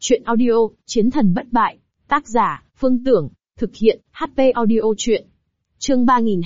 Chuyện audio, Chiến thần bất bại. Tác giả, Phương Tưởng. Thực hiện, HP Audio Chuyện. Chương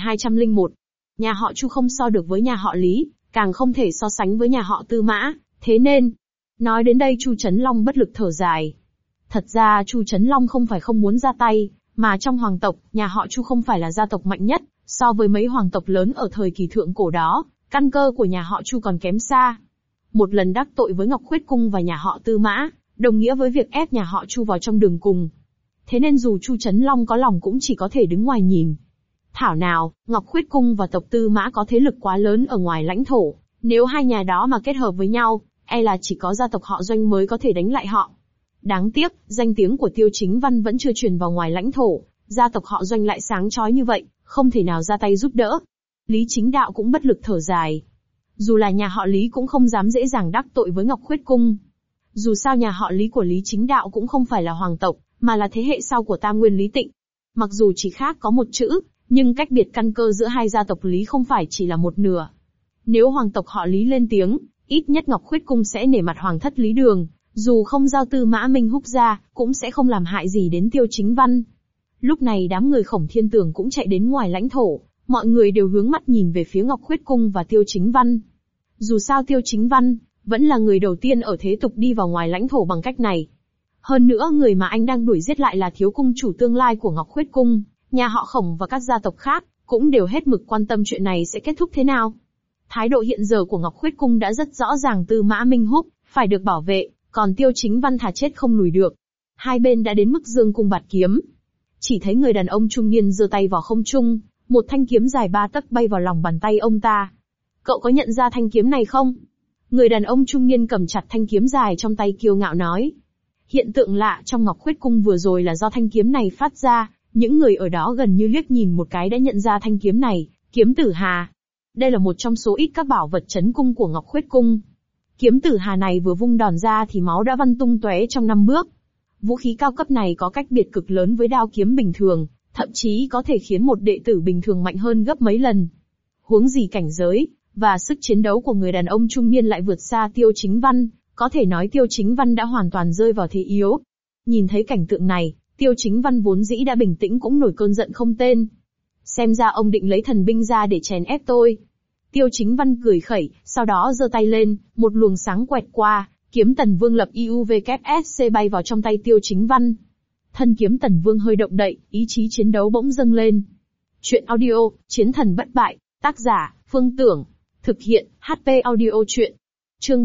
3201. Nhà họ Chu không so được với nhà họ Lý, càng không thể so sánh với nhà họ Tư Mã, thế nên... Nói đến đây Chu Chấn Long bất lực thở dài. Thật ra Chu Chấn Long không phải không muốn ra tay, mà trong hoàng tộc, nhà họ Chu không phải là gia tộc mạnh nhất, so với mấy hoàng tộc lớn ở thời kỳ thượng cổ đó, căn cơ của nhà họ Chu còn kém xa. Một lần đắc tội với Ngọc Khuyết Cung và nhà họ Tư Mã, đồng nghĩa với việc ép nhà họ Chu vào trong đường cùng. Thế nên dù Chu Chấn Long có lòng cũng chỉ có thể đứng ngoài nhìn. Thảo nào, Ngọc Khuyết Cung và tộc Tư Mã có thế lực quá lớn ở ngoài lãnh thổ, nếu hai nhà đó mà kết hợp với nhau, e là chỉ có gia tộc họ Doanh mới có thể đánh lại họ. Đáng tiếc, danh tiếng của Tiêu Chính Văn vẫn chưa truyền vào ngoài lãnh thổ, gia tộc họ Doanh lại sáng chói như vậy, không thể nào ra tay giúp đỡ. Lý Chính Đạo cũng bất lực thở dài. Dù là nhà họ Lý cũng không dám dễ dàng đắc tội với Ngọc Khuyết Cung. Dù sao nhà họ Lý của Lý Chính Đạo cũng không phải là hoàng tộc, mà là thế hệ sau của Tam Nguyên Lý Tịnh. Mặc dù chỉ khác có một chữ, nhưng cách biệt căn cơ giữa hai gia tộc Lý không phải chỉ là một nửa. Nếu hoàng tộc họ Lý lên tiếng, ít nhất Ngọc Khuyết Cung sẽ nể mặt hoàng thất Lý Đường, dù không giao Tư Mã Minh Húc ra, cũng sẽ không làm hại gì đến Tiêu Chính Văn. Lúc này đám người Khổng Thiên Tường cũng chạy đến ngoài lãnh thổ, mọi người đều hướng mắt nhìn về phía Ngọc Khuyết Cung và Tiêu Chính Văn. Dù sao Tiêu Chính Văn vẫn là người đầu tiên ở thế tục đi vào ngoài lãnh thổ bằng cách này. Hơn nữa người mà anh đang đuổi giết lại là thiếu cung chủ tương lai của Ngọc Khuyết Cung, nhà họ Khổng và các gia tộc khác cũng đều hết mực quan tâm chuyện này sẽ kết thúc thế nào. Thái độ hiện giờ của Ngọc Khuyết Cung đã rất rõ ràng, Tư Mã Minh Húc phải được bảo vệ, còn Tiêu Chính Văn thà chết không lùi được. Hai bên đã đến mức dương cung bạt kiếm. Chỉ thấy người đàn ông trung niên giơ tay vào không trung, một thanh kiếm dài 3 tấc bay vào lòng bàn tay ông ta. Cậu có nhận ra thanh kiếm này không? Người đàn ông trung niên cầm chặt thanh kiếm dài trong tay kiêu ngạo nói. Hiện tượng lạ trong Ngọc Khuyết Cung vừa rồi là do thanh kiếm này phát ra, những người ở đó gần như liếc nhìn một cái đã nhận ra thanh kiếm này, kiếm tử hà. Đây là một trong số ít các bảo vật trấn cung của Ngọc Khuyết Cung. Kiếm tử hà này vừa vung đòn ra thì máu đã văng tung tóe trong 5 bước. Vũ khí cao cấp này có cách biệt cực lớn với đao kiếm bình thường, thậm chí có thể khiến một đệ tử bình thường mạnh hơn gấp mấy lần. Huống gì cảnh giới và sức chiến đấu của người đàn ông trung niên lại vượt xa Tiêu Chính Văn, có thể nói Tiêu Chính Văn đã hoàn toàn rơi vào thế yếu. Nhìn thấy cảnh tượng này, Tiêu Chính Văn vốn dĩ đã bình tĩnh cũng nổi cơn giận không tên. Xem ra ông định lấy thần binh ra để chèn ép tôi. Tiêu Chính Văn cười khẩy, sau đó giơ tay lên, một luồng sáng quẹt qua, kiếm Tần Vương lập IUVKSC bay vào trong tay Tiêu Chính Văn. Thân kiếm Tần Vương hơi động đậy, ý chí chiến đấu bỗng dâng lên. Chuyện audio, Chiến thần bất bại, tác giả, Phương Tưởng. Thực hiện, HP Audio Chuyện. Chương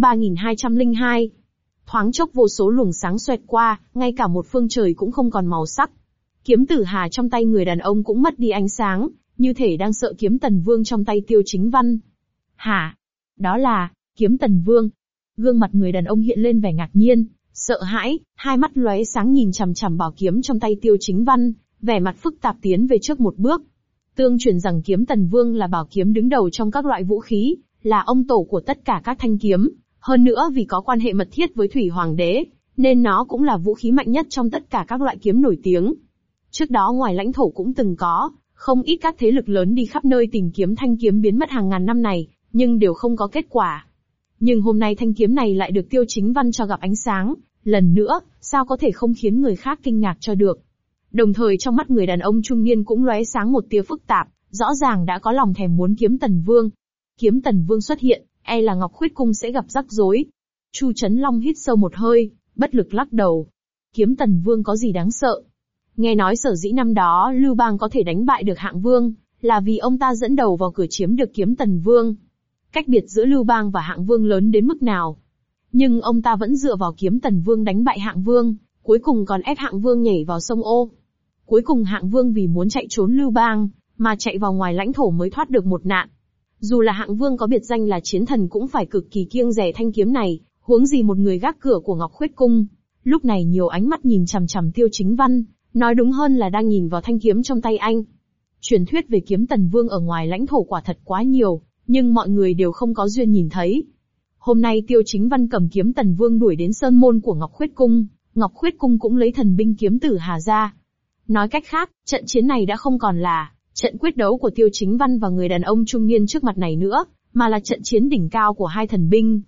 3202. Thoáng chốc vô số luồng sáng xoẹt qua, ngay cả một phương trời cũng không còn màu sắc. Kiếm tử hà trong tay người đàn ông cũng mất đi ánh sáng, như thể đang sợ kiếm Tần Vương trong tay Tiêu Chính Văn. Hả? Đó là kiếm Tần Vương. Gương mặt người đàn ông hiện lên vẻ ngạc nhiên, sợ hãi, hai mắt lóe sáng nhìn chằm chằm bảo kiếm trong tay Tiêu Chính Văn, vẻ mặt phức tạp tiến về trước một bước. Tương truyền rằng kiếm Tần Vương là bảo kiếm đứng đầu trong các loại vũ khí, là ông tổ của tất cả các thanh kiếm, hơn nữa vì có quan hệ mật thiết với Thủy Hoàng đế, nên nó cũng là vũ khí mạnh nhất trong tất cả các loại kiếm nổi tiếng. Trước đó ngoài lãnh thổ cũng từng có không ít các thế lực lớn đi khắp nơi tìm kiếm thanh kiếm biến mất hàng ngàn năm này, nhưng đều không có kết quả. Nhưng hôm nay thanh kiếm này lại được Tiêu Chính Văn cho gặp ánh sáng, lần nữa, sao có thể không khiến người khác kinh ngạc cho được. Đồng thời trong mắt người đàn ông trung niên cũng lóe sáng một tia phức tạp, rõ ràng đã có lòng thèm muốn kiếm Tần Vương. Kiếm Tần Vương xuất hiện, e là Ngọc Khuyết Cung sẽ gặp rắc rối. Chu Chấn Long hít sâu một hơi, bất lực lắc đầu. Kiếm Tần Vương có gì đáng sợ? Nghe nói sở dĩ năm đó Lưu Bang có thể đánh bại được Hạng Vương, là vì ông ta dẫn đầu vào cửa chiếm được kiếm Tần Vương. Cách biệt giữa Lưu Bang và Hạng Vương lớn đến mức nào? Nhưng ông ta vẫn dựa vào kiếm Tần Vương đánh bại Hạng Vương, cuối cùng còn ép Hạng Vương nhảy vào sông Ô. Cuối cùng Hạng Vương vì muốn chạy trốn Lưu Bang, mà chạy vào ngoài lãnh thổ mới thoát được một nạn. Dù là Hạng Vương có biệt danh là chiến thần cũng phải cực kỳ kiêng dè thanh kiếm này, huống gì một người gác cửa của Ngọc Khuyết Cung. Lúc này nhiều ánh mắt nhìn chằm chằm Tiêu Chính Văn, nói đúng hơn là đang nhìn vào thanh kiếm trong tay anh. Truyền thuyết về kiếm Tần Vương ở ngoài lãnh thổ quả thật quá nhiều, nhưng mọi người đều không có duyên nhìn thấy. Hôm nay Tiêu Chính Văn cầm kiếm Tần Vương đuổi đến sơn môn của Ngọc Khuyết Cung, Ngọc Khuyết Cung cũng lấy thần binh kiếm tử hà ra. Nói cách khác, trận chiến này đã không còn là trận quyết đấu của Tiêu Chính Văn và người đàn ông trung niên trước mặt này nữa, mà là trận chiến đỉnh cao của hai thần binh.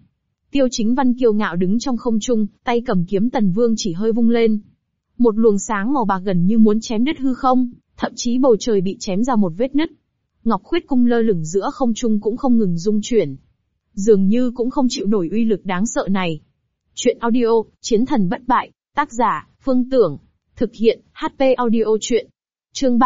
Tiêu Chính Văn kiêu ngạo đứng trong không trung, tay cầm kiếm Tần Vương chỉ hơi vung lên. Một luồng sáng màu bạc gần như muốn chém đứt hư không, thậm chí bầu trời bị chém ra một vết nứt. Ngọc Khuyết Cung lơ lửng giữa không trung cũng không ngừng rung chuyển. Dường như cũng không chịu nổi uy lực đáng sợ này. Chuyện audio, Chiến thần bất bại, tác giả, Phương Tưởng. Thực hiện, HP audio chuyện. Chương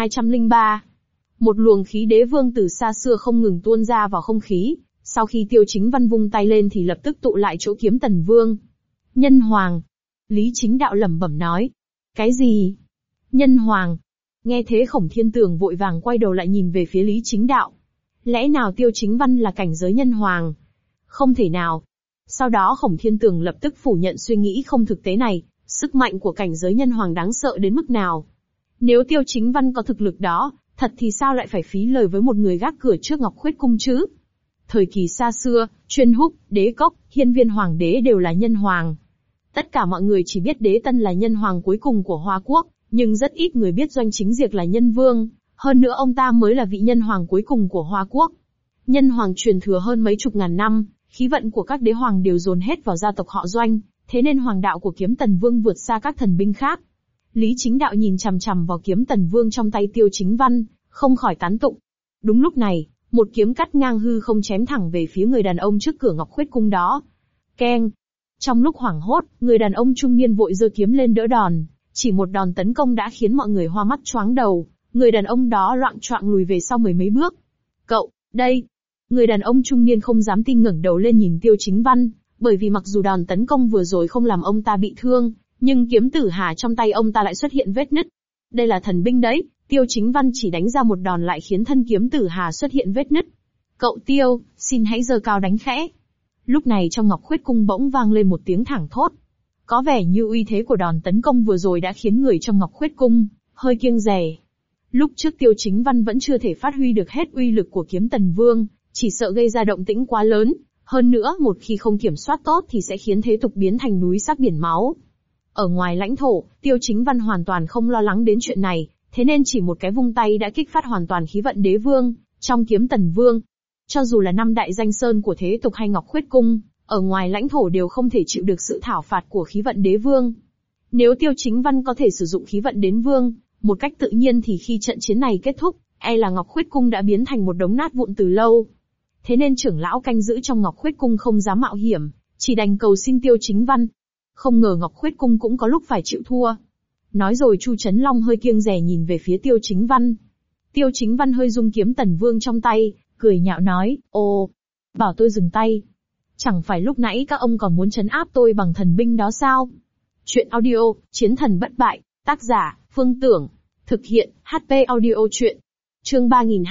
3203. Một luồng khí đế vương từ xa xưa không ngừng tuôn ra vào không khí, sau khi Tiêu Chính Văn vung tay lên thì lập tức tụ lại chỗ kiếm Tần Vương. Nhân Hoàng. Lý Chính Đạo lẩm bẩm nói. Cái gì? Nhân Hoàng. Nghe thế Khổng Thiên Tường vội vàng quay đầu lại nhìn về phía Lý Chính Đạo. Lẽ nào Tiêu Chính Văn là cảnh giới Nhân Hoàng? Không thể nào. Sau đó Khổng Thiên Tường lập tức phủ nhận suy nghĩ không thực tế này, sức mạnh của cảnh giới Nhân Hoàng đáng sợ đến mức nào. Nếu Tiêu Chính Văn có thực lực đó, thật thì sao lại phải phí lời với một người gác cửa trước Ngọc Khuyết Cung chứ? Thời kỳ xa xưa, Chuyên Húc, Đế Cốc, Hiên Viên Hoàng đế đều là nhân hoàng. Tất cả mọi người chỉ biết Đế Tân là nhân hoàng cuối cùng của Hoa Quốc, nhưng rất ít người biết Doanh Chính Diệp là nhân vương, hơn nữa ông ta mới là vị nhân hoàng cuối cùng của Hoa Quốc. Nhân hoàng truyền thừa hơn mấy chục ngàn năm, khí vận của các đế hoàng đều dồn hết vào gia tộc họ Doanh, thế nên hoàng đạo của kiếm Tần Vương vượt xa các thần binh khác. Lý Chính Đạo nhìn chằm chằm vào kiếm Tần Vương trong tay Tiêu Chính Văn, không khỏi tán tụng. Đúng lúc này, một kiếm cắt ngang hư không chém thẳng về phía người đàn ông trước cửa Ngọc Khuyết Cung đó. Keng! Trong lúc hoảng hốt, người đàn ông trung niên vội giơ kiếm lên đỡ đòn, chỉ một đòn tấn công đã khiến mọi người hoa mắt choáng đầu, người đàn ông đó loạng choạng lùi về sau mười mấy bước. Cậu, đây! Người đàn ông trung niên không dám tin ngẩng đầu lên nhìn Tiêu Chính Văn, bởi vì mặc dù đòn tấn công vừa rồi không làm ông ta bị thương, nhưng kiếm tử hà trong tay ông ta lại xuất hiện vết nứt. Đây là thần binh đấy, Tiêu Chính Văn chỉ đánh ra một đòn lại khiến thân kiếm tử hà xuất hiện vết nứt. Cậu Tiêu, xin hãy giơ cao đánh khẽ. Lúc này trong Ngọc Khuyết Cung bỗng vang lên một tiếng thảng thốt. Có vẻ như uy thế của đòn tấn công vừa rồi đã khiến người trong Ngọc Khuyết Cung hơi kiêng dè. Lúc trước Tiêu Chính Văn vẫn chưa thể phát huy được hết uy lực của kiếm Tần Vương, chỉ sợ gây ra động tĩnh quá lớn, hơn nữa một khi không kiểm soát tốt thì sẽ khiến thế tục biến thành núi sắc biển máu. Ở ngoài lãnh thổ, Tiêu Chính Văn hoàn toàn không lo lắng đến chuyện này, thế nên chỉ một cái vung tay đã kích phát hoàn toàn khí vận đế vương trong kiếm Tần Vương. Cho dù là năm đại danh sơn của thế tục hay Ngọc Khuyết Cung, ở ngoài lãnh thổ đều không thể chịu được sự thảo phạt của khí vận đế vương. Nếu Tiêu Chính Văn có thể sử dụng khí vận đến vương một cách tự nhiên thì khi trận chiến này kết thúc, e là Ngọc Khuyết Cung đã biến thành một đống nát vụn từ lâu. Thế nên trưởng lão canh giữ trong Ngọc Khuyết Cung không dám mạo hiểm, chỉ đành cầu xin Tiêu Chính Văn. Không ngờ Ngọc Khuyết Cung cũng có lúc phải chịu thua. Nói rồi Chu Chấn Long hơi kiêng dè nhìn về phía Tiêu Chính Văn. Tiêu Chính Văn hơi rung kiếm Tần Vương trong tay, cười nhạo nói, ồ, bảo tôi dừng tay. Chẳng phải lúc nãy các ông còn muốn trấn áp tôi bằng thần binh đó sao? Chuyện audio, Chiến thần bất bại, tác giả, Phương Tưởng. Thực hiện, HP audio chuyện. Chương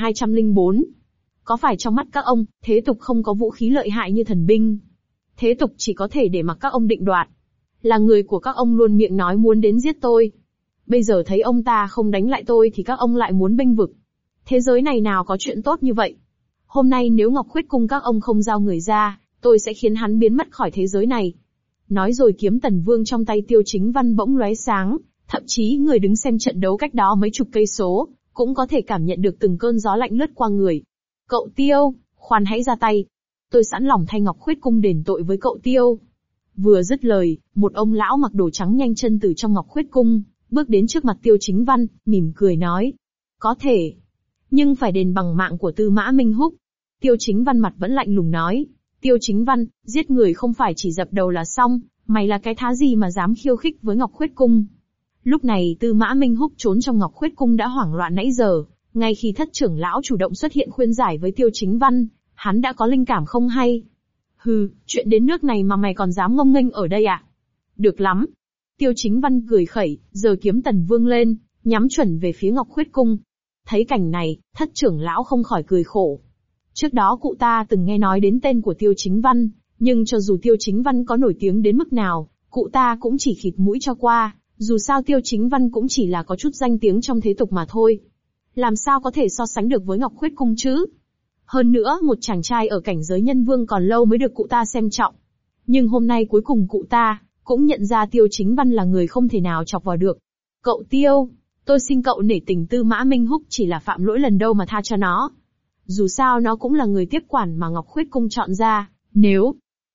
3204. Có phải trong mắt các ông, thế tục không có vũ khí lợi hại như thần binh? Thế tục chỉ có thể để mặc các ông định đoạt. Là người của các ông luôn miệng nói muốn đến giết tôi. Bây giờ thấy ông ta không đánh lại tôi thì các ông lại muốn bênh vực. Thế giới này nào có chuyện tốt như vậy? Hôm nay nếu Ngọc Khuyết Cung các ông không giao người ra, tôi sẽ khiến hắn biến mất khỏi thế giới này. Nói rồi kiếm Tần Vương trong tay Tiêu Chính Văn bỗng lóe sáng, thậm chí người đứng xem trận đấu cách đó mấy chục cây số, cũng có thể cảm nhận được từng cơn gió lạnh lướt qua người. Cậu Tiêu, khoan hãy ra tay. Tôi sẵn lòng thay Ngọc Khuyết Cung đền tội với cậu Tiêu. Vừa dứt lời, một ông lão mặc đồ trắng nhanh chân từ trong Ngọc Khuyết Cung, bước đến trước mặt Tiêu Chính Văn, mỉm cười nói. Có thể. Nhưng phải đền bằng mạng của Tư Mã Minh Húc. Tiêu Chính Văn mặt vẫn lạnh lùng nói. Tiêu Chính Văn, giết người không phải chỉ dập đầu là xong, mày là cái thá gì mà dám khiêu khích với Ngọc Khuyết Cung. Lúc này Tư Mã Minh Húc trốn trong Ngọc Khuyết Cung đã hoảng loạn nãy giờ, ngay khi thất trưởng lão chủ động xuất hiện khuyên giải với Tiêu Chính Văn, hắn đã có linh cảm không hay. Hừ, chuyện đến nước này mà mày còn dám ngông nghênh ở đây à? Được lắm. Tiêu Chính Văn cười khẩy, giơ kiếm Tần Vương lên, nhắm chuẩn về phía Ngọc Khuyết Cung. Thấy cảnh này, thất trưởng lão không khỏi cười khổ. Trước đó cụ ta từng nghe nói đến tên của Tiêu Chính Văn, nhưng cho dù Tiêu Chính Văn có nổi tiếng đến mức nào, cụ ta cũng chỉ khịt mũi cho qua, dù sao Tiêu Chính Văn cũng chỉ là có chút danh tiếng trong thế tục mà thôi. Làm sao có thể so sánh được với Ngọc Khuyết Cung chứ? Hơn nữa, một chàng trai ở cảnh giới nhân vương còn lâu mới được cụ ta xem trọng. Nhưng hôm nay cuối cùng cụ ta cũng nhận ra Tiêu Chính Văn là người không thể nào chọc vào được. Cậu Tiêu, tôi xin cậu nể tình Tư Mã Minh Húc chỉ là phạm lỗi lần đâu mà tha cho nó. Dù sao nó cũng là người tiếp quản mà Ngọc Khuyết Cung chọn ra, nếu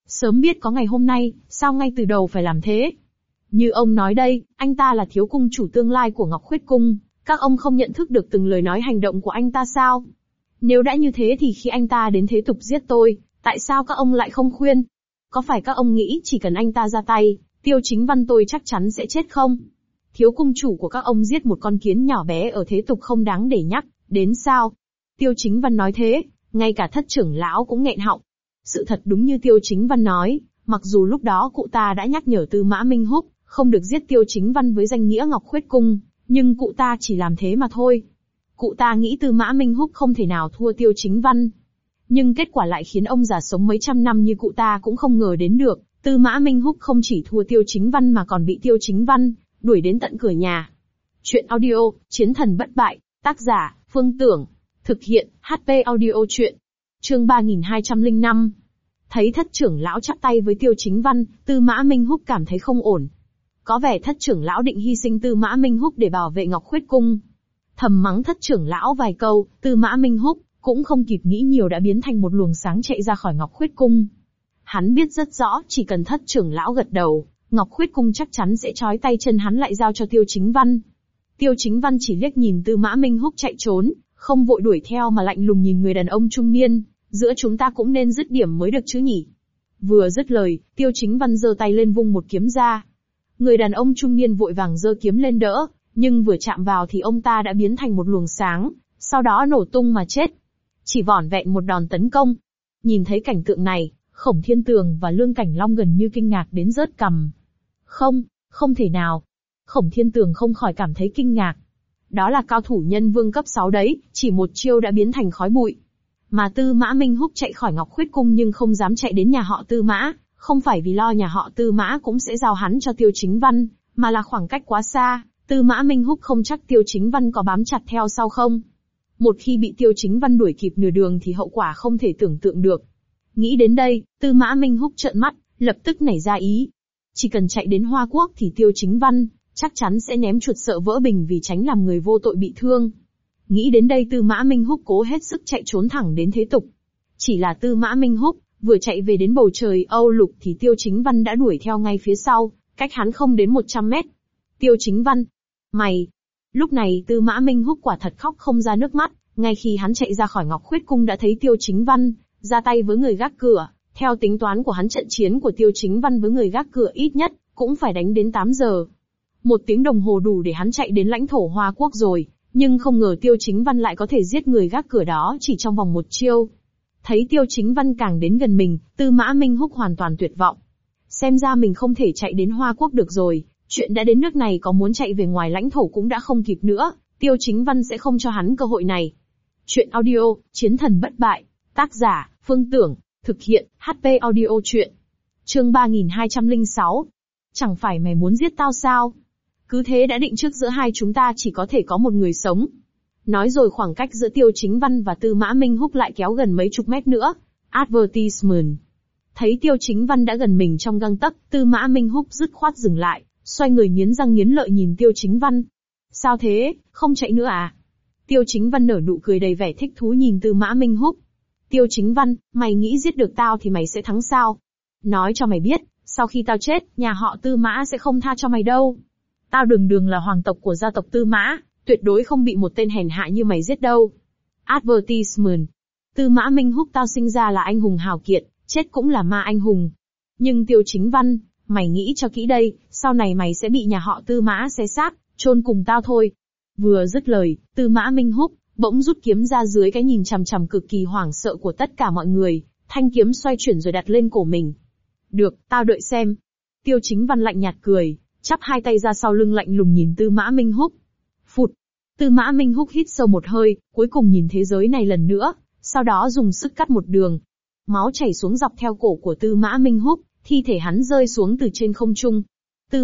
Sớm biết có ngày hôm nay, sao ngay từ đầu phải làm thế? Như ông nói đây, anh ta là thiếu cung chủ tương lai của Ngọc Khuyết Cung, các ông không nhận thức được từng lời nói hành động của anh ta sao? Nếu đã như thế thì khi anh ta đến thế tục giết tôi, tại sao các ông lại không khuyên? Có phải các ông nghĩ chỉ cần anh ta ra tay, Tiêu Chính Văn tôi chắc chắn sẽ chết không? Thiếu cung chủ của các ông giết một con kiến nhỏ bé ở thế tục không đáng để nhắc, đến sao? Tiêu Chính Văn nói thế, ngay cả thất trưởng lão cũng nghẹn họng. Sự thật đúng như Tiêu Chính Văn nói, mặc dù lúc đó cụ ta đã nhắc nhở Tư Mã Minh Húc, không được giết Tiêu Chính Văn với danh nghĩa Ngọc Khuyết Cung, nhưng cụ ta chỉ làm thế mà thôi. Cụ ta nghĩ Tư Mã Minh Húc không thể nào thua Tiêu Chính Văn. Nhưng kết quả lại khiến ông già sống mấy trăm năm như cụ ta cũng không ngờ đến được, Tư Mã Minh Húc không chỉ thua Tiêu Chính Văn mà còn bị Tiêu Chính Văn đuổi đến tận cửa nhà. Chuyện audio, Chiến thần bất bại, tác giả, Phương Tưởng, thực hiện, HP audio chuyện. Chương 3205. Thấy thất trưởng lão chắp tay với Tiêu Chính Văn, Tư Mã Minh Húc cảm thấy không ổn. Có vẻ thất trưởng lão định hy sinh Tư Mã Minh Húc để bảo vệ Ngọc Khuyết Cung. Thầm mắng thất trưởng lão vài câu, Tư Mã Minh Húc cũng không kịp nghĩ nhiều đã biến thành một luồng sáng chạy ra khỏi Ngọc Khuyết Cung. Hắn biết rất rõ, chỉ cần thất trưởng lão gật đầu, Ngọc Khuyết Cung chắc chắn sẽ trói tay chân hắn lại giao cho Tiêu Chính Văn. Tiêu Chính Văn chỉ liếc nhìn Tư Mã Minh Húc chạy trốn, không vội đuổi theo mà lạnh lùng nhìn người đàn ông trung niên, giữa chúng ta cũng nên dứt điểm mới được chứ nhỉ. Vừa dứt lời, Tiêu Chính Văn giơ tay lên vung một kiếm ra. Người đàn ông trung niên vội vàng giơ kiếm lên đỡ, nhưng vừa chạm vào thì ông ta đã biến thành một luồng sáng, sau đó nổ tung mà chết. Chỉ vỏn vẹn một đòn tấn công. Nhìn thấy cảnh tượng này, Khổng Thiên Tường và Lương Cảnh Long gần như kinh ngạc đến rớt cằm. Không thể nào. Khổng Thiên Tường không khỏi cảm thấy kinh ngạc. Đó là cao thủ nhân vương cấp 6 đấy, chỉ một chiêu đã biến thành khói bụi. Mà Tư Mã Minh Húc chạy khỏi Ngọc Khuyết Cung nhưng không dám chạy đến nhà họ Tư Mã, không phải vì lo nhà họ Tư Mã cũng sẽ giao hắn cho Tiêu Chính Văn, mà là khoảng cách quá xa, Tư Mã Minh Húc không chắc Tiêu Chính Văn có bám chặt theo sau không. Một khi bị Tiêu Chính Văn đuổi kịp nửa đường thì hậu quả không thể tưởng tượng được. Nghĩ đến đây, Tư Mã Minh Húc trợn mắt, lập tức nảy ra ý. Chỉ cần chạy đến Hoa Quốc thì Tiêu Chính Văn chắc chắn sẽ ném chuột sợ vỡ bình vì tránh làm người vô tội bị thương. Nghĩ đến đây Tư Mã Minh Húc cố hết sức chạy trốn thẳng đến thế tục. Chỉ là Tư Mã Minh Húc vừa chạy về đến bầu trời Âu Lục thì Tiêu Chính Văn đã đuổi theo ngay phía sau, cách hắn không đến 100 mét. Tiêu Chính Văn, mày! Lúc này Tư Mã Minh Húc quả thật khóc không ra nước mắt, ngay khi hắn chạy ra khỏi Ngọc Khuyết Cung đã thấy Tiêu Chính Văn ra tay với người gác cửa. Theo tính toán của hắn trận chiến của Tiêu Chính Văn với người gác cửa ít nhất cũng phải đánh đến 8 giờ. 1 tiếng đồng hồ đủ để hắn chạy đến lãnh thổ Hoa Quốc rồi, nhưng không ngờ Tiêu Chính Văn lại có thể giết người gác cửa đó chỉ trong vòng 1 chiêu. Thấy Tiêu Chính Văn càng đến gần mình, Tư Mã Minh Húc hoàn toàn tuyệt vọng. Xem ra mình không thể chạy đến Hoa Quốc được rồi, chuyện đã đến nước này có muốn chạy về ngoài lãnh thổ cũng đã không kịp nữa, Tiêu Chính Văn sẽ không cho hắn cơ hội này. Chuyện audio, Chiến thần bất bại, tác giả, Phương Tưởng, thực hiện, HP audio chuyện. Chương 3206. Chẳng phải mày muốn giết tao sao? Cứ thế đã định trước giữa hai chúng ta chỉ có thể có một người sống. Nói rồi khoảng cách giữa Tiêu Chính Văn và Tư Mã Minh Húc lại kéo gần mấy chục mét nữa. Advertisement. Thấy Tiêu Chính Văn đã gần mình trong gang tấc, Tư Mã Minh Húc dứt khoát dừng lại, xoay người nghiến răng nghiến lợi nhìn Tiêu Chính Văn. Sao thế, không chạy nữa à? Tiêu Chính Văn nở nụ cười đầy vẻ thích thú nhìn Tư Mã Minh Húc. Tiêu Chính Văn, mày nghĩ giết được tao thì mày sẽ thắng sao? Nói cho mày biết, sau khi tao chết, nhà họ Tư Mã sẽ không tha cho mày đâu. Tao đường là hoàng tộc của gia tộc Tư Mã, tuyệt đối không bị một tên hèn hạ như mày giết đâu. Advertisement. Tư Mã Minh Húc tao sinh ra là anh hùng hào kiệt, chết cũng là ma anh hùng. Nhưng Tiêu Chính Văn, mày nghĩ cho kỹ đây, sau này mày sẽ bị nhà họ Tư Mã xé xác, chôn cùng tao thôi. Vừa dứt lời, Tư Mã Minh Húc bỗng rút kiếm ra dưới cái nhìn chằm chằm cực kỳ hoảng sợ của tất cả mọi người, thanh kiếm xoay chuyển rồi đặt lên cổ mình. Được, tao đợi xem. Tiêu Chính Văn lạnh nhạt cười, chắp hai tay ra sau lưng lạnh lùng nhìn Tư Mã Minh Húc. Phụt. Tư Mã Minh Húc hít sâu một hơi, cuối cùng nhìn thế giới này lần nữa, sau đó dùng sức cắt một đường. Máu chảy xuống dọc theo cổ của Tư Mã Minh Húc, thi thể hắn rơi xuống từ trên không trung. Tư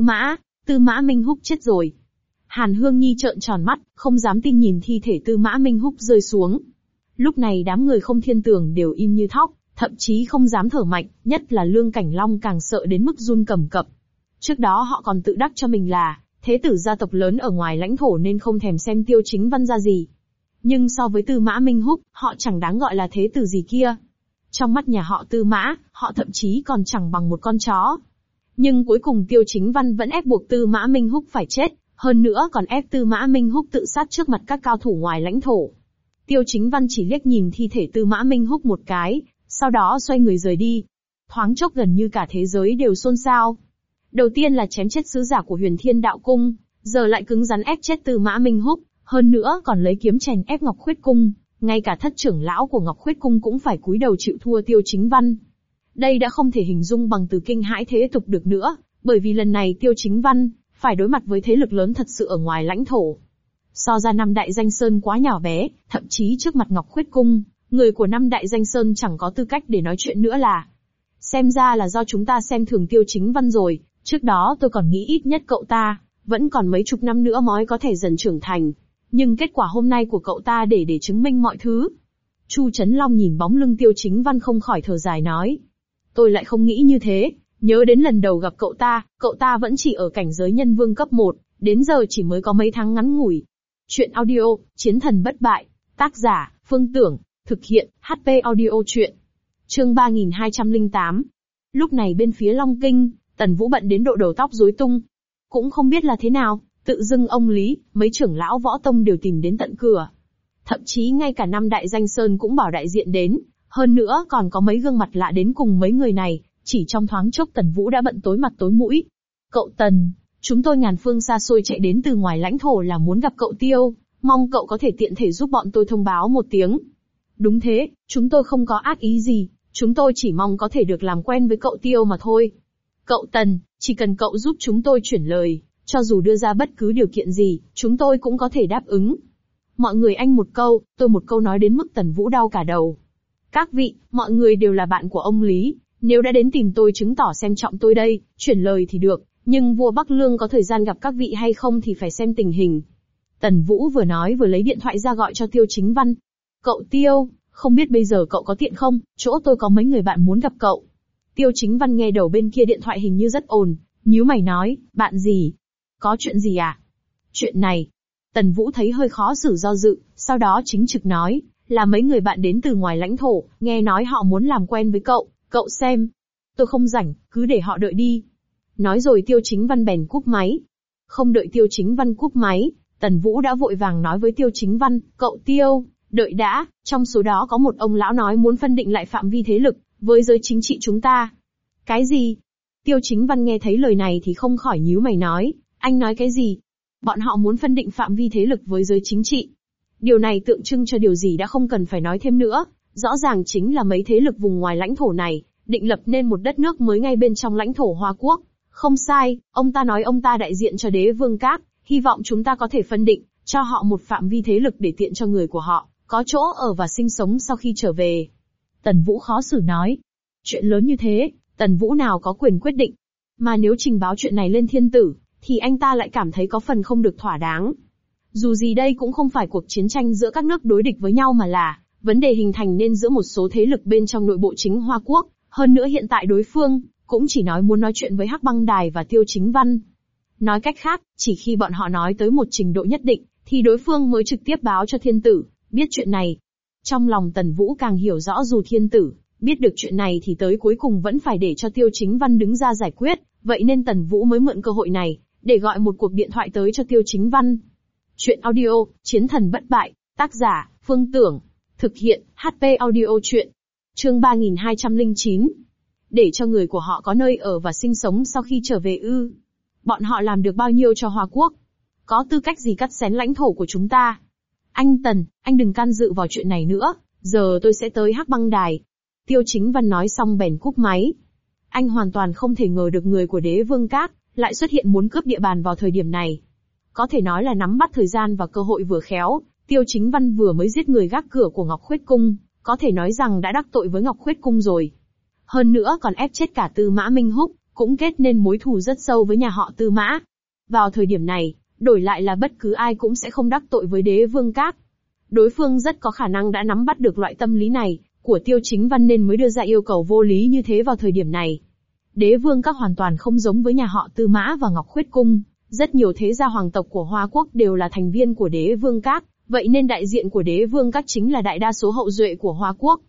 Mã Minh Húc chết rồi. Hàn Hương Nhi trợn tròn mắt, không dám tin nhìn thi thể Tư Mã Minh Húc rơi xuống. Lúc này đám người Không Thiên Tường đều im như thóc, thậm chí không dám thở mạnh, nhất là Lương Cảnh Long càng sợ đến mức run cầm cập. Trước đó họ còn tự đắc cho mình là thế tử gia tộc lớn ở ngoài lãnh thổ nên không thèm xem Tiêu Chính Văn ra gì. Nhưng so với Tư Mã Minh Húc, họ chẳng đáng gọi là thế tử gì kia. Trong mắt nhà họ Tư Mã, họ thậm chí còn chẳng bằng một con chó. Nhưng cuối cùng Tiêu Chính Văn vẫn ép buộc Tư Mã Minh Húc phải chết, hơn nữa còn ép Tư Mã Minh Húc tự sát trước mặt các cao thủ ngoài lãnh thổ. Tiêu Chính Văn chỉ liếc nhìn thi thể Tư Mã Minh Húc một cái, sau đó xoay người rời đi. Thoáng chốc gần như cả thế giới đều xôn xao. Đầu tiên là chém chết sứ giả của Huyền Thiên Đạo Cung, giờ lại cứng rắn ép chết Tư Mã Minh Húc, hơn nữa còn lấy kiếm chèn ép Ngọc Khuyết Cung, ngay cả thất trưởng lão của Ngọc Khuyết Cung cũng phải cúi đầu chịu thua Tiêu Chính Văn. Đây đã không thể hình dung bằng từ kinh hãi thế tục được nữa, bởi vì lần này Tiêu Chính Văn phải đối mặt với thế lực lớn thật sự ở ngoài lãnh thổ. So ra năm đại danh sơn quá nhỏ bé, thậm chí trước mặt Ngọc Khuyết Cung, người của năm đại danh sơn chẳng có tư cách để nói chuyện nữa là. Xem ra là do chúng ta xem thường Tiêu Chính Văn rồi, trước đó tôi còn nghĩ ít nhất cậu ta vẫn còn mấy chục năm nữa mới có thể dần trưởng thành. Nhưng kết quả hôm nay của cậu ta để chứng minh mọi thứ. Chu Chấn Long nhìn bóng lưng Tiêu Chính Văn không khỏi thở dài nói. Tôi lại không nghĩ như thế, nhớ đến lần đầu gặp cậu ta vẫn chỉ ở cảnh giới nhân vương cấp 1, đến giờ chỉ mới có mấy tháng ngắn ngủi. Chuyện audio, Chiến thần bất bại, tác giả, Phương Tưởng, thực hiện, HP audio chuyện. Chương 3208. Lúc này bên phía Long Kinh, Tần Vũ bận đến độ đầu tóc rối tung. Cũng không biết là thế nào, tự dưng ông Lý, mấy trưởng lão võ tông đều tìm đến tận cửa. Thậm chí ngay cả năm đại danh sơn cũng bảo đại diện đến, hơn nữa còn có mấy gương mặt lạ đến cùng mấy người này, chỉ trong thoáng chốc Tần Vũ đã bận tối mặt tối mũi. Cậu Tần, chúng tôi ngàn phương xa xôi chạy đến từ ngoài lãnh thổ là muốn gặp cậu Tiêu, mong cậu có thể tiện thể giúp bọn tôi thông báo một tiếng. Đúng thế, chúng tôi không có ác ý gì, chúng tôi chỉ mong có thể được làm quen với cậu Tiêu mà thôi. Cậu Tần, chỉ cần cậu giúp chúng tôi chuyển lời, cho dù đưa ra bất cứ điều kiện gì, chúng tôi cũng có thể đáp ứng. Mọi người anh một câu, tôi một câu nói đến mức Tần Vũ đau cả đầu. Các vị, mọi người đều là bạn của ông Lý, nếu đã đến tìm tôi chứng tỏ xem trọng tôi đây, chuyển lời thì được, nhưng vua Bắc Lương có thời gian gặp các vị hay không thì phải xem tình hình. Tần Vũ vừa nói vừa lấy điện thoại ra gọi cho Tiêu Chính Văn. Cậu Tiêu, không biết bây giờ cậu có tiện không, chỗ tôi có mấy người bạn muốn gặp cậu. Tiêu Chính Văn nghe đầu bên kia điện thoại hình như rất ồn, nhíu mày nói, bạn gì? Có chuyện gì à? Chuyện này. Tần Vũ thấy hơi khó xử do dự, sau đó chính trực nói, là mấy người bạn đến từ ngoài lãnh thổ, nghe nói họ muốn làm quen với cậu xem. Tôi không rảnh, cứ để họ đợi đi. Nói rồi Tiêu Chính Văn bèn cúp máy. Không đợi Tiêu Chính Văn cúp máy, Tần Vũ đã vội vàng nói với Tiêu Chính Văn, cậu Tiêu, đợi đã, trong số đó có một ông lão nói muốn phân định lại phạm vi thế lực với giới chính trị chúng ta. Cái gì? Tiêu Chính Văn nghe thấy lời này thì không khỏi nhíu mày nói, anh nói cái gì? Bọn họ muốn phân định phạm vi thế lực với giới chính trị. Điều này tượng trưng cho điều gì đã không cần phải nói thêm nữa, rõ ràng chính là mấy thế lực vùng ngoài lãnh thổ này, định lập nên một đất nước mới ngay bên trong lãnh thổ Hoa Quốc. Không sai, ông ta nói ông ta đại diện cho đế vương các, hy vọng chúng ta có thể phân định, cho họ một phạm vi thế lực để tiện cho người của họ, có chỗ ở và sinh sống sau khi trở về. Tần Vũ khó xử nói. Chuyện lớn như thế, Tần Vũ nào có quyền quyết định. Mà nếu trình báo chuyện này lên thiên tử, thì anh ta lại cảm thấy có phần không được thỏa đáng. Dù gì đây cũng không phải cuộc chiến tranh giữa các nước đối địch với nhau mà là vấn đề hình thành nên giữa một số thế lực bên trong nội bộ chính Hoa Quốc. Hơn nữa hiện tại đối phương cũng chỉ nói muốn nói chuyện với Hắc Băng Đài và Tiêu Chính Văn. Nói cách khác, chỉ khi bọn họ nói tới một trình độ nhất định, thì đối phương mới trực tiếp báo cho thiên tử biết chuyện này. Trong lòng Tần Vũ càng hiểu rõ dù thiên tử biết được chuyện này thì tới cuối cùng vẫn phải để cho Tiêu Chính Văn đứng ra giải quyết, vậy nên Tần Vũ mới mượn cơ hội này để gọi một cuộc điện thoại tới cho Tiêu Chính Văn. Chuyện audio, Chiến thần bất bại, tác giả, Phương Tưởng, thực hiện, HP audio chuyện. Chương 3209. Để cho người của họ có nơi ở và sinh sống sau khi trở về ư? Bọn họ làm được bao nhiêu cho Hoa Quốc? Có tư cách gì cắt xén lãnh thổ của chúng ta? Anh Tần, anh đừng can dự vào chuyện này nữa, giờ tôi sẽ tới Hắc Băng Đài. Tiêu Chính Văn nói xong bèn cúp máy. Anh hoàn toàn không thể ngờ được người của đế vương các lại xuất hiện muốn cướp địa bàn vào thời điểm này. Có thể nói là nắm bắt thời gian và cơ hội vừa khéo, Tiêu Chính Văn vừa mới giết người gác cửa của Ngọc Khuyết Cung, có thể nói rằng đã đắc tội với Ngọc Khuyết Cung rồi. Hơn nữa còn ép chết cả Tư Mã Minh Húc, cũng kết nên mối thù rất sâu với nhà họ Tư Mã. Vào thời điểm này, đổi lại là bất cứ ai cũng sẽ không đắc tội với đế vương các. Đối phương rất có khả năng đã nắm bắt được loại tâm lý này của Tiêu Chính Văn nên mới đưa ra yêu cầu vô lý như thế vào thời điểm này. Đế vương các hoàn toàn không giống với nhà họ Tư Mã và Ngọc Khuyết Cung, rất nhiều thế gia hoàng tộc của Hoa Quốc đều là thành viên của đế vương các, vậy nên đại diện của đế vương các chính là đại đa số hậu duệ của Hoa Quốc.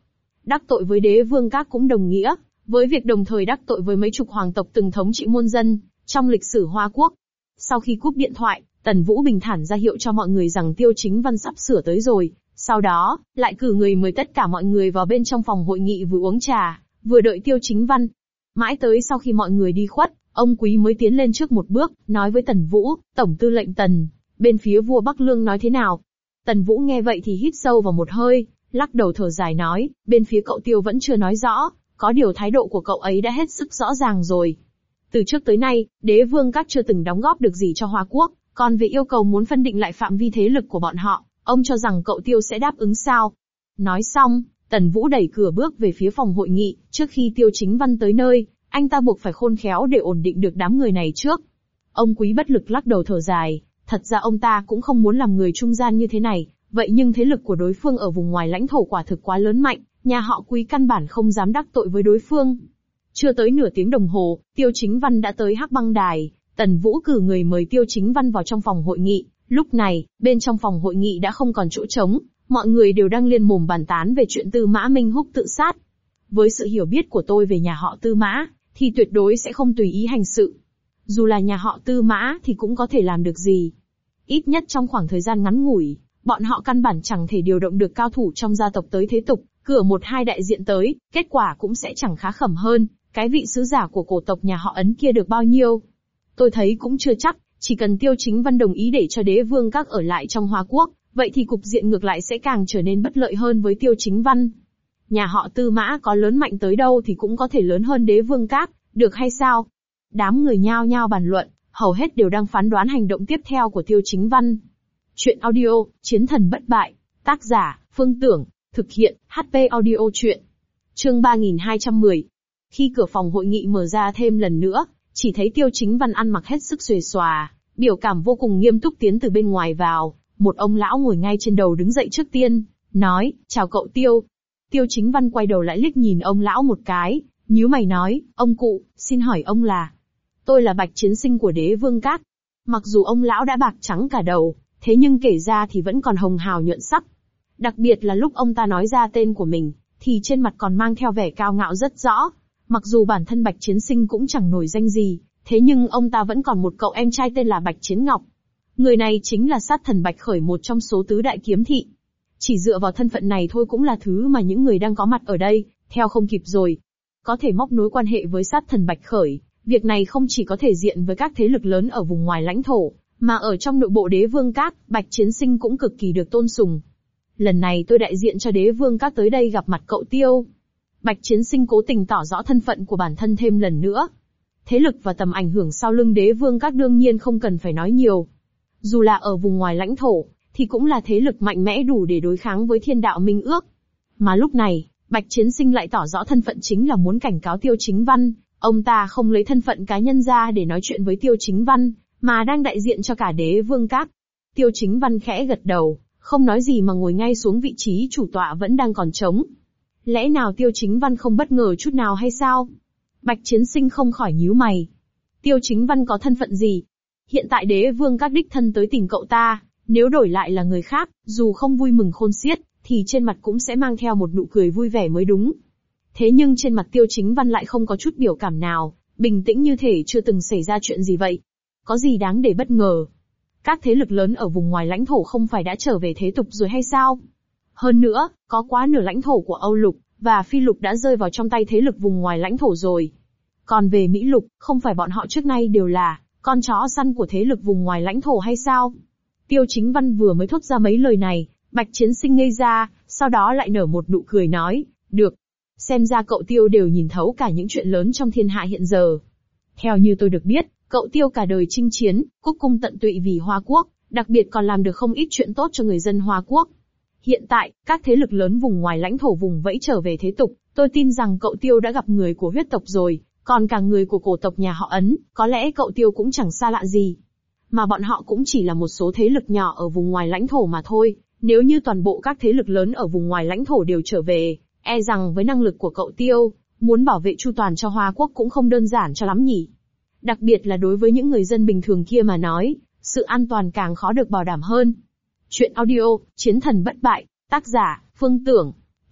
Đắc tội với đế vương các cũng đồng nghĩa với việc đồng thời đắc tội với mấy chục hoàng tộc từng thống trị muôn dân trong lịch sử Hoa Quốc. Sau khi cúp điện thoại, Tần Vũ bình thản ra hiệu cho mọi người rằng Tiêu Chính Văn sắp sửa tới rồi, sau đó, lại cử người mời tất cả mọi người vào bên trong phòng hội nghị vừa uống trà, vừa đợi Tiêu Chính Văn. Mãi tới sau khi mọi người đi khuất, ông Quý mới tiến lên trước một bước, nói với Tần Vũ, Tổng tư lệnh Tần, bên phía vua Bắc Lương nói thế nào? Tần Vũ nghe vậy thì hít sâu vào một hơi, lắc đầu thở dài nói, bên phía cậu Tiêu vẫn chưa nói rõ, có điều thái độ của cậu ấy đã hết sức rõ ràng rồi. Từ trước tới nay, đế vương các chưa từng đóng góp được gì cho Hoa Quốc, còn về yêu cầu muốn phân định lại phạm vi thế lực của bọn họ, ông cho rằng cậu Tiêu sẽ đáp ứng sao? Nói xong, Tần Vũ đẩy cửa bước về phía phòng hội nghị, trước khi Tiêu Chính Văn tới nơi, anh ta buộc phải khôn khéo để ổn định được đám người này trước. Ông Quý bất lực lắc đầu thở dài, thật ra ông ta cũng không muốn làm người trung gian như thế này, vậy nhưng thế lực của đối phương ở vùng ngoài lãnh thổ quả thực quá lớn mạnh, nhà họ Quý căn bản không dám đắc tội với đối phương. Chưa tới nửa tiếng đồng hồ, Tiêu Chính Văn đã tới Hắc Băng Đài, Tần Vũ cử người mời Tiêu Chính Văn vào trong phòng hội nghị. Lúc này, bên trong phòng hội nghị đã không còn chỗ trống, mọi người đều đang liên mồm bàn tán về chuyện Tư Mã Minh Húc tự sát. Với sự hiểu biết của tôi về nhà họ Tư Mã, thì tuyệt đối sẽ không tùy ý hành sự. Dù là nhà họ Tư Mã thì cũng có thể làm được gì. Ít nhất trong khoảng thời gian ngắn ngủi, bọn họ căn bản chẳng thể điều động được cao thủ trong gia tộc tới thế tục, cửa một hai đại diện tới, kết quả cũng sẽ chẳng khá khẩm hơn, cái vị sứ giả của cổ tộc nhà họ Ấn kia được bao nhiêu. Tôi thấy cũng chưa chắc, chỉ cần Tiêu Chính Văn đồng ý để cho đế vương các ở lại trong Hoa Quốc, vậy thì cục diện ngược lại sẽ càng trở nên bất lợi hơn với Tiêu Chính Văn. Nhà họ Tư Mã có lớn mạnh tới đâu thì cũng có thể lớn hơn đế vương các, được hay sao? Đám người nhao nhao bàn luận, hầu hết đều đang phán đoán hành động tiếp theo của Tiêu Chính Văn. Chuyện audio, Chiến thần bất bại, tác giả, Phương Tưởng, thực hiện, HP audio truyện. Chương 3210. Khi cửa phòng hội nghị mở ra thêm lần nữa, chỉ thấy Tiêu Chính Văn ăn mặc hết sức xuề xòa, biểu cảm vô cùng nghiêm túc tiến từ bên ngoài vào, một ông lão ngồi ngay trên đầu đứng dậy trước tiên, nói, chào cậu Tiêu. Tiêu Chính Văn quay đầu lại liếc nhìn ông lão một cái, nhíu mày nói, ông cụ, xin hỏi ông là? Tôi là Bạch Chiến Sinh của đế vương các. Mặc dù ông lão đã bạc trắng cả đầu, thế nhưng kể ra thì vẫn còn hồng hào nhuận sắc. Đặc biệt là lúc ông ta nói ra tên của mình, thì trên mặt còn mang theo vẻ cao ngạo rất rõ. Mặc dù bản thân Bạch Chiến Sinh cũng chẳng nổi danh gì, thế nhưng ông ta vẫn còn một cậu em trai tên là Bạch Chiến Ngọc. Người này chính là sát thần Bạch Khởi, một trong số tứ đại kiếm thị. Chỉ dựa vào thân phận này thôi cũng là thứ mà những người đang có mặt ở đây, theo không kịp rồi. Có thể móc nối quan hệ với sát thần Bạch Khởi, việc này không chỉ có thể diện với các thế lực lớn ở vùng ngoài lãnh thổ, mà ở trong nội bộ đế vương các, Bạch Chiến Sinh cũng cực kỳ được tôn sùng. Lần này tôi đại diện cho đế vương các tới đây gặp mặt cậu Tiêu. Bạch Chiến Sinh cố tình tỏ rõ thân phận của bản thân thêm lần nữa. Thế lực và tầm ảnh hưởng sau lưng đế vương các đương nhiên không cần phải nói nhiều. Dù là ở vùng ngoài lãnh thổ, thì cũng là thế lực mạnh mẽ đủ để đối kháng với Thiên Đạo Minh Ước. Mà lúc này, Bạch Chiến Sinh lại tỏ rõ thân phận chính là muốn cảnh cáo Tiêu Chính Văn, ông ta không lấy thân phận cá nhân ra để nói chuyện với Tiêu Chính Văn, mà đang đại diện cho cả đế vương các. Tiêu Chính Văn khẽ gật đầu, không nói gì mà ngồi ngay xuống vị trí chủ tọa vẫn đang còn trống. Lẽ nào Tiêu Chính Văn không bất ngờ chút nào hay sao? Bạch Chiến Sinh không khỏi nhíu mày. Tiêu Chính Văn có thân phận gì? Hiện tại đế vương các đích thân tới tìm cậu ta, nếu đổi lại là người khác, dù không vui mừng khôn xiết, thì trên mặt cũng sẽ mang theo một nụ cười vui vẻ mới đúng. Thế nhưng trên mặt Tiêu Chính Văn lại không có chút biểu cảm nào, bình tĩnh như thể chưa từng xảy ra chuyện gì vậy. Có gì đáng để bất ngờ? Các thế lực lớn ở vùng ngoài lãnh thổ không phải đã trở về thế tục rồi hay sao? Hơn nữa, có quá nửa lãnh thổ của Âu Lục và Phi Lục đã rơi vào trong tay thế lực vùng ngoài lãnh thổ rồi. Còn về Mỹ Lục, không phải bọn họ trước nay đều là con chó săn của thế lực vùng ngoài lãnh thổ hay sao? Tiêu Chính Văn vừa mới thốt ra mấy lời này, Bạch Chiến Sinh ngây ra, sau đó lại nở một nụ cười nói, được. Xem ra cậu Tiêu đều nhìn thấu cả những chuyện lớn trong thiên hạ hiện giờ. Theo như tôi được biết, cậu Tiêu cả đời chinh chiến, quốc cung tận tụy vì Hoa Quốc, đặc biệt còn làm được không ít chuyện tốt cho người dân Hoa Quốc. Hiện tại, các thế lực lớn vùng ngoài lãnh thổ vùng vẫy trở về thế tục, tôi tin rằng cậu Tiêu đã gặp người của huyết tộc rồi, còn cả người của cổ tộc nhà họ Ấn, có lẽ cậu Tiêu cũng chẳng xa lạ gì. Mà bọn họ cũng chỉ là một số thế lực nhỏ ở vùng ngoài lãnh thổ mà thôi, nếu như toàn bộ các thế lực lớn ở vùng ngoài lãnh thổ đều trở về, e rằng với năng lực của cậu Tiêu, muốn bảo vệ chu toàn cho Hoa Quốc cũng không đơn giản cho lắm nhỉ. Đặc biệt là đối với những người dân bình thường kia mà nói, sự an toàn càng khó được bảo đảm hơn. Chuyện audio, Chiến thần bất bại, tác giả, Phương Tưởng.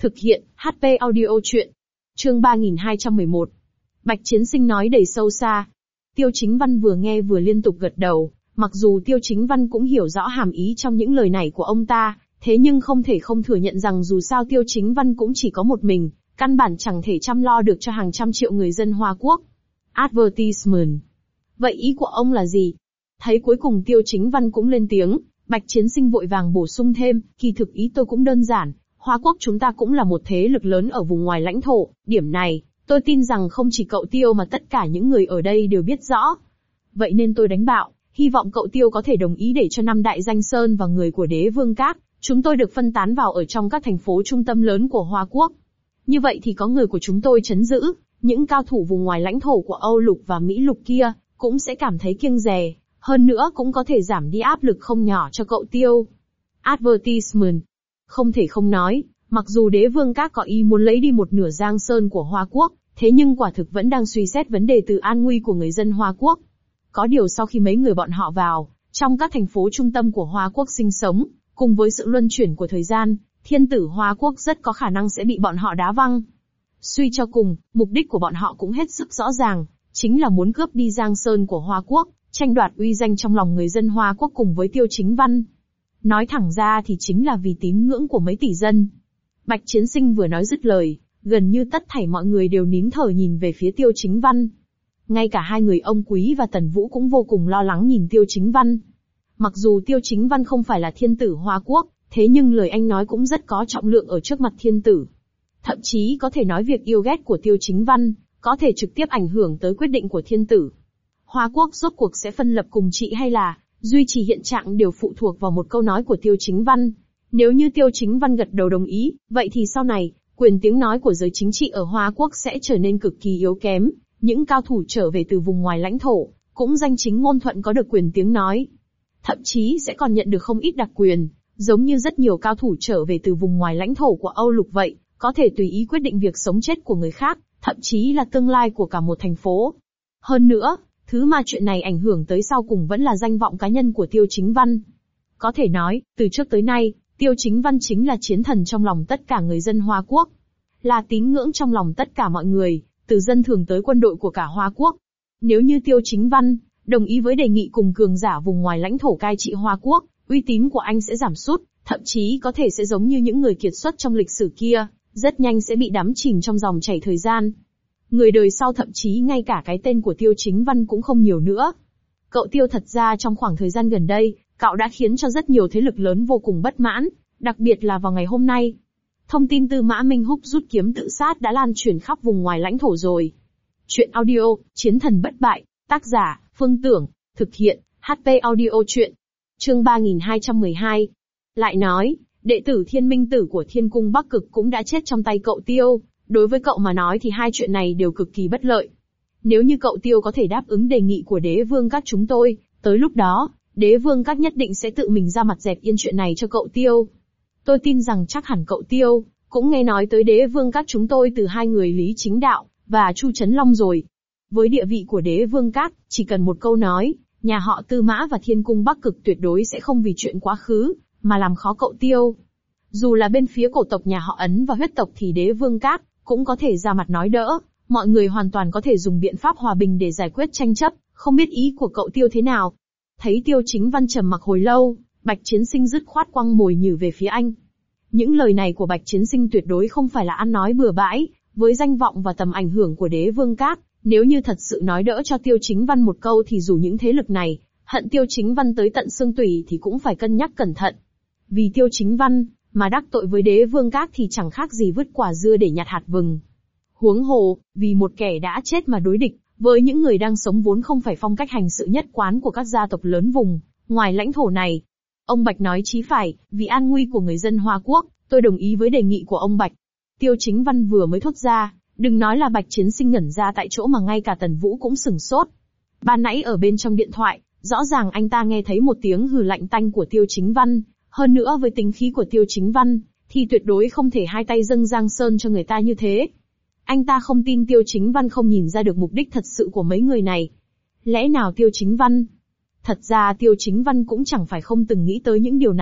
Thực hiện, HP audio truyện. Chương 3211. Bạch Chiến Sinh nói đầy sâu xa. Tiêu Chính Văn vừa nghe vừa liên tục gật đầu, mặc dù Tiêu Chính Văn cũng hiểu rõ hàm ý trong những lời này của ông ta, thế nhưng không thể không thừa nhận rằng dù sao Tiêu Chính Văn cũng chỉ có một mình, căn bản chẳng thể chăm lo được cho hàng trăm triệu người dân Hoa Quốc. Advertisement. Vậy ý của ông là gì? Thấy cuối cùng Tiêu Chính Văn cũng lên tiếng, Bạch Chiến Sinh vội vàng bổ sung thêm, kỳ thực ý tôi cũng đơn giản, Hoa Quốc chúng ta cũng là một thế lực lớn ở vùng ngoài lãnh thổ, điểm này, tôi tin rằng không chỉ cậu Tiêu mà tất cả những người ở đây đều biết rõ. Vậy nên tôi đánh bạo, hy vọng cậu Tiêu có thể đồng ý để cho 5 đại danh sơn và người của Đế Vương Các, chúng tôi được phân tán vào ở trong các thành phố trung tâm lớn của Hoa Quốc. Như vậy thì có người của chúng tôi trấn giữ, những cao thủ vùng ngoài lãnh thổ của Âu Lục và Mỹ Lục kia, cũng sẽ cảm thấy kiêng dè, hơn nữa cũng có thể giảm đi áp lực không nhỏ cho cậu Tiêu. Advertisement. Không thể không nói, mặc dù Đế Vương Các có ý muốn lấy đi một nửa giang sơn của Hoa Quốc, thế nhưng quả thực vẫn đang suy xét vấn đề từ an nguy của người dân Hoa Quốc. Có điều sau khi mấy người bọn họ vào, trong các thành phố trung tâm của Hoa Quốc sinh sống, cùng với sự luân chuyển của thời gian, thiên tử Hoa Quốc rất có khả năng sẽ bị bọn họ đá văng. Suy cho cùng, mục đích của bọn họ cũng hết sức rõ ràng, chính là muốn cướp đi giang sơn của Hoa Quốc, tranh đoạt uy danh trong lòng người dân Hoa Quốc cùng với Tiêu Chính Văn. Nói thẳng ra thì chính là vì tín ngưỡng của mấy tỷ dân. Bạch Chiến Sinh vừa nói dứt lời, gần như tất thảy mọi người đều nín thở nhìn về phía Tiêu Chính Văn. Ngay cả hai người ông Quý và Tần Vũ cũng vô cùng lo lắng nhìn Tiêu Chính Văn. Mặc dù Tiêu Chính Văn không phải là thiên tử Hoa Quốc, thế nhưng lời anh nói cũng rất có trọng lượng ở trước mặt thiên tử. Thậm chí có thể nói việc yêu ghét của Tiêu Chính Văn, có thể trực tiếp ảnh hưởng tới quyết định của thiên tử. Hoa Quốc rốt cuộc sẽ phân lập cùng trị hay là duy trì hiện trạng đều phụ thuộc vào một câu nói của Tiêu Chính Văn. Nếu như Tiêu Chính Văn gật đầu đồng ý, vậy thì sau này, quyền tiếng nói của giới chính trị ở Hoa Quốc sẽ trở nên cực kỳ yếu kém. Những cao thủ trở về từ vùng ngoài lãnh thổ, cũng danh chính ngôn thuận có được quyền tiếng nói. Thậm chí sẽ còn nhận được không ít đặc quyền, giống như rất nhiều cao thủ trở về từ vùng ngoài lãnh thổ của Âu Lục vậy, có thể tùy ý quyết định việc sống chết của người khác, thậm chí là tương lai của cả một thành phố. Hơn nữa, thứ mà chuyện này ảnh hưởng tới sau cùng vẫn là danh vọng cá nhân của Tiêu Chính Văn. Có thể nói, từ trước tới nay, Tiêu Chính Văn chính là chiến thần trong lòng tất cả người dân Hoa Quốc. Là tín ngưỡng trong lòng tất cả mọi người, từ dân thường tới quân đội của cả Hoa Quốc. Nếu như Tiêu Chính Văn đồng ý với đề nghị cùng cường giả vùng ngoài lãnh thổ cai trị Hoa Quốc, uy tín của anh sẽ giảm sút, thậm chí có thể sẽ giống như những người kiệt xuất trong lịch sử kia, rất nhanh sẽ bị đắm chìm trong dòng chảy thời gian. Người đời sau thậm chí ngay cả cái tên của Tiêu Chính Văn cũng không nhiều nữa. Cậu Tiêu thật ra trong khoảng thời gian gần đây, cậu đã khiến cho rất nhiều thế lực lớn vô cùng bất mãn, đặc biệt là vào ngày hôm nay. Thông tin Tư Mã Minh Húc rút kiếm tự sát đã lan truyền khắp vùng ngoài lãnh thổ rồi. Chuyện audio, Chiến thần bất bại, tác giả, Phương Tưởng, thực hiện, HP audio truyện. Chương 3212. Lại nói, đệ tử Thiên Minh Tử của Thiên Cung Bắc Cực cũng đã chết trong tay cậu Tiêu, đối với cậu mà nói thì hai chuyện này đều cực kỳ bất lợi. Nếu như cậu Tiêu có thể đáp ứng đề nghị của Đế Vương Các chúng tôi, tới lúc đó, Đế Vương Các nhất định sẽ tự mình ra mặt dẹp yên chuyện này cho cậu Tiêu. Tôi tin rằng chắc hẳn cậu Tiêu cũng nghe nói tới Đế Vương Các chúng tôi từ hai người Lý Chính Đạo và Chu Trấn Long rồi. Với địa vị của Đế Vương Các, chỉ cần một câu nói, nhà họ Tư Mã và Thiên Cung Bắc Cực tuyệt đối sẽ không vì chuyện quá khứ mà làm khó cậu Tiêu. Dù là bên phía cổ tộc nhà họ Ấn và huyết tộc thì Đế Vương Các cũng có thể ra mặt nói đỡ, mọi người hoàn toàn có thể dùng biện pháp hòa bình để giải quyết tranh chấp, không biết ý của cậu Tiêu thế nào. Thấy Tiêu Chính Văn trầm mặc hồi lâu, Bạch Chiến Sinh dứt khoát quăng mồi nhử về phía anh. Những lời này của Bạch Chiến Sinh tuyệt đối không phải là ăn nói bừa bãi, với danh vọng và tầm ảnh hưởng của Đế Vương Các, nếu như thật sự nói đỡ cho Tiêu Chính Văn một câu thì dù những thế lực này hận Tiêu Chính Văn tới tận xương tủy thì cũng phải cân nhắc cẩn thận. Vì Tiêu Chính Văn mà đắc tội với Đế Vương Các thì chẳng khác gì vứt quả dưa để nhặt hạt vừng. Huống hồ, vì một kẻ đã chết mà đối địch với những người đang sống vốn không phải phong cách hành sự nhất quán của các gia tộc lớn vùng ngoài lãnh thổ này. Ông Bạch nói chí phải, vì an nguy của người dân Hoa Quốc, tôi đồng ý với đề nghị của ông Bạch. Tiêu Chính Văn vừa mới thốt ra, đừng nói là Bạch Chiến Sinh ngẩn ra tại chỗ mà ngay cả Tần Vũ cũng sửng sốt. Ban nãy ở bên trong điện thoại, rõ ràng anh ta nghe thấy một tiếng hừ lạnh tanh của Tiêu Chính Văn, hơn nữa với tính khí của Tiêu Chính Văn, thì tuyệt đối không thể hai tay dâng giang sơn cho người ta như thế. Anh ta không tin Tiêu Chính Văn không nhìn ra được mục đích thật sự của mấy người này. Lẽ nào Tiêu Chính Văn? Thật ra Tiêu Chính Văn cũng chẳng phải không từng nghĩ tới những điều này,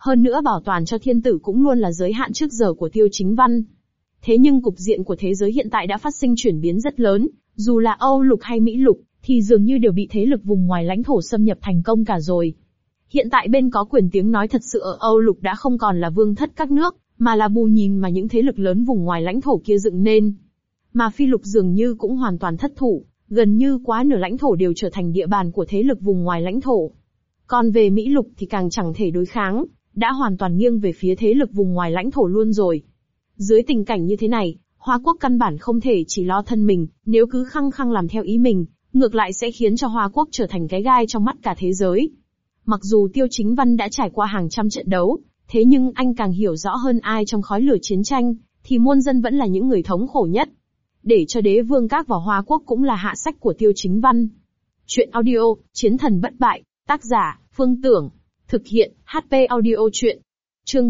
Hơn nữa bảo toàn cho thiên tử cũng luôn là giới hạn trước giờ của Tiêu Chính Văn. Thế nhưng cục diện của thế giới hiện tại đã phát sinh chuyển biến rất lớn, dù là Âu Lục hay Mỹ Lục, thì dường như đều bị thế lực vùng ngoài lãnh thổ xâm nhập thành công cả rồi. Hiện tại bên có quyền tiếng nói thật sự ở Âu Lục đã không còn là vương thất các nước, mà là bù nhìn mà những thế lực lớn vùng ngoài lãnh thổ kia dựng nên. Mà Phi Lục dường như cũng hoàn toàn thất thủ, gần như quá nửa lãnh thổ đều trở thành địa bàn của thế lực vùng ngoài lãnh thổ. Còn về Mỹ Lục thì càng chẳng thể đối kháng, đã hoàn toàn nghiêng về phía thế lực vùng ngoài lãnh thổ luôn rồi. Dưới tình cảnh như thế này, Hoa Quốc căn bản không thể chỉ lo thân mình, nếu cứ khăng khăng làm theo ý mình, ngược lại sẽ khiến cho Hoa Quốc trở thành cái gai trong mắt cả thế giới. Mặc dù Tiêu Chính Văn đã trải qua hàng trăm trận đấu, thế nhưng anh càng hiểu rõ hơn ai trong khói lửa chiến tranh, thì muôn dân vẫn là những người thống khổ nhất. Để cho Đế Vương Các vào Hoa Quốc cũng là hạ sách của Tiêu Chính Văn. Chuyện audio, Chiến thần bất bại, tác giả, Phương Tưởng, thực hiện, HP audio chuyện. Chương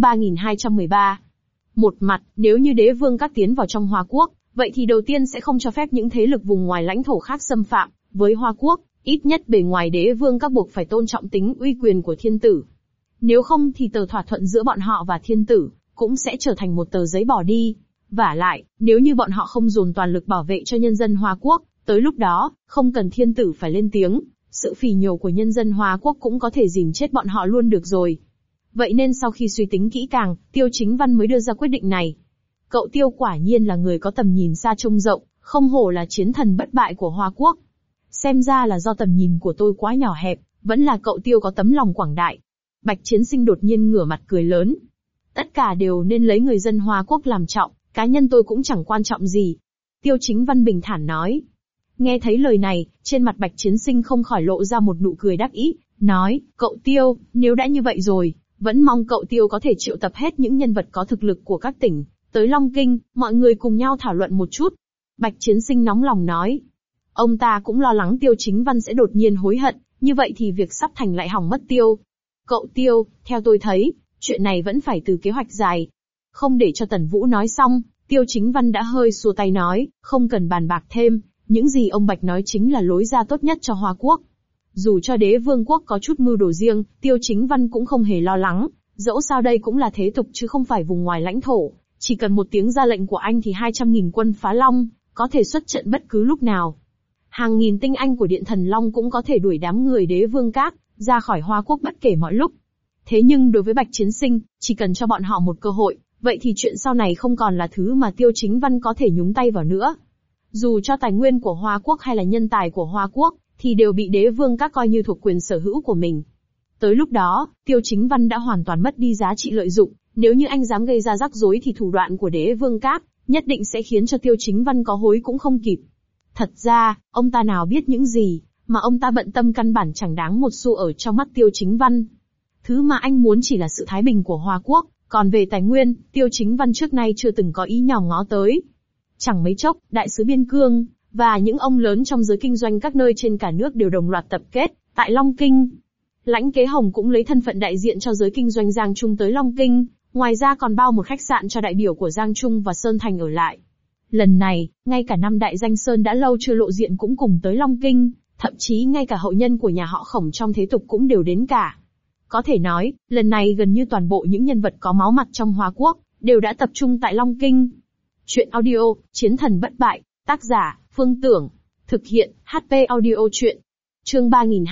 3213. Một mặt, nếu như Đế Vương Các tiến vào trong Hoa Quốc, vậy thì đầu tiên sẽ không cho phép những thế lực vùng ngoài lãnh thổ khác xâm phạm với Hoa Quốc, ít nhất bề ngoài Đế Vương Các buộc phải tôn trọng tính uy quyền của thiên tử. Nếu không thì tờ thỏa thuận giữa bọn họ và thiên tử cũng sẽ trở thành một tờ giấy bỏ đi. Vả lại, nếu như bọn họ không dồn toàn lực bảo vệ cho nhân dân Hoa Quốc, tới lúc đó, không cần thiên tử phải lên tiếng, sự phỉ nhổ của nhân dân Hoa Quốc cũng có thể dìm chết bọn họ luôn được rồi. Vậy nên sau khi suy tính kỹ càng, Tiêu Chính Văn mới đưa ra quyết định này. Cậu Tiêu quả nhiên là người có tầm nhìn xa trông rộng, không hổ là chiến thần bất bại của Hoa Quốc. Xem ra là do tầm nhìn của tôi quá nhỏ hẹp, vẫn là cậu Tiêu có tấm lòng quảng đại. Bạch Chiến Sinh đột nhiên ngửa mặt cười lớn. Tất cả đều nên lấy người dân Hoa Quốc làm trọng, cá nhân tôi cũng chẳng quan trọng gì. Tiêu Chính Văn bình thản nói. Nghe thấy lời này, trên mặt Bạch Chiến Sinh không khỏi lộ ra một nụ cười đắc ý, nói, cậu Tiêu, nếu đã như vậy rồi, vẫn mong cậu Tiêu có thể triệu tập hết những nhân vật có thực lực của các tỉnh, tới Long Kinh, mọi người cùng nhau thảo luận một chút. Bạch Chiến Sinh nóng lòng nói. Ông ta cũng lo lắng Tiêu Chính Văn sẽ đột nhiên hối hận, như vậy thì việc sắp thành lại hỏng mất tiêu. Cậu Tiêu, theo tôi thấy, chuyện này vẫn phải từ kế hoạch dài. Không để cho Tần Vũ nói xong, Tiêu Chính Văn đã hơi xua tay nói, không cần bàn bạc thêm, những gì ông Bạch nói chính là lối ra tốt nhất cho Hoa Quốc. Dù cho Đế Vương Quốc có chút mưu đồ riêng, Tiêu Chính Văn cũng không hề lo lắng, dẫu sao đây cũng là thế tục chứ không phải vùng ngoài lãnh thổ, chỉ cần một tiếng ra lệnh của anh thì 200.000 quân Phá Long có thể xuất trận bất cứ lúc nào. Hàng nghìn tinh anh của Điện Thần Long cũng có thể đuổi đám người Đế Vương Các ra khỏi Hoa Quốc bất kể mọi lúc. Thế nhưng đối với Bạch Chiến Sinh, chỉ cần cho bọn họ một cơ hội, vậy thì chuyện sau này không còn là thứ mà Tiêu Chính Văn có thể nhúng tay vào nữa. Dù cho tài nguyên của Hoa Quốc hay là nhân tài của Hoa Quốc, thì đều bị Đế Vương Các coi như thuộc quyền sở hữu của mình. Tới lúc đó, Tiêu Chính Văn đã hoàn toàn mất đi giá trị lợi dụng, nếu như anh dám gây ra rắc rối thì thủ đoạn của Đế Vương Các nhất định sẽ khiến cho Tiêu Chính Văn có hối cũng không kịp. Thật ra, ông ta nào biết những gì, mà ông ta bận tâm căn bản chẳng đáng một xu ở trong mắt Tiêu Chính Văn. Thứ mà anh muốn chỉ là sự thái bình của Hoa Quốc, còn về tài nguyên, Tiêu Chính Văn trước nay chưa từng có ý nhòm ngó tới. Chẳng mấy chốc, đại sứ Biên Cương, và những ông lớn trong giới kinh doanh các nơi trên cả nước đều đồng loạt tập kết, tại Long Kinh. Lãnh Kế Hồng cũng lấy thân phận đại diện cho giới kinh doanh Giang Trung tới Long Kinh, ngoài ra còn bao một khách sạn cho đại biểu của Giang Trung và Sơn Thành ở lại. Lần này, ngay cả năm đại danh Sơn đã lâu chưa lộ diện cũng cùng tới Long Kinh, thậm chí ngay cả hậu nhân của nhà họ Khổng trong thế tục cũng đều đến cả. Có thể nói, lần này gần như toàn bộ những nhân vật có máu mặt trong Hoa Quốc, đều đã tập trung tại Long Kinh. Chuyện audio, Chiến thần bất bại, tác giả, Phương Tưởng, thực hiện, HP audio chuyện. Chương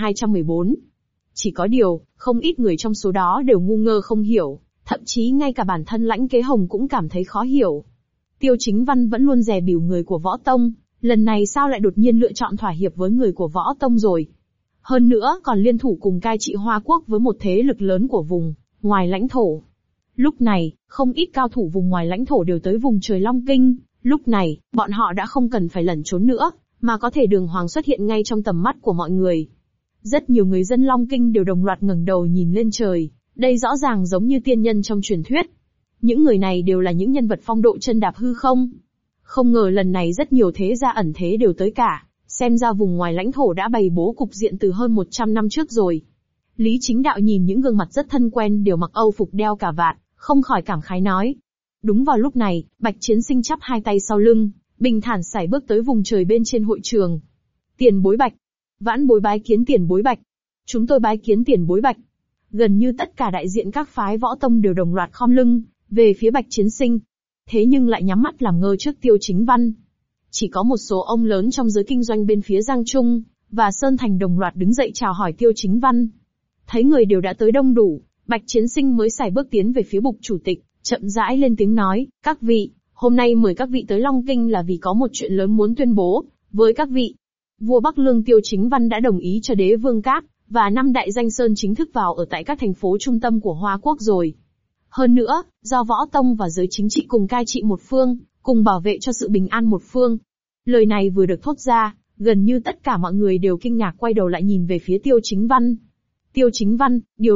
3214. Chỉ có điều, không ít người trong số đó đều ngu ngơ không hiểu, thậm chí ngay cả bản thân Lãnh Kế Hồng cũng cảm thấy khó hiểu. Tiêu Chính Văn vẫn luôn dè bỉu người của Võ Tông, lần này sao lại đột nhiên lựa chọn thỏa hiệp với người của Võ Tông rồi? Hơn nữa còn liên thủ cùng cai trị Hoa Quốc với một thế lực lớn của vùng ngoài lãnh thổ. Lúc này, không ít cao thủ vùng ngoài lãnh thổ đều tới vùng trời Long Kinh, lúc này, bọn họ đã không cần phải lẩn trốn nữa, mà có thể đường hoàng xuất hiện ngay trong tầm mắt của mọi người. Rất nhiều người dân Long Kinh đều đồng loạt ngẩng đầu nhìn lên trời, đây rõ ràng giống như tiên nhân trong truyền thuyết. Những người này đều là những nhân vật phong độ chân đạp hư không. Không ngờ lần này rất nhiều thế gia ẩn thế đều tới cả, xem ra vùng ngoài lãnh thổ đã bày bố cục diện từ hơn 100 năm trước rồi. Lý Chính Đạo nhìn những gương mặt rất thân quen đều mặc Âu phục đeo cà vạt, không khỏi cảm khái nói. Đúng vào lúc này, Bạch Chiến Sinh chắp hai tay sau lưng, bình thản sải bước tới vùng trời bên trên hội trường. Tiền bối Bạch. Vãn bối bái kiến tiền bối Bạch. Chúng tôi bái kiến tiền bối Bạch. gần như tất cả đại diện các phái võ tông đều đồng loạt khom lưng về phía Bạch Chiến Sinh. Thế nhưng lại nhắm mắt làm ngơ trước Tiêu Chính Văn. Chỉ có một số ông lớn trong giới kinh doanh bên phía Giang Trung và Sơn Thành đồng loạt đứng dậy chào hỏi Tiêu Chính Văn. Thấy người đều đã tới đông đủ, Bạch Chiến Sinh mới sải bước tiến về phía Bục chủ tịch, chậm rãi lên tiếng nói, các vị, hôm nay mời các vị tới Long Kinh là vì có một chuyện lớn muốn tuyên bố với các vị. Vua Bắc Lương Tiêu Chính Văn đã đồng ý cho Đế Vương Các và 5 đại danh sơn chính thức vào ở tại các thành phố trung tâm của Hoa Quốc rồi. Hơn nữa, do võ tông và giới chính trị cùng cai trị một phương, cùng bảo vệ cho sự bình an một phương. Lời này vừa được thốt ra, gần như tất cả mọi người đều kinh ngạc quay đầu lại nhìn về phía Tiêu Chính Văn. Tiêu Chính Văn,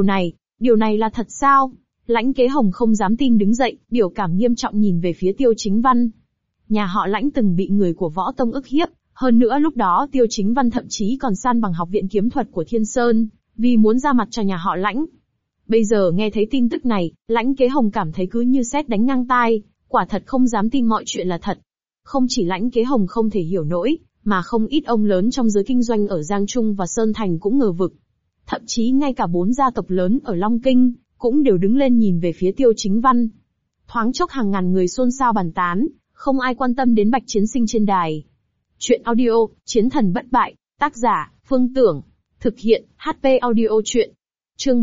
điều này là thật sao? Lãnh Kế Hồng không dám tin đứng dậy, biểu cảm nghiêm trọng nhìn về phía Tiêu Chính Văn. Nhà họ Lãnh từng bị người của võ tông ức hiếp, hơn nữa lúc đó Tiêu Chính Văn thậm chí còn san bằng học viện kiếm thuật của Thiên Sơn, vì muốn ra mặt cho nhà họ Lãnh. Bây giờ nghe thấy tin tức này, Lãnh Kế Hồng cảm thấy cứ như sét đánh ngang tai, quả thật không dám tin mọi chuyện là thật. Không chỉ Lãnh Kế Hồng không thể hiểu nổi, mà không ít ông lớn trong giới kinh doanh ở Giang Trung và Sơn Thành cũng ngờ vực. Thậm chí ngay cả 4 gia tộc lớn ở Long Kinh, cũng đều đứng lên nhìn về phía Tiêu Chính Văn. Thoáng chốc hàng ngàn người xôn xao bàn tán, không ai quan tâm đến Bạch Chiến Sinh trên đài. Chuyện audio, Chiến thần bất bại, tác giả, Phương Tưởng. Thực hiện, HP audio chuyện. Chương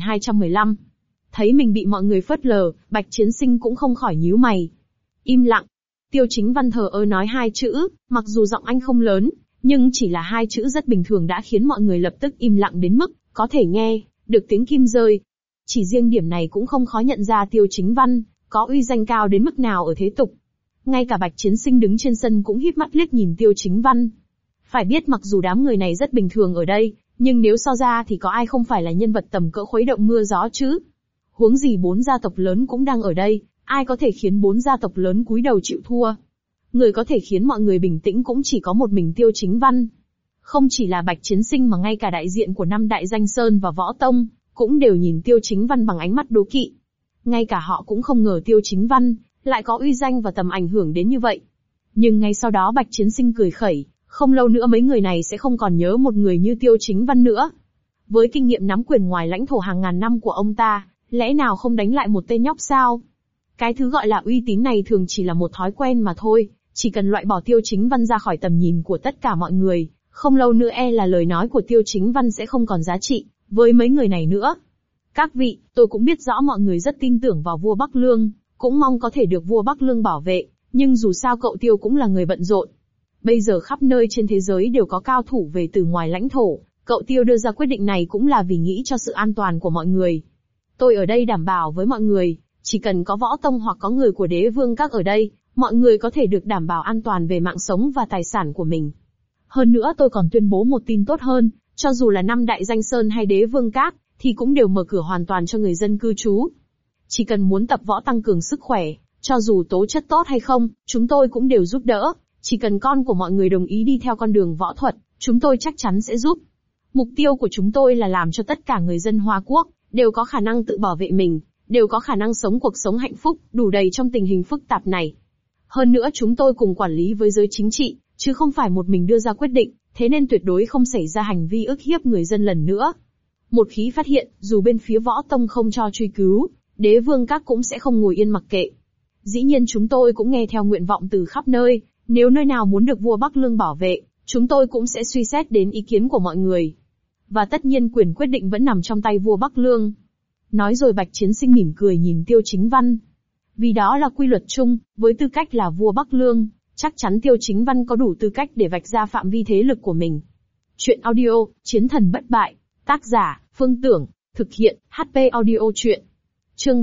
3215. Thấy mình bị mọi người phớt lờ, Bạch Chiến Sinh cũng không khỏi nhíu mày. Im lặng. Tiêu Chính Văn thờ ơ nói 2 chữ, mặc dù giọng anh không lớn, nhưng chỉ là 2 chữ rất bình thường đã khiến mọi người lập tức im lặng đến mức, có thể nghe được tiếng kim rơi. Chỉ riêng điểm này cũng không khó nhận ra Tiêu Chính Văn có uy danh cao đến mức nào ở thế tục. Ngay cả Bạch Chiến Sinh đứng trên sân cũng híp mắt liếc nhìn Tiêu Chính Văn. Phải biết mặc dù đám người này rất bình thường ở đây, nhưng nếu so ra thì có ai không phải là nhân vật tầm cỡ khuấy động mưa gió chứ? Huống gì 4 gia tộc lớn cũng đang ở đây, ai có thể khiến 4 gia tộc lớn cúi đầu chịu thua? Người có thể khiến mọi người bình tĩnh cũng chỉ có một mình Tiêu Chính Văn. Không chỉ là Bạch Chiến Sinh mà ngay cả đại diện của 5 đại danh sơn và võ tông, cũng đều nhìn Tiêu Chính Văn bằng ánh mắt đố kỵ. Ngay cả họ cũng không ngờ Tiêu Chính Văn lại có uy danh và tầm ảnh hưởng đến như vậy. Nhưng ngay sau đó Bạch Chiến Sinh cười khẩy, không lâu nữa mấy người này sẽ không còn nhớ một người như Tiêu Chính Văn nữa. Với kinh nghiệm nắm quyền ngoài lãnh thổ hàng ngàn năm của ông ta, lẽ nào không đánh lại một tên nhóc sao? Cái thứ gọi là uy tín này thường chỉ là một thói quen mà thôi, chỉ cần loại bỏ Tiêu Chính Văn ra khỏi tầm nhìn của tất cả mọi người, không lâu nữa là lời nói của Tiêu Chính Văn sẽ không còn giá trị với mấy người này nữa. Các vị, tôi cũng biết rõ mọi người rất tin tưởng vào vua Bắc Lương, cũng mong có thể được vua Bắc Lương bảo vệ, nhưng dù sao cậu Tiêu cũng là người bận rộn. Bây giờ khắp nơi trên thế giới đều có cao thủ về từ ngoài lãnh thổ, cậu Tiêu đưa ra quyết định này cũng là vì nghĩ cho sự an toàn của mọi người. Tôi ở đây đảm bảo với mọi người, chỉ cần có võ tông hoặc có người của Đế Vương Các ở đây, mọi người có thể được đảm bảo an toàn về mạng sống và tài sản của mình. Hơn nữa tôi còn tuyên bố một tin tốt hơn, cho dù là 5 đại danh sơn hay Đế Vương Các, thì cũng đều mở cửa hoàn toàn cho người dân cư trú. Chỉ cần muốn tập võ tăng cường sức khỏe, cho dù tố chất tốt hay không, chúng tôi cũng đều giúp đỡ. Chỉ cần con của mọi người đồng ý đi theo con đường võ thuật, chúng tôi chắc chắn sẽ giúp. Mục tiêu của chúng tôi là làm cho tất cả người dân Hoa Quốc đều có khả năng tự bảo vệ mình, đều có khả năng sống cuộc sống hạnh phúc, đủ đầy trong tình hình phức tạp này. Hơn nữa chúng tôi cùng quản lý với giới chính trị, chứ không phải một mình đưa ra quyết định, thế nên tuyệt đối không xảy ra hành vi ức hiếp người dân lần nữa. Một khi phát hiện, dù bên phía võ tông không cho truy cứu, Đế Vương Các cũng sẽ không ngồi yên mặc kệ. Dĩ nhiên chúng tôi cũng nghe theo nguyện vọng từ khắp nơi, nếu nơi nào muốn được vua Bắc Lương bảo vệ, chúng tôi cũng sẽ suy xét đến ý kiến của mọi người. Và tất nhiên quyền quyết định vẫn nằm trong tay vua Bắc Lương. Nói rồi Bạch Chiến Sinh mỉm cười nhìn Tiêu Chính Văn. Vì đó là quy luật chung, với tư cách là vua Bắc Lương, chắc chắn Tiêu Chính Văn có đủ tư cách để vạch ra phạm vi thế lực của mình. Chuyện audio, Chiến thần bất bại, tác giả, Phương Tưởng, thực hiện, HP audio chuyện. Chương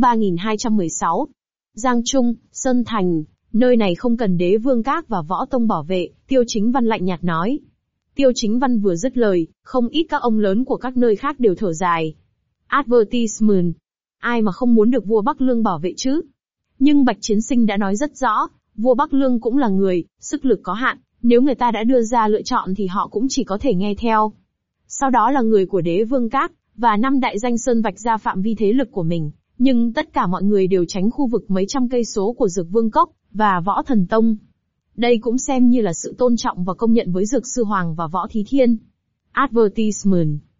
3216. Giang Trung, Sơn Thành, nơi này không cần Đế Vương Các và võ tông bảo vệ, Tiêu Chính Văn lạnh nhạt nói. Tiêu Chính Văn vừa dứt lời, không ít các ông lớn của các nơi khác đều thở dài. Advertisement. Ai mà không muốn được vua Bắc Lương bảo vệ chứ? Nhưng Bạch Chiến Sinh đã nói rất rõ, vua Bắc Lương cũng là người, sức lực có hạn, nếu người ta đã đưa ra lựa chọn thì họ cũng chỉ có thể nghe theo. Sau đó là người của Đế Vương Các, và 5 đại danh sơn vạch ra phạm vi thế lực của mình, nhưng tất cả mọi người đều tránh khu vực mấy trăm cây số của Dược Vương Cốc và Võ Thần Tông. Đây cũng xem như là sự tôn trọng và công nhận với Dược Sư Hoàng và Võ Thí Thiên. Advertisement.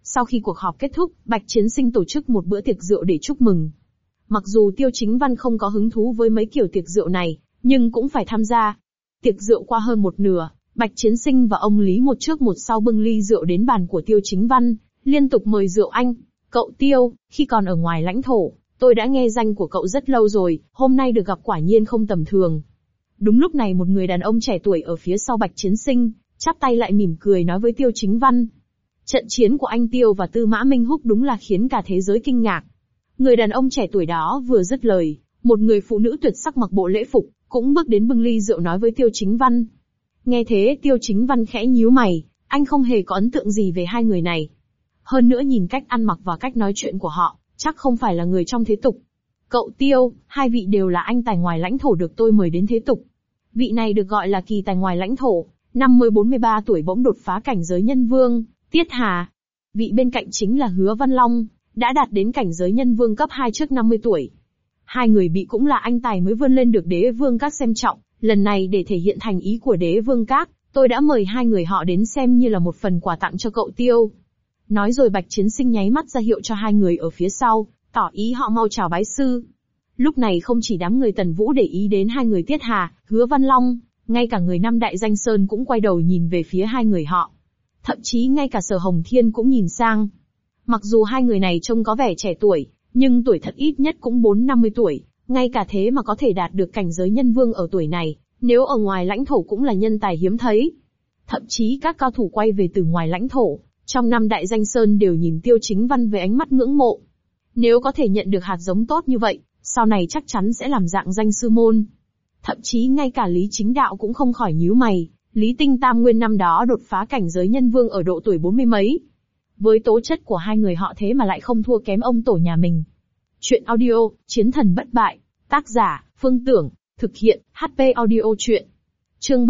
Sau khi cuộc họp kết thúc, Bạch Chiến Sinh tổ chức một bữa tiệc rượu để chúc mừng. Mặc dù Tiêu Chính Văn không có hứng thú với mấy kiểu tiệc rượu này, nhưng cũng phải tham gia. Tiệc rượu qua hơn một nửa, Bạch Chiến Sinh và ông Lý một trước một sau bưng ly rượu đến bàn của Tiêu Chính Văn, liên tục mời rượu anh. Cậu Tiêu, khi còn ở ngoài lãnh thổ, tôi đã nghe danh của cậu rất lâu rồi, hôm nay được gặp quả nhiên không tầm thường. Đúng lúc này một người đàn ông trẻ tuổi ở phía sau Bạch Chiến Sinh, chắp tay lại mỉm cười nói với Tiêu Chính Văn. Trận chiến của anh Tiêu và Tư Mã Minh Húc đúng là khiến cả thế giới kinh ngạc. Người đàn ông trẻ tuổi đó vừa dứt lời, một người phụ nữ tuyệt sắc mặc bộ lễ phục, cũng bước đến bưng ly rượu nói với Tiêu Chính Văn. Nghe thế Tiêu Chính Văn khẽ nhíu mày, anh không hề có ấn tượng gì về hai người này. Hơn nữa nhìn cách ăn mặc và cách nói chuyện của họ, chắc không phải là người trong thế tục. Cậu Tiêu, hai vị đều là anh tài ngoài lãnh thổ được tôi mời đến thế tục. Vị này được gọi là kỳ tài ngoài lãnh thổ, năm mới 43 tuổi bỗng đột phá cảnh giới nhân vương, Tiết Hà. Vị bên cạnh chính là Hứa Văn Long, đã đạt đến cảnh giới nhân vương cấp 2 trước 50 tuổi. Hai người bị cũng là anh tài mới vươn lên được Đế Vương Các xem trọng, lần này để thể hiện thành ý của Đế Vương Các, tôi đã mời hai người họ đến xem như là một phần quà tặng cho cậu Tiêu. Nói rồi Bạch Chiến Sinh nháy mắt ra hiệu cho hai người ở phía sau, tỏ ý họ mau chào bái sư. Lúc này không chỉ đám người Tần Vũ để ý đến hai người Tiết Hà, Hứa Văn Long, ngay cả người Năm Đại Danh Sơn cũng quay đầu nhìn về phía hai người họ. Thậm chí ngay cả Sở Hồng Thiên cũng nhìn sang. Mặc dù hai người này trông có vẻ trẻ tuổi, nhưng tuổi thật ít nhất cũng 40-50 tuổi, ngay cả thế mà có thể đạt được cảnh giới nhân vương ở tuổi này, nếu ở ngoài lãnh thổ cũng là nhân tài hiếm thấy. Thậm chí các cao thủ quay về từ ngoài lãnh thổ, trong Năm Đại Danh Sơn đều nhìn Tiêu Chính Văn với ánh mắt ngưỡng mộ. Nếu có thể nhận được hạt giống tốt như vậy, sau này chắc chắn sẽ làm dạng danh sư môn. Thậm chí ngay cả Lý Chính Đạo cũng không khỏi nhíu mày, Lý Tinh Tam Nguyên năm đó đột phá cảnh giới nhân vương ở độ tuổi 40 mấy. Với tố chất của hai người họ thế mà lại không thua kém ông tổ nhà mình. Chuyện audio, Chiến Thần Bất Bại, tác giả, Phương Tưởng, thực hiện, HP Audio Chuyện. Chương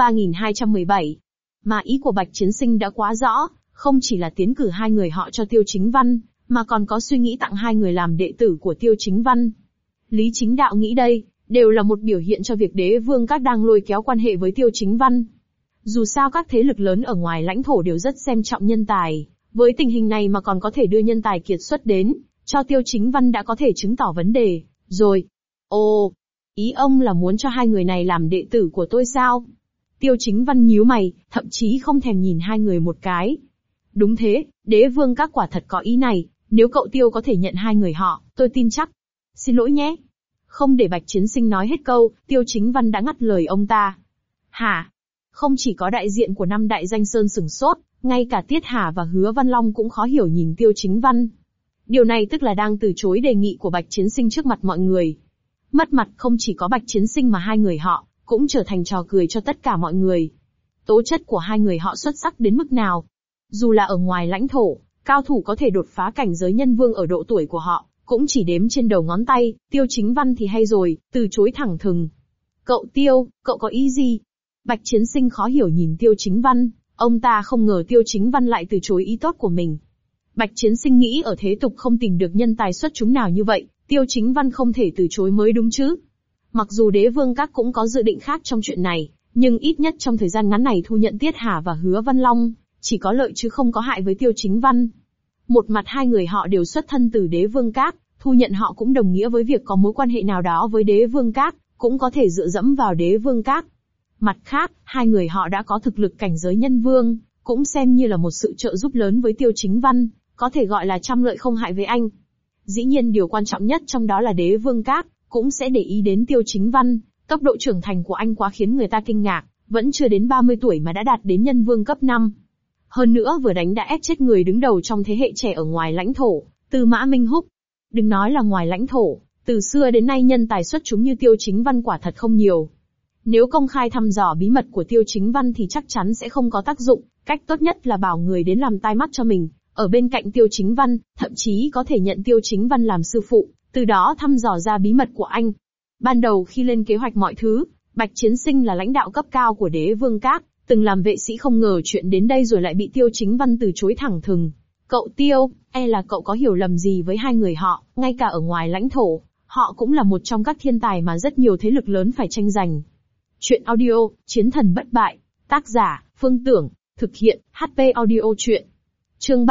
3217. Mà ý của Bạch Chiến Sinh đã quá rõ, không chỉ là tiến cử hai người họ cho Tiêu Chính Văn, mà còn có suy nghĩ tặng hai người làm đệ tử của Tiêu Chính Văn. Lý Chính Đạo nghĩ đây, đều là một biểu hiện cho việc Đế Vương Các đang lôi kéo quan hệ với Tiêu Chính Văn. Dù sao các thế lực lớn ở ngoài lãnh thổ đều rất xem trọng nhân tài, với tình hình này mà còn có thể đưa nhân tài kiệt xuất đến, cho Tiêu Chính Văn đã có thể chứng tỏ vấn đề, rồi. Ồ, ý ông là muốn cho hai người này làm đệ tử của tôi sao? Tiêu Chính Văn nhíu mày, thậm chí không thèm nhìn hai người một cái. Đúng thế, Đế Vương Các quả thật có ý này, nếu cậu Tiêu có thể nhận hai người họ, tôi tin chắc. Xin lỗi nhé. Không để Bạch Chiến Sinh nói hết câu, Tiêu Chính Văn đã ngắt lời ông ta. Hả? Không chỉ có đại diện của Năm Đại Danh Sơn sửng sốt, ngay cả Tiết Hà và Hứa Văn Long cũng khó hiểu nhìn Tiêu Chính Văn. Điều này tức là đang từ chối đề nghị của Bạch Chiến Sinh trước mặt mọi người. Mất mặt không chỉ có Bạch Chiến Sinh mà hai người họ, cũng trở thành trò cười cho tất cả mọi người. Tố chất của hai người họ xuất sắc đến mức nào? Dù là ở ngoài lãnh thổ, cao thủ có thể đột phá cảnh giới nhân vương ở độ tuổi của họ, cũng chỉ đếm trên đầu ngón tay, Tiêu Chính Văn thì hay rồi, từ chối thẳng thừng. Cậu Tiêu, cậu có ý gì? Bạch Chiến Sinh khó hiểu nhìn Tiêu Chính Văn, ông ta không ngờ Tiêu Chính Văn lại từ chối ý tốt của mình. Bạch Chiến Sinh nghĩ ở thế tục không tìm được nhân tài xuất chúng nào như vậy, Tiêu Chính Văn không thể từ chối mới đúng chứ. Mặc dù Đế Vương Các cũng có dự định khác trong chuyện này, nhưng ít nhất trong thời gian ngắn này thu nhận Tiết Hà và Hứa Văn Long, chỉ có lợi chứ không có hại với Tiêu Chính Văn. Một mặt hai người họ đều xuất thân từ Đế Vương Các, thu nhận họ cũng đồng nghĩa với việc có mối quan hệ nào đó với Đế Vương Các, cũng có thể dựa dẫm vào Đế Vương Các. Mặt khác, hai người họ đã có thực lực cảnh giới nhân vương, cũng xem như là một sự trợ giúp lớn với Tiêu Chính Văn, có thể gọi là trăm lợi không hại với anh. Dĩ nhiên điều quan trọng nhất trong đó là Đế Vương Các, cũng sẽ để ý đến Tiêu Chính Văn, tốc độ trưởng thành của anh quá khiến người ta kinh ngạc, vẫn chưa đến 30 tuổi mà đã đạt đến nhân vương cấp 5. Hơn nữa vừa đánh đã ép chết người đứng đầu trong thế hệ trẻ ở ngoài lãnh thổ, Tư Mã Minh Húc. Đừng nói là ngoài lãnh thổ, từ xưa đến nay nhân tài xuất chúng như Tiêu Chính Văn quả thật không nhiều. Nếu công khai thăm dò bí mật của Tiêu Chính Văn thì chắc chắn sẽ không có tác dụng, cách tốt nhất là bảo người đến làm tai mắt cho mình, ở bên cạnh Tiêu Chính Văn, thậm chí có thể nhận Tiêu Chính Văn làm sư phụ, từ đó thăm dò ra bí mật của anh. Ban đầu khi lên kế hoạch mọi thứ, Bạch Chiến Sinh là lãnh đạo cấp cao của Đế Vương Các, từng làm vệ sĩ không ngờ chuyện đến đây rồi lại bị Tiêu Chính Văn từ chối thẳng thừng. Cậu Tiêu, là cậu có hiểu lầm gì với hai người họ, ngay cả ở ngoài lãnh thổ, họ cũng là một trong các thiên tài mà rất nhiều thế lực lớn phải tranh giành. Chuyện audio, Chiến Thần Bất Bại, tác giả, Phương Tưởng, thực hiện, HP Audio Chuyện. Chương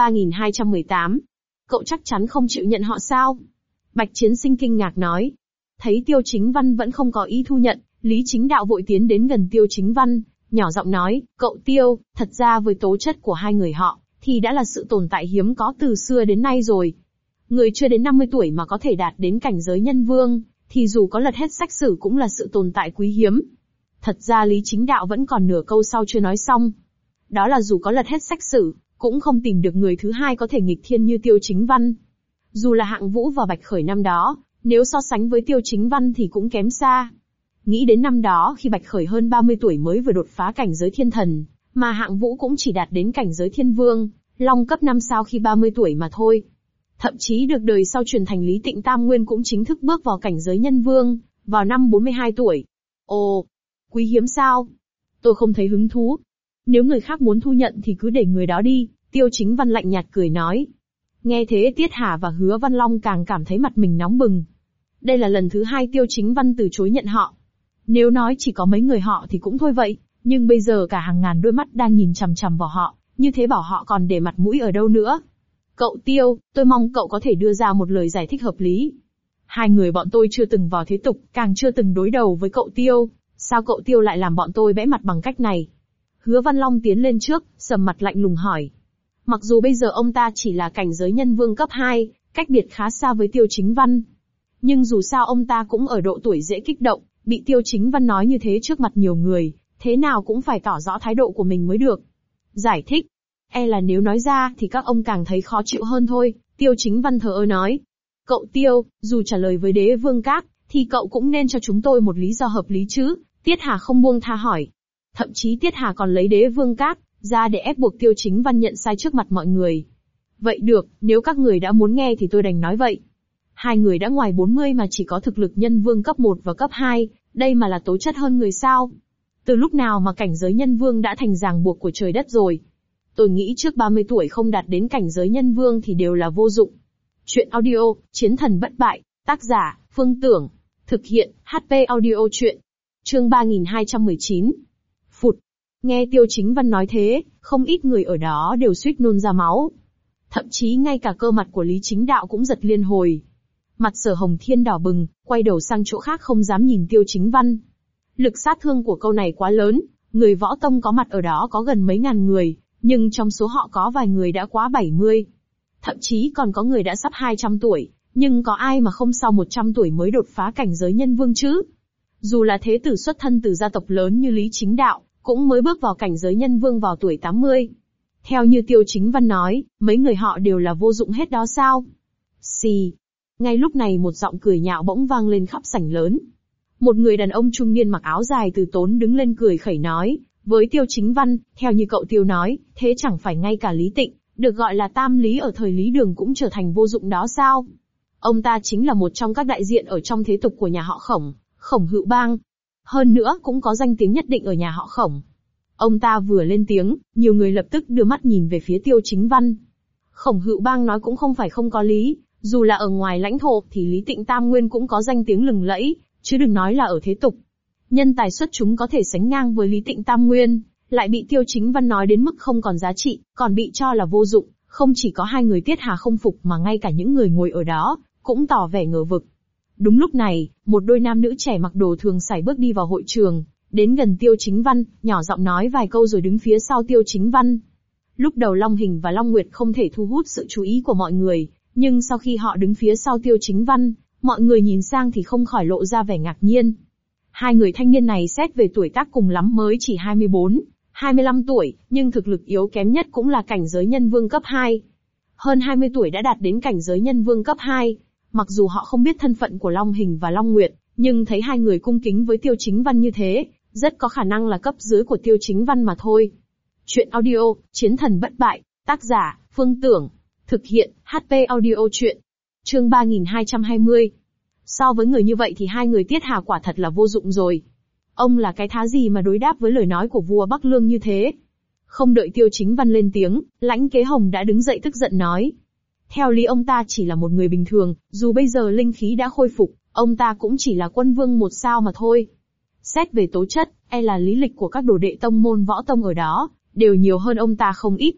3218. Cậu chắc chắn không chịu nhận họ sao? Bạch Chiến Sinh kinh ngạc nói. Thấy Tiêu Chính Văn vẫn không có ý thu nhận, Lý Chính Đạo vội tiến đến gần Tiêu Chính Văn, nhỏ giọng nói, cậu Tiêu, thật ra với tố chất của hai người họ, thì đã là sự tồn tại hiếm có từ xưa đến nay rồi. Người chưa đến 50 tuổi mà có thể đạt đến cảnh giới nhân vương, thì dù có lật hết sách sử cũng là sự tồn tại quý hiếm. Thật ra Lý Chính Đạo vẫn còn nửa câu sau chưa nói xong. Đó là dù có lật hết sách sử, cũng không tìm được người thứ hai có thể nghịch thiên như Tiêu Chính Văn. Dù là Hạng Vũ và Bạch Khởi năm đó, nếu so sánh với Tiêu Chính Văn thì cũng kém xa. Nghĩ đến năm đó khi Bạch Khởi hơn 30 tuổi mới vừa đột phá cảnh giới thiên thần, mà Hạng Vũ cũng chỉ đạt đến cảnh giới thiên vương, long cấp 5 sao khi 30 tuổi mà thôi. Thậm chí được đời sau truyền thành Lý Tịnh Tam Nguyên cũng chính thức bước vào cảnh giới nhân vương, vào năm 42 tuổi. Ồ, quý hiếm sao? Tôi không thấy hứng thú. Nếu người khác muốn thu nhận thì cứ để người đó đi, Tiêu Chính Văn lạnh nhạt cười nói. Nghe thế Tiết Hà và Hứa Văn Long càng cảm thấy mặt mình nóng bừng. Đây là lần thứ hai Tiêu Chính Văn từ chối nhận họ. Nếu nói chỉ có mấy người họ thì cũng thôi vậy, nhưng bây giờ cả hàng ngàn đôi mắt đang nhìn chằm chằm vào họ, như thế bảo họ còn để mặt mũi ở đâu nữa. Cậu Tiêu, tôi mong cậu có thể đưa ra một lời giải thích hợp lý. Hai người bọn tôi chưa từng vào thế tục, càng chưa từng đối đầu với cậu Tiêu, sao cậu Tiêu lại làm bọn tôi bẽ mặt bằng cách này? Hứa Văn Long tiến lên trước, sầm mặt lạnh lùng hỏi. Mặc dù bây giờ ông ta chỉ là cảnh giới nhân vương cấp 2, cách biệt khá xa với Tiêu Chính Văn. Nhưng dù sao ông ta cũng ở độ tuổi dễ kích động, bị Tiêu Chính Văn nói như thế trước mặt nhiều người, thế nào cũng phải tỏ rõ thái độ của mình mới được. Giải thích. E là nếu nói ra thì các ông càng thấy khó chịu hơn thôi, Tiêu Chính Văn thờ ơ nói. Cậu Tiêu, dù trả lời với Đế Vương Các, thì cậu cũng nên cho chúng tôi một lý do hợp lý chứ, Tiết Hà không buông tha hỏi. Thậm chí Tiết Hà còn lấy Đế Vương Các ra để ép buộc Tiêu Chính Văn nhận sai trước mặt mọi người. Vậy được, nếu các người đã muốn nghe thì tôi đành nói vậy. Hai người đã ngoài 40 mà chỉ có thực lực nhân vương cấp 1 và cấp 2, đây mà là tố chất hơn người sao? Từ lúc nào mà cảnh giới nhân vương đã thành ràng buộc của trời đất rồi? Tôi nghĩ trước 30 tuổi không đạt đến cảnh giới nhân vương thì đều là vô dụng. Chuyện audio, Chiến thần bất bại, tác giả, Phương Tưởng. Thực hiện, HP audio chuyện. Chương 3219. Phụt. Nghe Tiêu Chính Văn nói thế, không ít người ở đó đều suýt nôn ra máu. Thậm chí ngay cả cơ mặt của Lý Chính Đạo cũng giật liên hồi. Mặt Sở Hồng Thiên đỏ bừng, quay đầu sang chỗ khác không dám nhìn Tiêu Chính Văn. Lực sát thương của câu này quá lớn, người võ tông có mặt ở đó có gần mấy ngàn người, nhưng trong số họ có vài người đã quá 70. Thậm chí còn có người đã sắp 200 tuổi, nhưng có ai mà không sau 100 tuổi mới đột phá cảnh giới nhân vương chứ? Dù là thế tử xuất thân từ gia tộc lớn như Lý Chính Đạo, cũng mới bước vào cảnh giới nhân vương vào tuổi 80. Theo như Tiêu Chính Văn nói, mấy người họ đều là vô dụng hết đó sao? Xì. Ngay lúc này một giọng cười nhạo bỗng vang lên khắp sảnh lớn. Một người đàn ông trung niên mặc áo dài từ tốn đứng lên cười khẩy nói, với Tiêu Chính Văn, theo như cậu Tiêu nói, thế chẳng phải ngay cả Lý Tịnh, được gọi là tam lý ở thời Lý Đường cũng trở thành vô dụng đó sao? Ông ta chính là một trong các đại diện ở trong thế tục của nhà họ Khổng, Khổng Hữu Bang. Hơn nữa cũng có danh tiếng nhất định ở nhà họ Khổng. Ông ta vừa lên tiếng, nhiều người lập tức đưa mắt nhìn về phía Tiêu Chính Văn. Khổng Hữu Bang nói cũng không phải không có lý, dù là ở ngoài lãnh thổ thì Lý Tịnh Tam Nguyên cũng có danh tiếng lừng lẫy, chứ đừng nói là ở thế tục. Nhân tài xuất chúng có thể sánh ngang với Lý Tịnh Tam Nguyên, lại bị Tiêu Chính Văn nói đến mức không còn giá trị, còn bị cho là vô dụng, không chỉ có hai người Tiết Hà không phục mà ngay cả những người ngồi ở đó, cũng tỏ vẻ ngờ vực. Đúng lúc này, một đôi nam nữ trẻ mặc đồ thường sải bước đi vào hội trường, đến gần Tiêu Chính Văn, nhỏ giọng nói vài câu rồi đứng phía sau Tiêu Chính Văn. Lúc đầu Long Hình và Long Nguyệt không thể thu hút sự chú ý của mọi người, nhưng sau khi họ đứng phía sau Tiêu Chính Văn, mọi người nhìn sang thì không khỏi lộ ra vẻ ngạc nhiên. Hai người thanh niên này xét về tuổi tác cùng lắm mới chỉ 24, 25 tuổi, nhưng thực lực yếu kém nhất cũng là cảnh giới nhân vương cấp 2. Hơn 20 tuổi đã đạt đến cảnh giới nhân vương cấp 2. Mặc dù họ không biết thân phận của Long Hình và Long Nguyệt, nhưng thấy hai người cung kính với Tiêu Chính Văn như thế, rất có khả năng là cấp dưới của Tiêu Chính Văn mà thôi. Chuyện audio, Chiến thần bất bại, tác giả, Phương Tưởng. Thực hiện, HP audio chuyện. Chương 3220. So với người như vậy thì hai người Tiết Hà quả thật là vô dụng rồi. Ông là cái thá gì mà đối đáp với lời nói của vua Bắc Lương như thế? Không đợi Tiêu Chính Văn lên tiếng, Lãnh Kế Hồng đã đứng dậy tức giận nói. Theo lý ông ta chỉ là một người bình thường, dù bây giờ linh khí đã khôi phục, ông ta cũng chỉ là quân vương 1 sao mà thôi. Xét về tố chất, là lý lịch của các đồ đệ tông môn võ tông ở đó, đều nhiều hơn ông ta không ít.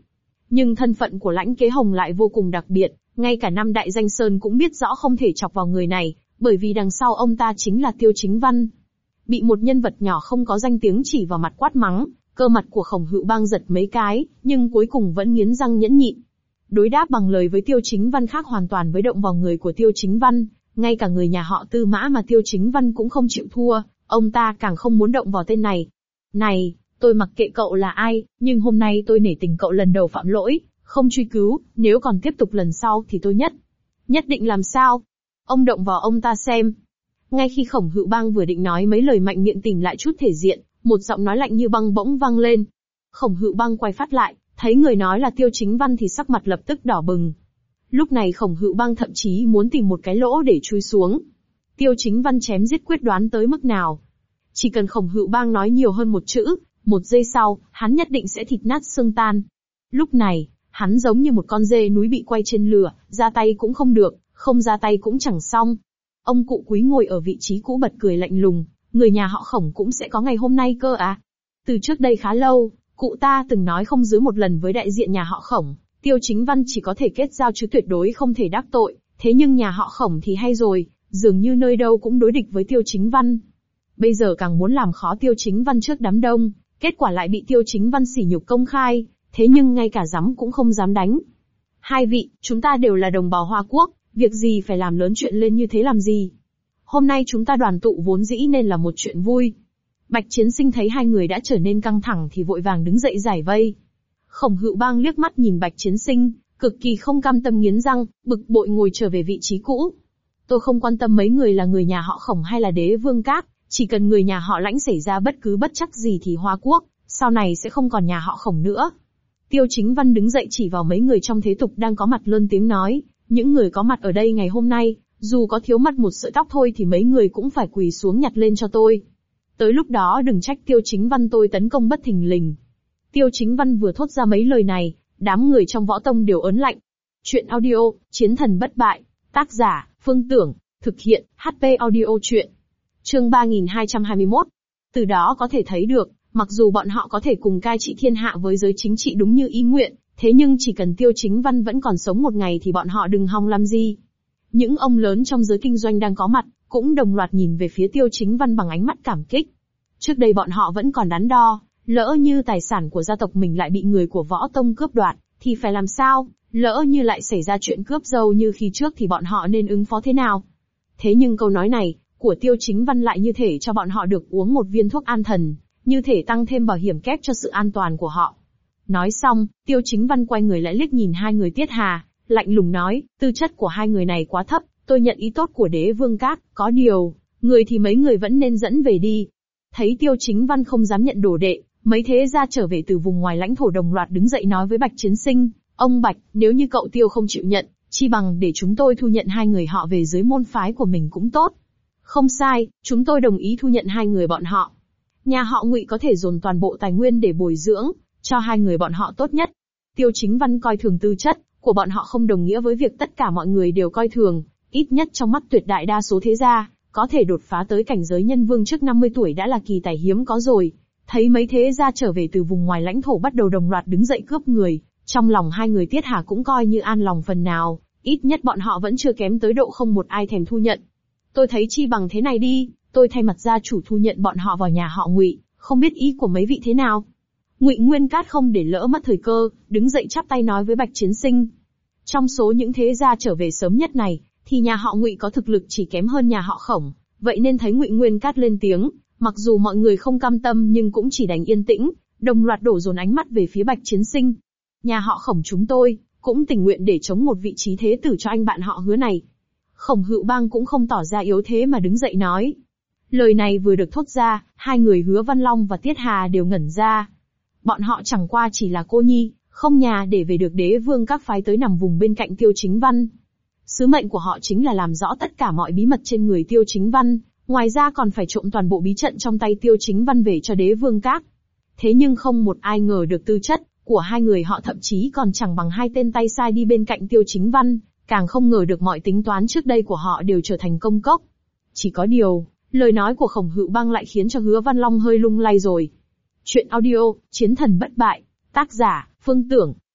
Nhưng thân phận của Lãnh Kế Hồng lại vô cùng đặc biệt, ngay cả năm đại danh sơn cũng biết rõ không thể chọc vào người này, bởi vì đằng sau ông ta chính là Tiêu Chính Văn. Bị một nhân vật nhỏ không có danh tiếng chỉ vào mặt quát mắng, cơ mặt của Khổng Hữu Bang giật mấy cái, nhưng cuối cùng vẫn nghiến răng nhẫn nhịn. Đối đáp bằng lời với Tiêu Chính Văn khác hoàn toàn với động vào người của Tiêu Chính Văn, ngay cả người nhà họ Tư Mã mà Tiêu Chính Văn cũng không chịu thua, ông ta càng không muốn động vào tên này. Này, tôi mặc kệ cậu là ai, nhưng hôm nay tôi nể tình cậu lần đầu phạm lỗi, không truy cứu, nếu còn tiếp tục lần sau thì tôi nhất định làm sao? Ông động vào ông ta xem. Ngay khi Khổng Hữu Bang vừa định nói mấy lời mạnh miệng tìm lại chút thể diện, một giọng nói lạnh như băng bỗng vang lên. Khổng Hữu Bang quay phát lại, thấy người nói là Tiêu Chính Văn thì sắc mặt lập tức đỏ bừng. Lúc này Khổng Hữu Bang thậm chí muốn tìm một cái lỗ để chui xuống. Tiêu Chính Văn chém giết quyết đoán tới mức nào? Chỉ cần Khổng Hữu Bang nói nhiều hơn một chữ, một giây sau, hắn nhất định sẽ thịt nát xương tan. Lúc này, hắn giống như một con dê núi bị quay trên lửa, ra tay cũng không được, không ra tay cũng chẳng xong. Ông cụ Quý ngồi ở vị trí cũ bật cười lạnh lùng, người nhà họ Khổng cũng sẽ có ngày hôm nay cơ à? Từ trước đây khá lâu, cụ ta từng nói không dưới một lần với đại diện nhà họ Khổng, Tiêu Chính Văn chỉ có thể kết giao chứ tuyệt đối không thể đắc tội, thế nhưng nhà họ Khổng thì hay rồi, dường như nơi đâu cũng đối địch với Tiêu Chính Văn. Bây giờ càng muốn làm khó Tiêu Chính Văn trước đám đông, kết quả lại bị Tiêu Chính Văn sỉ nhục công khai, thế nhưng ngay cả dám cũng không dám đánh. Hai vị, chúng ta đều là đồng bào Hoa Quốc, việc gì phải làm lớn chuyện lên như thế làm gì? Hôm nay chúng ta đoàn tụ vốn dĩ nên là một chuyện vui. Bạch Chiến Sinh thấy hai người đã trở nên căng thẳng thì vội vàng đứng dậy giải vây. Khổng Hữu Bang liếc mắt nhìn Bạch Chiến Sinh, cực kỳ không cam tâm nghiến răng, bực bội ngồi trở về vị trí cũ. Tôi không quan tâm mấy người là người nhà họ Khổng hay là Đế Vương Các, chỉ cần người nhà họ Lãnh xảy ra bất cứ bất trắc gì thì Hoa Quốc, sau này sẽ không còn nhà họ Khổng nữa. Tiêu Chính Văn đứng dậy chỉ vào mấy người trong thế tục đang có mặt lớn tiếng nói, những người có mặt ở đây ngày hôm nay, dù có thiếu mất một sợi tóc thôi thì mấy người cũng phải quỳ xuống nhặt lên cho tôi. Tới lúc đó đừng trách Tiêu Chính Văn tôi tấn công bất thình lình. Tiêu Chính Văn vừa thốt ra mấy lời này, đám người trong võ tông đều ớn lạnh. Chuyện audio, Chiến thần bất bại, tác giả, Phương Tưởng, thực hiện, HP audio chuyện. Chương 3221. Từ đó có thể thấy được, mặc dù bọn họ có thể cùng cai trị thiên hạ với giới chính trị đúng như ý nguyện, thế nhưng chỉ cần Tiêu Chính Văn vẫn còn sống một ngày thì bọn họ đừng hòng làm gì. Những ông lớn trong giới kinh doanh đang có mặt, cũng đồng loạt nhìn về phía Tiêu Chính Văn bằng ánh mắt cảm kích. Trước đây bọn họ vẫn còn đắn đo, lỡ như tài sản của gia tộc mình lại bị người của võ tông cướp đoạt, thì phải làm sao? Lỡ như lại xảy ra chuyện cướp dâu như khi trước thì bọn họ nên ứng phó thế nào? Thế nhưng câu nói này, của Tiêu Chính Văn lại như thể cho bọn họ được uống một viên thuốc an thần, như thể tăng thêm bảo hiểm kép cho sự an toàn của họ. Nói xong, Tiêu Chính Văn quay người lại liếc nhìn hai người Tiết Hà, lạnh lùng nói, tư chất của hai người này quá thấp, tôi nhận ý tốt của Đế Vương Các, có điều, người thì mấy người vẫn nên dẫn về đi. Thấy Tiêu Chính Văn không dám nhận đồ đệ, mấy thế gia trở về từ vùng ngoài lãnh thổ đồng loạt đứng dậy nói với Bạch Chiến Sinh, ông Bạch, nếu như cậu Tiêu không chịu nhận, chi bằng để chúng tôi thu nhận hai người họ về dưới môn phái của mình cũng tốt. Không sai, chúng tôi đồng ý thu nhận hai người bọn họ. Nhà họ Ngụy có thể dồn toàn bộ tài nguyên để bồi dưỡng, cho hai người bọn họ tốt nhất. Tiêu Chính Văn coi thường tư chất của bọn họ không đồng nghĩa với việc tất cả mọi người đều coi thường, ít nhất trong mắt tuyệt đại đa số thế gia, có thể đột phá tới cảnh giới nhân vương trước 50 tuổi đã là kỳ tài hiếm có rồi. Thấy mấy thế gia trở về từ vùng ngoài lãnh thổ bắt đầu đồng loạt đứng dậy cướp người, trong lòng hai người Tiết Hà cũng coi như an lòng phần nào, ít nhất bọn họ vẫn chưa kém tới độ không một ai thèm thu nhận. Tôi thấy chi bằng thế này đi, tôi thay mặt gia chủ thu nhận bọn họ vào nhà họ Ngụy, không biết ý của mấy vị thế nào? Ngụy Nguyên Cát không để lỡ mất thời cơ, đứng dậy chắp tay nói với Bạch Chiến Sinh. Trong số những thế gia trở về sớm nhất này, thì nhà họ Ngụy có thực lực chỉ kém hơn nhà họ Khổng, vậy nên thấy Ngụy Nguyên Cát lên tiếng, mặc dù mọi người không cam tâm nhưng cũng chỉ đành yên tĩnh, đồng loạt đổ dồn ánh mắt về phía Bạch Chiến Sinh. Nhà họ Khổng chúng tôi cũng tình nguyện để chống một vị trí thế tử cho anh bạn họ Hứa này. Khổng Hữu Bang cũng không tỏ ra yếu thế mà đứng dậy nói. Lời này vừa được thốt ra, hai người Hứa Văn Long và Tiết Hà đều ngẩn ra. Bọn họ chẳng qua chỉ là cô nhi, không nhà để về được Đế Vương Các phái tới nằm vùng bên cạnh Tiêu Chính Văn. Sứ mệnh của họ chính là làm rõ tất cả mọi bí mật trên người Tiêu Chính Văn, ngoài ra còn phải trộm toàn bộ bí trận trong tay Tiêu Chính Văn về cho Đế Vương Các. Thế nhưng không một ai ngờ được tư chất của hai người họ thậm chí còn chẳng bằng hai tên tay sai đi bên cạnh Tiêu Chính Văn, càng không ngờ được mọi tính toán trước đây của họ đều trở thành công cốc. Chỉ có điều, lời nói của Khổng Hữu Bang lại khiến cho Hứa Văn Long hơi lung lay rồi. Chuyện audio, Chiến thần bất bại, tác giả, Phương Tưởng,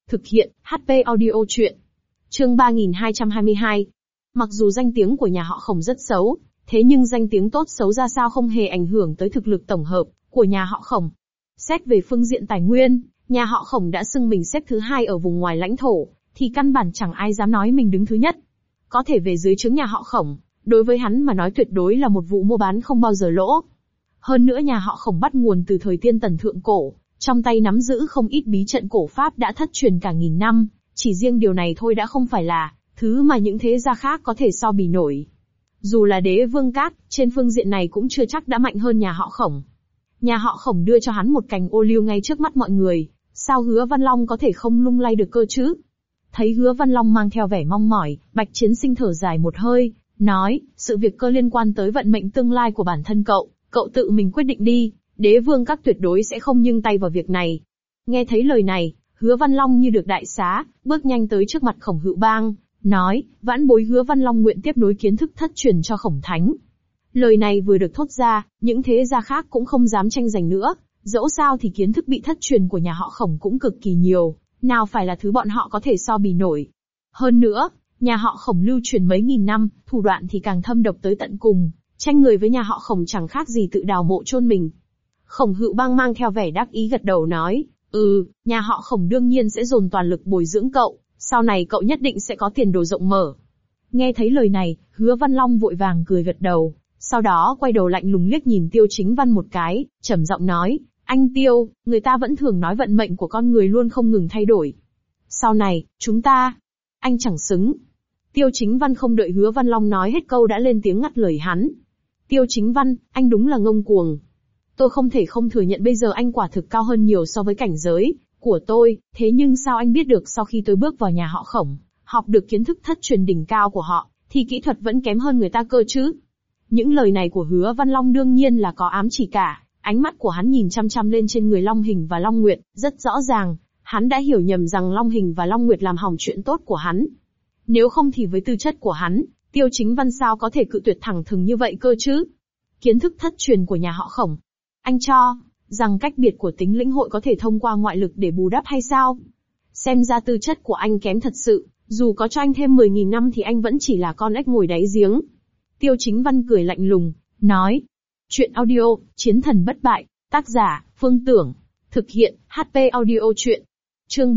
Thực hiện, HP audio truyện. Chương 3222. Mặc dù danh tiếng của nhà họ Khổng rất xấu, thế nhưng danh tiếng tốt xấu ra sao không hề ảnh hưởng tới thực lực tổng hợp của nhà họ Khổng. Xét về phương diện tài nguyên, nhà họ Khổng đã xưng mình xếp thứ 2 ở vùng ngoài lãnh thổ, thì căn bản chẳng ai dám nói mình đứng thứ nhất. Có thể về dưới trướng nhà họ Khổng, đối với hắn mà nói tuyệt đối là một vụ mua bán không bao giờ lỗ. Hơn nữa nhà họ Khổng bắt nguồn từ thời Tiên Tần thượng cổ, trong tay nắm giữ không ít bí trận cổ pháp đã thất truyền cả nghìn năm, chỉ riêng điều này thôi đã không phải là thứ mà những thế gia khác có thể so bì nổi. Dù là Đế Vương Cát, trên phương diện này cũng chưa chắc đã mạnh hơn nhà họ Khổng. Nhà họ Khổng đưa cho hắn một cành ô liu ngay trước mắt mọi người, sao Hứa Văn Long có thể không lung lay được cơ chứ? Thấy Hứa Văn Long mang theo vẻ mong mỏi, Bạch Chiến Sinh thở dài một hơi, nói, sự việc cơ liên quan tới vận mệnh tương lai của bản thân cậu tự mình quyết định đi, Đế Vương Các tuyệt đối sẽ không nhúng tay vào việc này. Nghe thấy lời này, Hứa Văn Long như được đại xá, bước nhanh tới trước mặt Khổng Hữu Bang, nói, vãn bối Hứa Văn Long nguyện tiếp nối kiến thức thất truyền cho Khổng Thánh. Lời này vừa được thốt ra, những thế gia khác cũng không dám tranh giành nữa, dẫu sao thì kiến thức bị thất truyền của nhà họ Khổng cũng cực kỳ nhiều, nào phải là thứ bọn họ có thể so bì nổi. Hơn nữa, nhà họ Khổng lưu truyền mấy nghìn năm, thủ đoạn thì càng thâm độc tới tận cùng, tranh người với nhà họ Khổng chẳng khác gì tự đào mộ chôn mình. Khổng Hữu Bang mang theo vẻ đắc ý gật đầu nói, nhà họ Khổng đương nhiên sẽ dồn toàn lực bồi dưỡng cậu, sau này cậu nhất định sẽ có tiền đồ rộng mở. Nghe thấy lời này, Hứa Văn Long vội vàng cười gật đầu, sau đó quay đầu lạnh lùng liếc nhìn Tiêu Chính Văn một cái, trầm giọng nói, anh Tiêu, người ta vẫn thường nói vận mệnh của con người luôn không ngừng thay đổi. Sau này, chúng ta, anh chẳng xứng. Tiêu Chính Văn không đợi Hứa Văn Long nói hết câu đã lên tiếng ngắt lời hắn. Tiêu Chính Văn, anh đúng là ngông cuồng. Tôi không thể không thừa nhận bây giờ anh quả thực cao hơn nhiều so với cảnh giới của tôi, thế nhưng sao anh biết được sau khi tôi bước vào nhà họ Khổng, học được kiến thức thất truyền đỉnh cao của họ, thì kỹ thuật vẫn kém hơn người ta cơ chứ? Những lời này của Hứa Văn Long đương nhiên là có ám chỉ cả, ánh mắt của hắn nhìn chăm chăm lên trên người Long Hình và Long Nguyệt, rất rõ ràng, hắn đã hiểu nhầm rằng Long Hình và Long Nguyệt làm hỏng chuyện tốt của hắn. Nếu không thì với tư chất của hắn, Tiêu Chính Văn sao có thể cự tuyệt thẳng thừng như vậy cơ chứ? Kiến thức thất truyền của nhà họ Khổng, anh cho rằng cách biệt của tính lĩnh hội có thể thông qua ngoại lực để bù đắp hay sao? Xem ra tư chất của anh kém thật sự, dù có cho anh thêm 10.000 năm thì anh vẫn chỉ là con ếch ngồi đáy giếng. Tiêu Chính Văn cười lạnh lùng, nói. Chuyện audio, Chiến thần bất bại, tác giả, Phương Tưởng. Thực hiện, HP audio truyện. Chương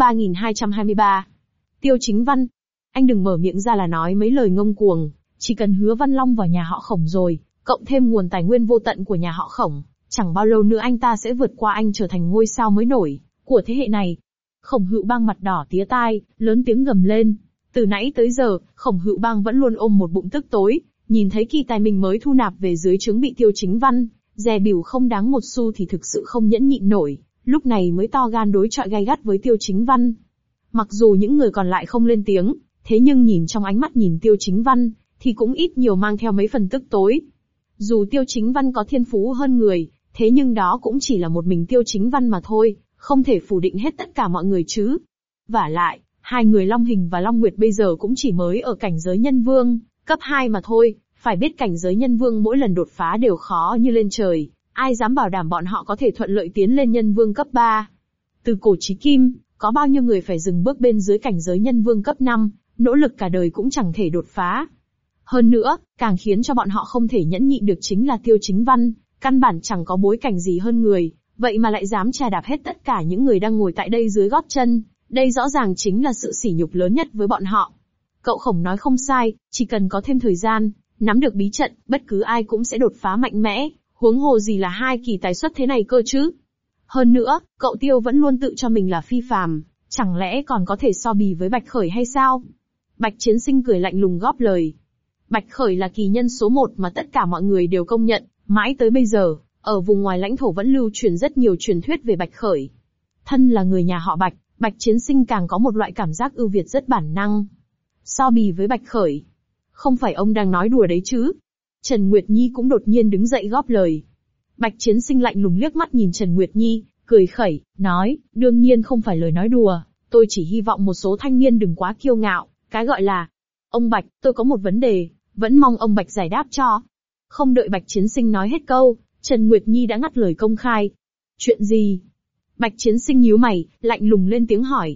3223. Tiêu Chính Văn. Anh đừng mở miệng ra là nói mấy lời ngông cuồng, chỉ cần Hứa Văn Long vào nhà họ Khổng rồi, cộng thêm nguồn tài nguyên vô tận của nhà họ Khổng, chẳng bao lâu nữa anh ta sẽ vượt qua anh trở thành ngôi sao mới nổi của thế hệ này. Khổng Hữu Bang mặt đỏ tía tai, lớn tiếng gầm lên. Từ nãy tới giờ, Khổng Hữu Bang vẫn luôn ôm một bụng tức tối, nhìn thấy kỳ tài mình mới thu nạp về dưới trướng bị Tiêu Chính Văn dè bỉu không đáng một xu thì thực sự không nhẫn nhịn nổi, lúc này mới to gan đối chọi gay gắt với Tiêu Chính Văn. Mặc dù những người còn lại không lên tiếng, thế nhưng nhìn trong ánh mắt nhìn Tiêu Chính Văn, thì cũng ít nhiều mang theo mấy phần tức tối. Dù Tiêu Chính Văn có thiên phú hơn người, thế nhưng đó cũng chỉ là một mình Tiêu Chính Văn mà thôi, không thể phủ định hết tất cả mọi người chứ. Vả lại, hai người Long Hình và Long Nguyệt bây giờ cũng chỉ mới ở cảnh giới nhân vương, cấp 2 mà thôi, phải biết cảnh giới nhân vương mỗi lần đột phá đều khó như lên trời, ai dám bảo đảm bọn họ có thể thuận lợi tiến lên nhân vương cấp 3. Từ cổ chí kim, có bao nhiêu người phải dừng bước bên dưới cảnh giới nhân vương cấp 5, nỗ lực cả đời cũng chẳng thể đột phá. Hơn nữa, càng khiến cho bọn họ không thể nhẫn nhịn được chính là Tiêu Chính Văn, căn bản chẳng có bối cảnh gì hơn người, vậy mà lại dám chà đạp hết tất cả những người đang ngồi tại đây dưới gót chân, đây rõ ràng chính là sự sỉ nhục lớn nhất với bọn họ. Cậu Khổng nói không sai, chỉ cần có thêm thời gian, nắm được bí trận, bất cứ ai cũng sẽ đột phá mạnh mẽ, huống hồ gì là hai kỳ tài xuất thế này cơ chứ. Hơn nữa, cậu Tiêu vẫn luôn tự cho mình là phi phàm, chẳng lẽ còn có thể so bì với Bạch Khởi hay sao? Bạch Chiến Sinh cười lạnh lùng góp lời. Bạch Khởi là kỳ nhân số 1 mà tất cả mọi người đều công nhận, mãi tới bây giờ, ở vùng ngoài lãnh thổ vẫn lưu truyền rất nhiều truyền thuyết về Bạch Khởi. Thân là người nhà họ Bạch, Bạch Chiến Sinh càng có một loại cảm giác ưu việt rất bản năng. So bì với Bạch Khởi? Không phải ông đang nói đùa đấy chứ? Trần Nguyệt Nhi cũng đột nhiên đứng dậy góp lời. Bạch Chiến Sinh lạnh lùng liếc mắt nhìn Trần Nguyệt Nhi, cười khẩy, nói, đương nhiên không phải lời nói đùa, tôi chỉ hy vọng một số thanh niên đừng quá kiêu ngạo, cái gọi là, ông Bạch, tôi có một vấn đề, vẫn mong ông Bạch giải đáp cho. Không đợi Bạch Chiến Sinh nói hết câu, Trần Nguyệt Nhi đã ngắt lời công khai. Chuyện gì? Bạch Chiến Sinh nhíu mày, lạnh lùng lên tiếng hỏi.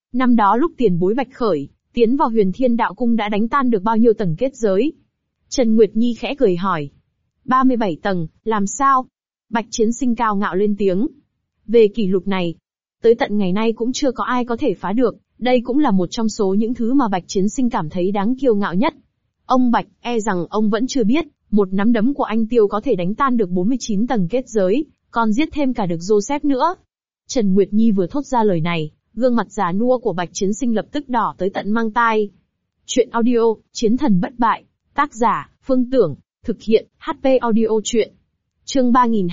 Năm đó lúc tiền bối Bạch Khởi tiến vào Huyền Thiên Đạo Cung đã đánh tan được bao nhiêu tầng kết giới? Trần Nguyệt Nhi khẽ cười hỏi. 37 tầng, làm sao? Bạch Chiến Sinh cao ngạo lên tiếng. Về kỷ lục này, tới tận ngày nay cũng chưa có ai có thể phá được, đây cũng là một trong số những thứ mà Bạch Chiến Sinh cảm thấy đáng kiêu ngạo nhất. Ông Bạch, e rằng ông vẫn chưa biết, một nắm đấm của anh Tiêu có thể đánh tan được 49 tầng kết giới, còn giết thêm cả được Joseph nữa. Trần Nguyệt Nhi vừa thốt ra lời này, gương mặt già nua của Bạch Chiến Sinh lập tức đỏ tới tận mang tai. Chuyện audio, Chiến thần bất bại, tác giả, Phương Tưởng, thực hiện, HP audio chuyện. Chương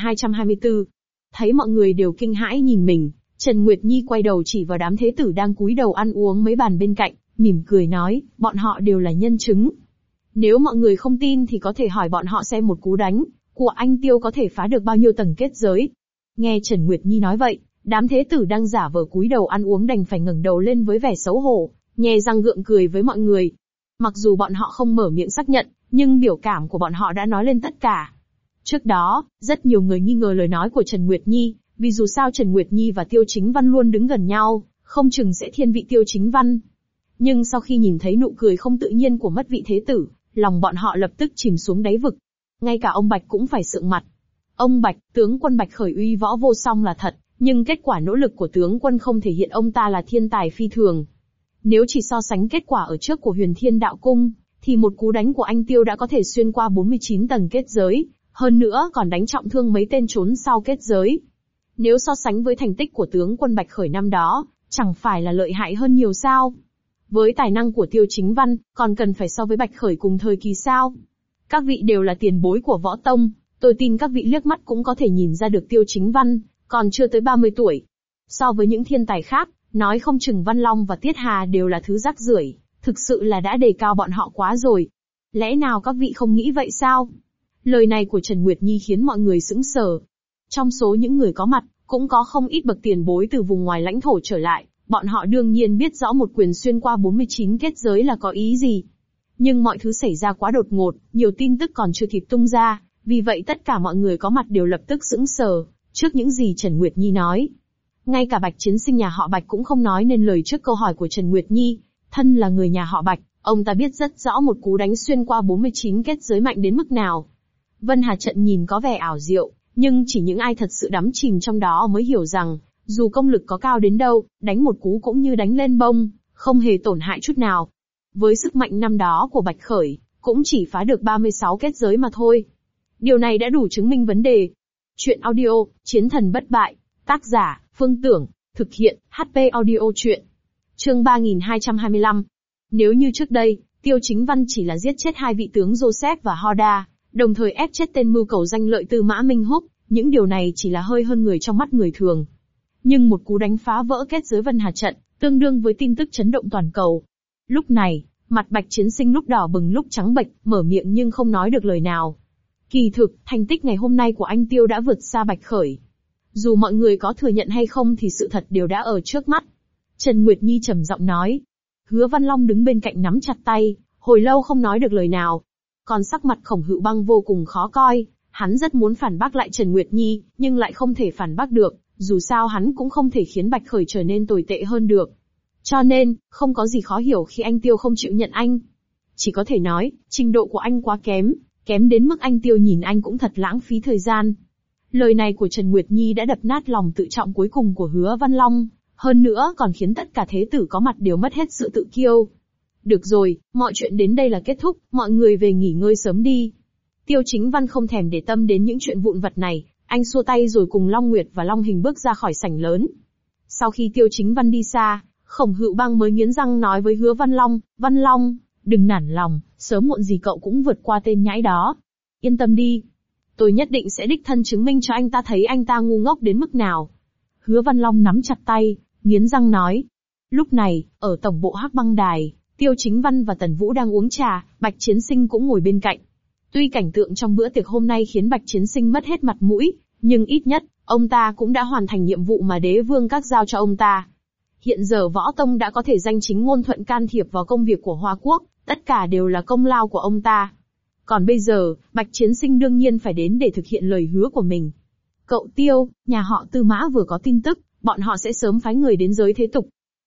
3224. Thấy mọi người đều kinh hãi nhìn mình, Trần Nguyệt Nhi quay đầu chỉ vào đám thế tử đang cúi đầu ăn uống mấy bàn bên cạnh, mỉm cười nói, bọn họ đều là nhân chứng. Nếu mọi người không tin thì có thể hỏi bọn họ xem một cú đánh của anh Tiêu có thể phá được bao nhiêu tầng kết giới. Nghe Trần Nguyệt Nhi nói vậy, đám thế tử đang giả vờ cúi đầu ăn uống đành phải ngẩng đầu lên với vẻ xấu hổ, nhe răng gượng cười với mọi người. Mặc dù bọn họ không mở miệng xác nhận, nhưng biểu cảm của bọn họ đã nói lên tất cả. Trước đó, rất nhiều người nghi ngờ lời nói của Trần Nguyệt Nhi, vì dù sao Trần Nguyệt Nhi và Tiêu Chính Văn luôn đứng gần nhau, không chừng sẽ thiên vị Tiêu Chính Văn. Nhưng sau khi nhìn thấy nụ cười không tự nhiên của mất vị thế tử, lòng bọn họ lập tức chìm xuống đáy vực. Ngay cả ông Bạch cũng phải sượng mặt. Ông Bạch, tướng quân Bạch Khởi uy võ vô song là thật, nhưng kết quả nỗ lực của tướng quân không thể hiện ông ta là thiên tài phi thường. Nếu chỉ so sánh kết quả ở trước của Huyền Thiên Đạo Cung, thì một cú đánh của anh Tiêu đã có thể xuyên qua 49 tầng kết giới, hơn nữa còn đánh trọng thương mấy tên trốn sau kết giới. Nếu so sánh với thành tích của tướng quân Bạch Khởi năm đó, chẳng phải là lợi hại hơn nhiều sao? Với tài năng của Tiêu Chính Văn, còn cần phải so với Bạch Khởi cùng thời kỳ sao? Các vị đều là tiền bối của võ tông, tôi tin các vị liếc mắt cũng có thể nhìn ra được Tiêu Chính Văn còn chưa tới 30 tuổi. So với những thiên tài khác, nói không chừng Văn Long và Tiết Hà đều là thứ rác rưởi, thực sự là đã đề cao bọn họ quá rồi. Lẽ nào các vị không nghĩ vậy sao? Lời này của Trần Nguyệt Nhi khiến mọi người sững sờ. Trong số những người có mặt, cũng có không ít bậc tiền bối từ vùng ngoài lãnh thổ trở lại, bọn họ đương nhiên biết rõ một quyền xuyên qua 49 kết giới là có ý gì. Nhưng mọi thứ xảy ra quá đột ngột, nhiều tin tức còn chưa kịp tung ra, vì vậy tất cả mọi người có mặt đều lập tức sững sờ trước những gì Trần Nguyệt Nhi nói. Ngay cả Bạch Chiến Sinh nhà họ Bạch cũng không nói nên lời trước câu hỏi của Trần Nguyệt Nhi. Thân là người nhà họ Bạch, ông ta biết rất rõ một cú đánh xuyên qua 49 kết giới mạnh đến mức nào. Vân Hà trận nhìn có vẻ ảo diệu, nhưng chỉ những ai thật sự đắm chìm trong đó mới hiểu rằng, dù công lực có cao đến đâu, đánh một cú cũng như đánh lên bông, không hề tổn hại chút nào. Với sức mạnh năm đó của Bạch Khởi, cũng chỉ phá được 36 kết giới mà thôi. Điều này đã đủ chứng minh vấn đề. Chuyện audio, Chiến thần bất bại, tác giả, Phương Tưởng, thực hiện, HP audio chuyện. Chương 3225. Nếu như trước đây, Tiêu Chính Văn chỉ là giết chết hai vị tướng Joseph và Hoda, đồng thời ép chết tên mưu cầu danh lợi Tư Mã Minh Húc, những điều này chỉ là hơi hơn người trong mắt người thường. Nhưng một cú đánh phá vỡ kết giới Vân Hà trận, tương đương với tin tức chấn động toàn cầu. Lúc này, mặt Bạch Chiến Sinh lúc đỏ bừng lúc trắng bệch, mở miệng nhưng không nói được lời nào. Kỳ thực, thành tích ngày hôm nay của anh Tiêu đã vượt xa Bạch Khởi. Dù mọi người có thừa nhận hay không thì sự thật đều đã ở trước mắt. Trần Nguyệt Nhi trầm giọng nói. Hứa Văn Long đứng bên cạnh nắm chặt tay, hồi lâu không nói được lời nào. Còn sắc mặt Khổng Hữu Băng vô cùng khó coi, hắn rất muốn phản bác lại Trần Nguyệt Nhi, nhưng lại không thể phản bác được, dù sao hắn cũng không thể khiến Bạch Khởi trở nên tồi tệ hơn được. Cho nên, không có gì khó hiểu khi anh Tiêu không chịu nhận anh. Chỉ có thể nói, trình độ của anh quá kém, kém đến mức anh Tiêu nhìn anh cũng thật lãng phí thời gian. Lời này của Trần Nguyệt Nhi đã đập nát lòng tự trọng cuối cùng của Hứa Văn Long, hơn nữa còn khiến tất cả thế tử có mặt đều mất hết sự tự kiêu. Được rồi, mọi chuyện đến đây là kết thúc, mọi người về nghỉ ngơi sớm đi. Tiêu Chính Văn không thèm để tâm đến những chuyện vụn vặt này, anh xua tay rồi cùng Long Nguyệt và Long Hình bước ra khỏi sảnh lớn. Sau khi Tiêu Chính Văn đi xa, Khổng Hữu Băng mới nghiến răng nói với Hứa Văn Long, đừng nản lòng, sớm muộn gì cậu cũng vượt qua tên nhãi đó. Yên tâm đi. Tôi nhất định sẽ đích thân chứng minh cho anh ta thấy anh ta ngu ngốc đến mức nào. Hứa Văn Long nắm chặt tay, nghiến răng nói. Lúc này, ở tổng bộ Hắc Băng Đài, Tiêu Chính Văn và Tần Vũ đang uống trà, Bạch Chiến Sinh cũng ngồi bên cạnh. Tuy cảnh tượng trong bữa tiệc hôm nay khiến Bạch Chiến Sinh mất hết mặt mũi, nhưng ít nhất, ông ta cũng đã hoàn thành nhiệm vụ mà đế vương các giao cho ông ta. Hiện giờ Võ Tông đã có thể danh chính ngôn thuận can thiệp vào công việc của Hoa Quốc, tất cả đều là công lao của ông ta. Còn bây giờ, Bạch Chiến Sinh đương nhiên phải đến để thực hiện lời hứa của mình. Cậu Tiêu, nhà họ Tư Mã vừa có tin tức, bọn họ sẽ sớm phái người đến giới thế tục.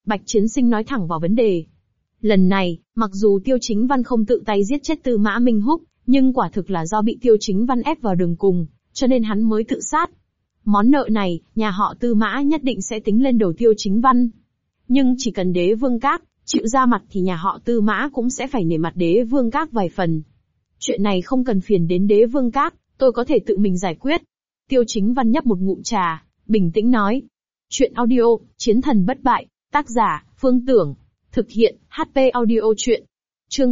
Bạch Chiến Sinh nói thẳng vào vấn đề. Lần này, mặc dù Tiêu Chính Văn không tự tay giết chết Tư Mã Minh Húc, nhưng quả thực là do bị Tiêu Chính Văn ép vào đường cùng, cho nên hắn mới tự sát. Món nợ này, nhà họ Tư Mã nhất định sẽ tính lên đầu Tiêu Chính Văn. Nhưng chỉ cần Đế Vương Các chịu ra mặt thì nhà họ Tư Mã cũng sẽ phải nể mặt Đế Vương Các vài phần. Chuyện này không cần phiền đến Đế Vương Các, tôi có thể tự mình giải quyết. Tiêu Chính Văn nhấp một ngụm trà, bình tĩnh nói. Chuyện audio, Chiến thần bất bại, tác giả, Phương Tưởng. Thực hiện, HP audio chuyện. Chương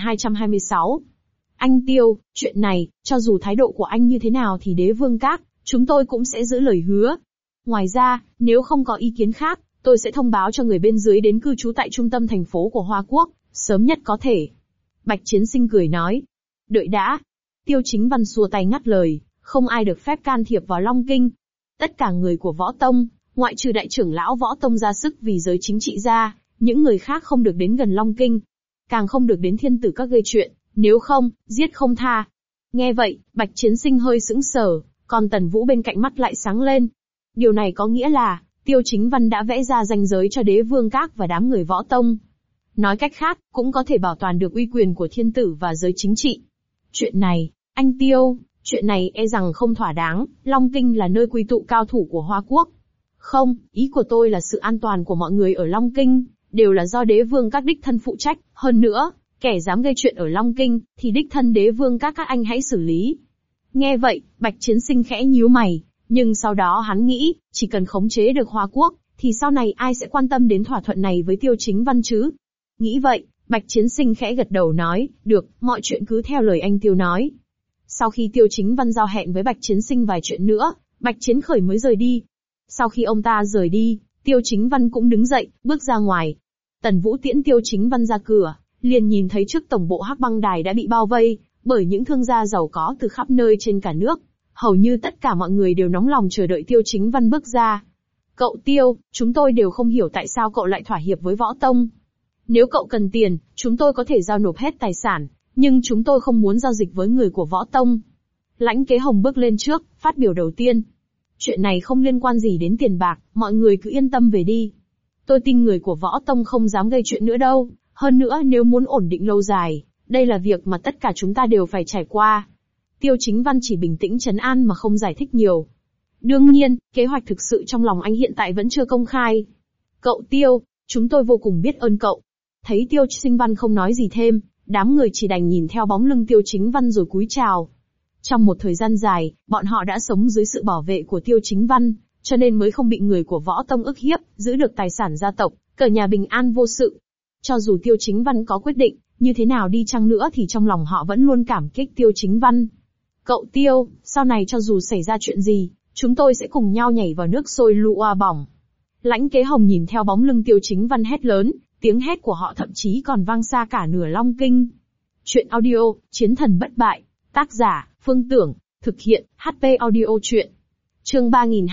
3226. Anh Tiêu, chuyện này, cho dù thái độ của anh như thế nào thì Đế Vương Các, chúng tôi cũng sẽ giữ lời hứa. Ngoài ra, nếu không có ý kiến khác, tôi sẽ thông báo cho người bên dưới đến cư trú tại trung tâm thành phố của Hoa Quốc, sớm nhất có thể. Bạch Chiến Sinh cười nói. Đợi đã. Tiêu Chính Văn xua tay ngắt lời, không ai được phép can thiệp vào Long Kinh. Tất cả người của Võ Tông, ngoại trừ đại trưởng lão Võ Tông ra sức vì giới chính trị ra, những người khác không được đến gần Long Kinh. Càng không được đến Thiên Tử Các gây chuyện, nếu không, giết không tha. Nghe vậy, Bạch Chiến Sinh hơi sững sờ, còn Tần Vũ bên cạnh mắt lại sáng lên. Điều này có nghĩa là, Tiêu Chính Văn đã vẽ ra ranh giới cho Đế Vương Các và đám người Võ Tông. Nói cách khác, cũng có thể bảo toàn được uy quyền của thiên tử và giới chính trị. Chuyện này, anh Tiêu, chuyện này e rằng không thỏa đáng, Long Kinh là nơi quy tụ cao thủ của Hoa Quốc. Không, ý của tôi là sự an toàn của mọi người ở Long Kinh, đều là do Đế Vương Các đích thân phụ trách, hơn nữa, kẻ dám gây chuyện ở Long Kinh, thì đích thân Đế Vương Các anh hãy xử lý. Nghe vậy, Bạch Chiến Sinh khẽ nhíu mày, nhưng sau đó hắn nghĩ, chỉ cần khống chế được Hoa Quốc, thì sau này ai sẽ quan tâm đến thỏa thuận này với Tiêu Chính Văn chứ? Nghĩ vậy, Bạch Chiến Sinh khẽ gật đầu nói, được, mọi chuyện cứ theo lời anh Tiêu nói. Sau khi Tiêu Chính Văn giao hẹn với Bạch Chiến Sinh vài chuyện nữa, Bạch Chiến Khởi mới rời đi. Sau khi ông ta rời đi, Tiêu Chính Văn cũng đứng dậy, bước ra ngoài. Tần Vũ tiễn Tiêu Chính Văn ra cửa, liền nhìn thấy trước tổng bộ Hắc Băng Đài đã bị bao vây bởi những thương gia giàu có từ khắp nơi trên cả nước. Hầu như tất cả mọi người đều nóng lòng chờ đợi Tiêu Chính Văn bước ra. Cậu Tiêu, chúng tôi đều không hiểu tại sao cậu lại thỏa hiệp với Võ Tông. Nếu cậu cần tiền, chúng tôi có thể giao nộp hết tài sản, nhưng chúng tôi không muốn giao dịch với người của Võ Tông. Lãnh Kế Hồng bước lên trước, phát biểu đầu tiên. Chuyện này không liên quan gì đến tiền bạc, mọi người cứ yên tâm về đi. Tôi tin người của Võ Tông không dám gây chuyện nữa đâu, hơn nữa nếu muốn ổn định lâu dài, đây là việc mà tất cả chúng ta đều phải trải qua. Tiêu Chính Văn chỉ bình tĩnh trấn an mà không giải thích nhiều. Đương nhiên, kế hoạch thực sự trong lòng anh hiện tại vẫn chưa công khai. Cậu Tiêu, chúng tôi vô cùng biết ơn cậu. Thấy Tiêu Chính Văn không nói gì thêm, đám người chỉ đành nhìn theo bóng lưng Tiêu Chính Văn rồi cúi chào. Trong một thời gian dài, bọn họ đã sống dưới sự bảo vệ của Tiêu Chính Văn, cho nên mới không bị người của Võ Tông ức hiếp, giữ được tài sản gia tộc, cả nhà bình an vô sự. Cho dù Tiêu Chính Văn có quyết định như thế nào đi chăng nữa thì trong lòng họ vẫn luôn cảm kích Tiêu Chính Văn. Cậu Tiêu, sau này cho dù xảy ra chuyện gì, chúng tôi sẽ cùng nhau nhảy vào nước sôi lụa bỏng. Lãnh Kế Hồng nhìn theo bóng lưng Tiêu Chính Văn hét lớn, tiếng hét của họ thậm chí còn vang xa cả nửa Long Kinh. Chuyện audio, Chiến thần bất bại, tác giả, Phương Tưởng, thực hiện, HP audio chuyện. Chương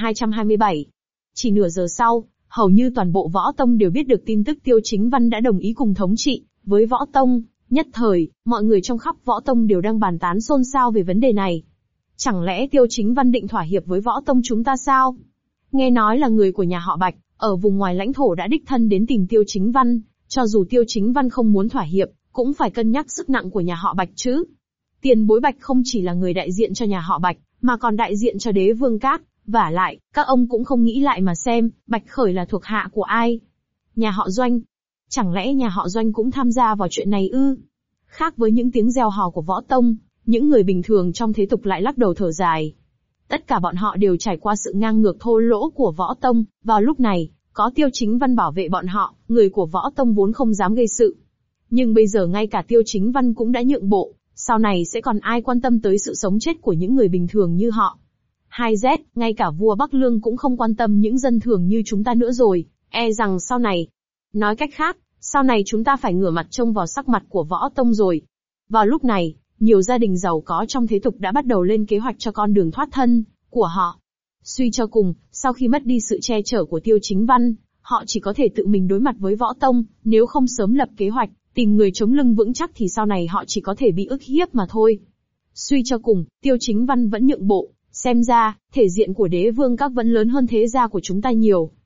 3227. Chỉ nửa giờ sau, hầu như toàn bộ Võ Tông đều biết được tin tức Tiêu Chính Văn đã đồng ý cùng thống trị với Võ Tông. Nhất thời, mọi người trong khắp Võ Tông đều đang bàn tán xôn xao về vấn đề này. Chẳng lẽ Tiêu Chính Văn định thỏa hiệp với Võ Tông chúng ta sao? Nghe nói là người của nhà họ Bạch, ở vùng ngoài lãnh thổ đã đích thân đến tìm Tiêu Chính Văn, cho dù Tiêu Chính Văn không muốn thỏa hiệp, cũng phải cân nhắc sức nặng của nhà họ Bạch chứ. Tiền bối Bạch không chỉ là người đại diện cho nhà họ Bạch, mà còn đại diện cho Đế Vương Các, vả lại, các ông cũng không nghĩ lại mà xem, Bạch Khởi là thuộc hạ của ai? Nhà họ Doanh. Chẳng lẽ nhà họ Doanh cũng tham gia vào chuyện này ư? Khác với những tiếng reo hò của Võ Tông, những người bình thường trong thế tục lại lắc đầu thở dài. Tất cả bọn họ đều trải qua sự ngang ngược thô lỗ của Võ Tông, vào lúc này, có Tiêu Chính Văn bảo vệ bọn họ, người của Võ Tông vốn không dám gây sự. Nhưng bây giờ ngay cả Tiêu Chính Văn cũng đã nhượng bộ, sau này sẽ còn ai quan tâm tới sự sống chết của những người bình thường như họ. 2Z, ngay cả vua Bắc Lương cũng không quan tâm những dân thường như chúng ta nữa rồi, e rằng sau này. Nói cách khác, sau này chúng ta phải ngửa mặt trông vào sắc mặt của Võ Tông rồi. Vào lúc này, nhiều gia đình giàu có trong thế tục đã bắt đầu lên kế hoạch cho con đường thoát thân của họ. Suy cho cùng, sau khi mất đi sự che chở của Tiêu Chính Văn, họ chỉ có thể tự mình đối mặt với Võ Tông, nếu không sớm lập kế hoạch, tìm người chống lưng vững chắc thì sau này họ chỉ có thể bị ức hiếp mà thôi. Suy cho cùng, Tiêu Chính Văn vẫn nhượng bộ, xem ra, thể diện của Đế Vương Các vẫn lớn hơn thế gia của chúng ta nhiều.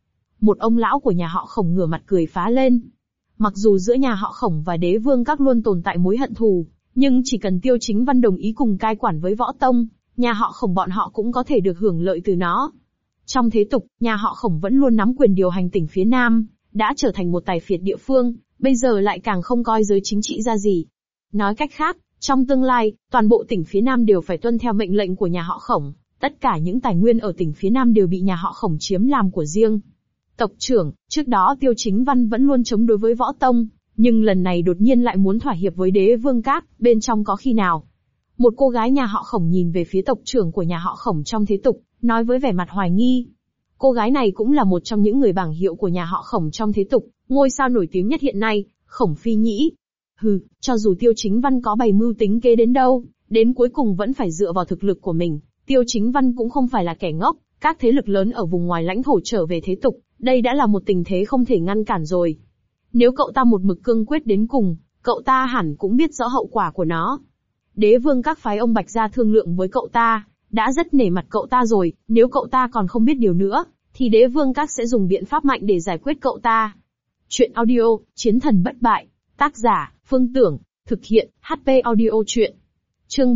một ông lão của nhà họ Khổng ngửa mặt cười phá lên. Mặc dù giữa nhà họ Khổng và Đế Vương Các luôn tồn tại mối hận thù, nhưng chỉ cần Tiêu Chính Văn đồng ý cùng cai quản với Võ Tông, nhà họ Khổng bọn họ cũng có thể được hưởng lợi từ nó. Trong thế tục, nhà họ Khổng vẫn luôn nắm quyền điều hành tỉnh phía Nam, đã trở thành một tài phiệt địa phương, bây giờ lại càng không coi giới chính trị ra gì. Nói cách khác, trong tương lai, toàn bộ tỉnh phía Nam đều phải tuân theo mệnh lệnh của nhà họ Khổng, tất cả những tài nguyên ở tỉnh phía Nam đều bị nhà họ Khổng chiếm làm của riêng. Tộc trưởng, trước đó Tiêu Chính Văn vẫn luôn chống đối với Võ Tông, nhưng lần này đột nhiên lại muốn thỏa hiệp với Đế Vương Các, bên trong có khi nào? Một cô gái nhà họ Khổng nhìn về phía tộc trưởng của nhà họ Khổng trong thế tục, nói với vẻ mặt hoài nghi. Cô gái này cũng là một trong những người bảng hiệu của nhà họ Khổng trong thế tục, ngôi sao nổi tiếng nhất hiện nay, Khổng Phi Nhĩ. Hừ, cho dù Tiêu Chính Văn có bày mưu tính kế đến đâu, đến cuối cùng vẫn phải dựa vào thực lực của mình. Tiêu Chính Văn cũng không phải là kẻ ngốc, các thế lực lớn ở vùng ngoài lãnh thổ trở về thế tục, đây đã là một tình thế không thể ngăn cản rồi. Nếu cậu ta một mực cương quyết đến cùng, cậu ta hẳn cũng biết rõ hậu quả của nó. Đế Vương Các phái ông Bạch ra thương lượng với cậu ta, đã rất nể mặt cậu ta rồi, nếu cậu ta còn không biết điều nữa, thì Đế Vương Các sẽ dùng biện pháp mạnh để giải quyết cậu ta. Chuyện audio, Chiến thần bất bại. Tác giả, Phương Tưởng. Thực hiện, HP Audio Chuyện. Chương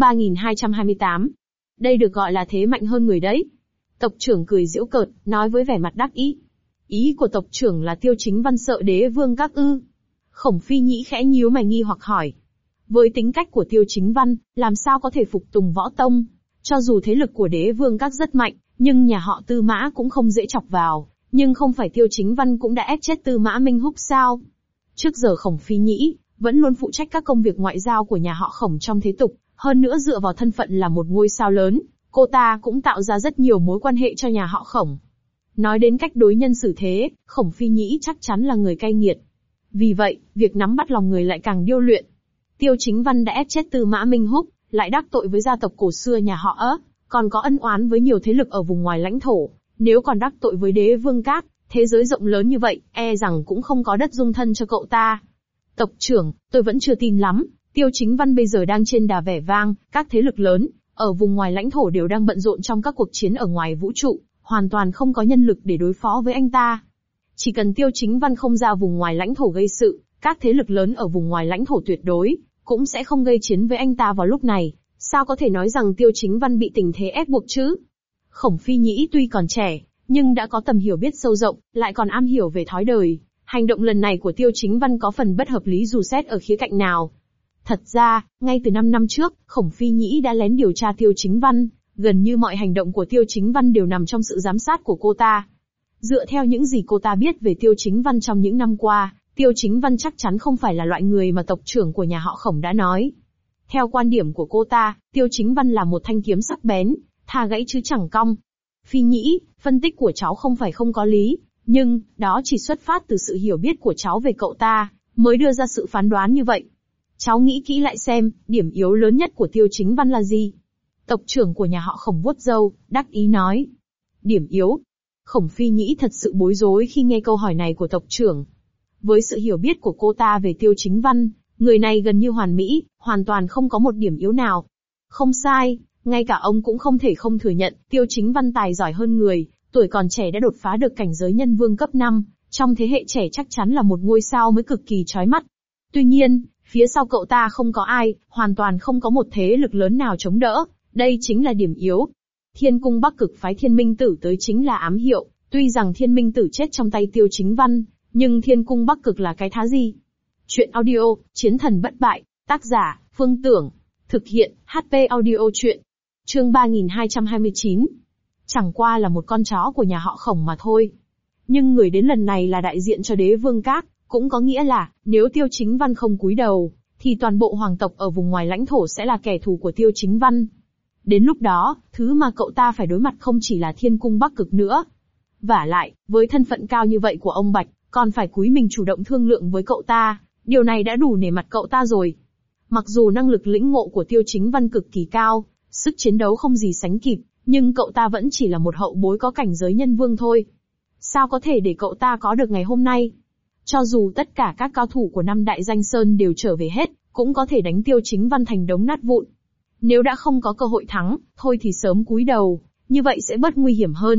3228. Đây được gọi là thế mạnh hơn người đấy. Tộc trưởng cười giễu cợt, nói với vẻ mặt đắc ý. Ý của tộc trưởng là Tiêu Chính Văn sợ Đế Vương Các ư? Khổng Phi Nhĩ khẽ nhíu mày nghi hoặc hỏi. Với tính cách của Tiêu Chính Văn, làm sao có thể phục tùng Võ Tông? Cho dù thế lực của Đế Vương Các rất mạnh, nhưng nhà họ Tư Mã cũng không dễ chọc vào. Nhưng không phải Tiêu Chính Văn cũng đã ép chết Tư Mã Minh Húc sao? Trước giờ Khổng Phi Nhĩ vẫn luôn phụ trách các công việc ngoại giao của nhà họ Khổng trong thế tục, hơn nữa dựa vào thân phận là một ngôi sao lớn, cô ta cũng tạo ra rất nhiều mối quan hệ cho nhà họ Khổng. Nói đến cách đối nhân xử thế, Khổng Phi Nhĩ chắc chắn là người cay nghiệt. Vì vậy, việc nắm bắt lòng người lại càng điêu luyện. Tiêu Chính Văn đã ép chết Tư Mã Minh Húc, lại đắc tội với gia tộc cổ xưa nhà họ Ớ, còn có ân oán với nhiều thế lực ở vùng ngoài lãnh thổ. Nếu còn đắc tội với Đế Vương Các, thế giới rộng lớn như vậy, e rằng cũng không có đất dung thân cho cậu ta. Tộc trưởng, tôi vẫn chưa tin lắm, Tiêu Chính Văn bây giờ đang trên đà vẻ vang, các thế lực lớn ở vùng ngoài lãnh thổ đều đang bận rộn trong các cuộc chiến ở ngoài vũ trụ, hoàn toàn không có nhân lực để đối phó với anh ta. Chỉ cần Tiêu Chính Văn không ra vùng ngoài lãnh thổ gây sự, các thế lực lớn ở vùng ngoài lãnh thổ tuyệt đối cũng sẽ không gây chiến với anh ta vào lúc này. Sao có thể nói rằng Tiêu Chính Văn bị tình thế ép buộc chứ? Khổng Phi Nhĩ tuy còn trẻ, nhưng đã có tầm hiểu biết sâu rộng, lại còn am hiểu về thói đời. Hành động lần này của Tiêu Chính Văn có phần bất hợp lý dù xét ở khía cạnh nào. Thật ra, ngay từ 5 năm trước, Khổng Phi Nhĩ đã lén điều tra Tiêu Chính Văn, gần như mọi hành động của Tiêu Chính Văn đều nằm trong sự giám sát của cô ta. Dựa theo những gì cô ta biết về Tiêu Chính Văn trong những năm qua, Tiêu Chính Văn chắc chắn không phải là loại người mà tộc trưởng của nhà họ Khổng đã nói. Theo quan điểm của cô ta, Tiêu Chính Văn là một thanh kiếm sắc bén, thà gãy chứ chẳng cong. Phi Nhĩ, phân tích của cháu không phải không có lý, nhưng, đó chỉ xuất phát từ sự hiểu biết của cháu về cậu ta, mới đưa ra sự phán đoán như vậy. Cháu nghĩ kỹ lại xem, điểm yếu lớn nhất của Tiêu Chính Văn là gì? Tộc trưởng của nhà họ Khổng vuốt râu, đắc ý nói. Điểm yếu? Khổng Phi Nhĩ thật sự bối rối khi nghe câu hỏi này của tộc trưởng. Với sự hiểu biết của cô ta về Tiêu Chính Văn, người này gần như hoàn mỹ, hoàn toàn không có một điểm yếu nào. Không sai, ngay cả ông cũng không thể không thừa nhận, Tiêu Chính Văn tài giỏi hơn người, tuổi còn trẻ đã đột phá được cảnh giới nhân vương cấp 5, trong thế hệ trẻ chắc chắn là một ngôi sao mới cực kỳ chói mắt. Tuy nhiên, phía sau cậu ta không có ai, hoàn toàn không có một thế lực lớn nào chống đỡ, đây chính là điểm yếu. Thiên cung Bắc Cực phái Thiên Minh Tử tới chính là ám hiệu, tuy rằng Thiên Minh Tử chết trong tay Tiêu Chính Văn, nhưng Thiên cung Bắc Cực là cái thá gì? Chuyện audio, Chiến thần bất bại, tác giả, Phương Tưởng. Thực hiện, HP Audio Chuyện. Chương 3229. Chẳng qua là một con chó của nhà họ Khổng mà thôi. Nhưng người đến lần này là đại diện cho Đế Vương Các, cũng có nghĩa là, nếu Tiêu Chính Văn không cúi đầu, thì toàn bộ hoàng tộc ở vùng ngoài lãnh thổ sẽ là kẻ thù của Tiêu Chính Văn. Đến lúc đó, thứ mà cậu ta phải đối mặt không chỉ là Thiên cung Bắc Cực nữa. Vả lại, với thân phận cao như vậy của ông Bạch, còn phải cúi mình chủ động thương lượng với cậu ta, điều này đã đủ nể mặt cậu ta rồi. Mặc dù năng lực lĩnh ngộ của Tiêu Chính Văn cực kỳ cao, sức chiến đấu không gì sánh kịp, nhưng cậu ta vẫn chỉ là một hậu bối có cảnh giới nhân vương thôi. Sao có thể để cậu ta có được ngày hôm nay? Cho dù tất cả các cao thủ của năm đại danh sơn đều trở về hết, cũng có thể đánh Tiêu Chính Văn thành đống nát vụn. Nếu đã không có cơ hội thắng, thôi thì sớm cúi đầu, như vậy sẽ bớt nguy hiểm hơn.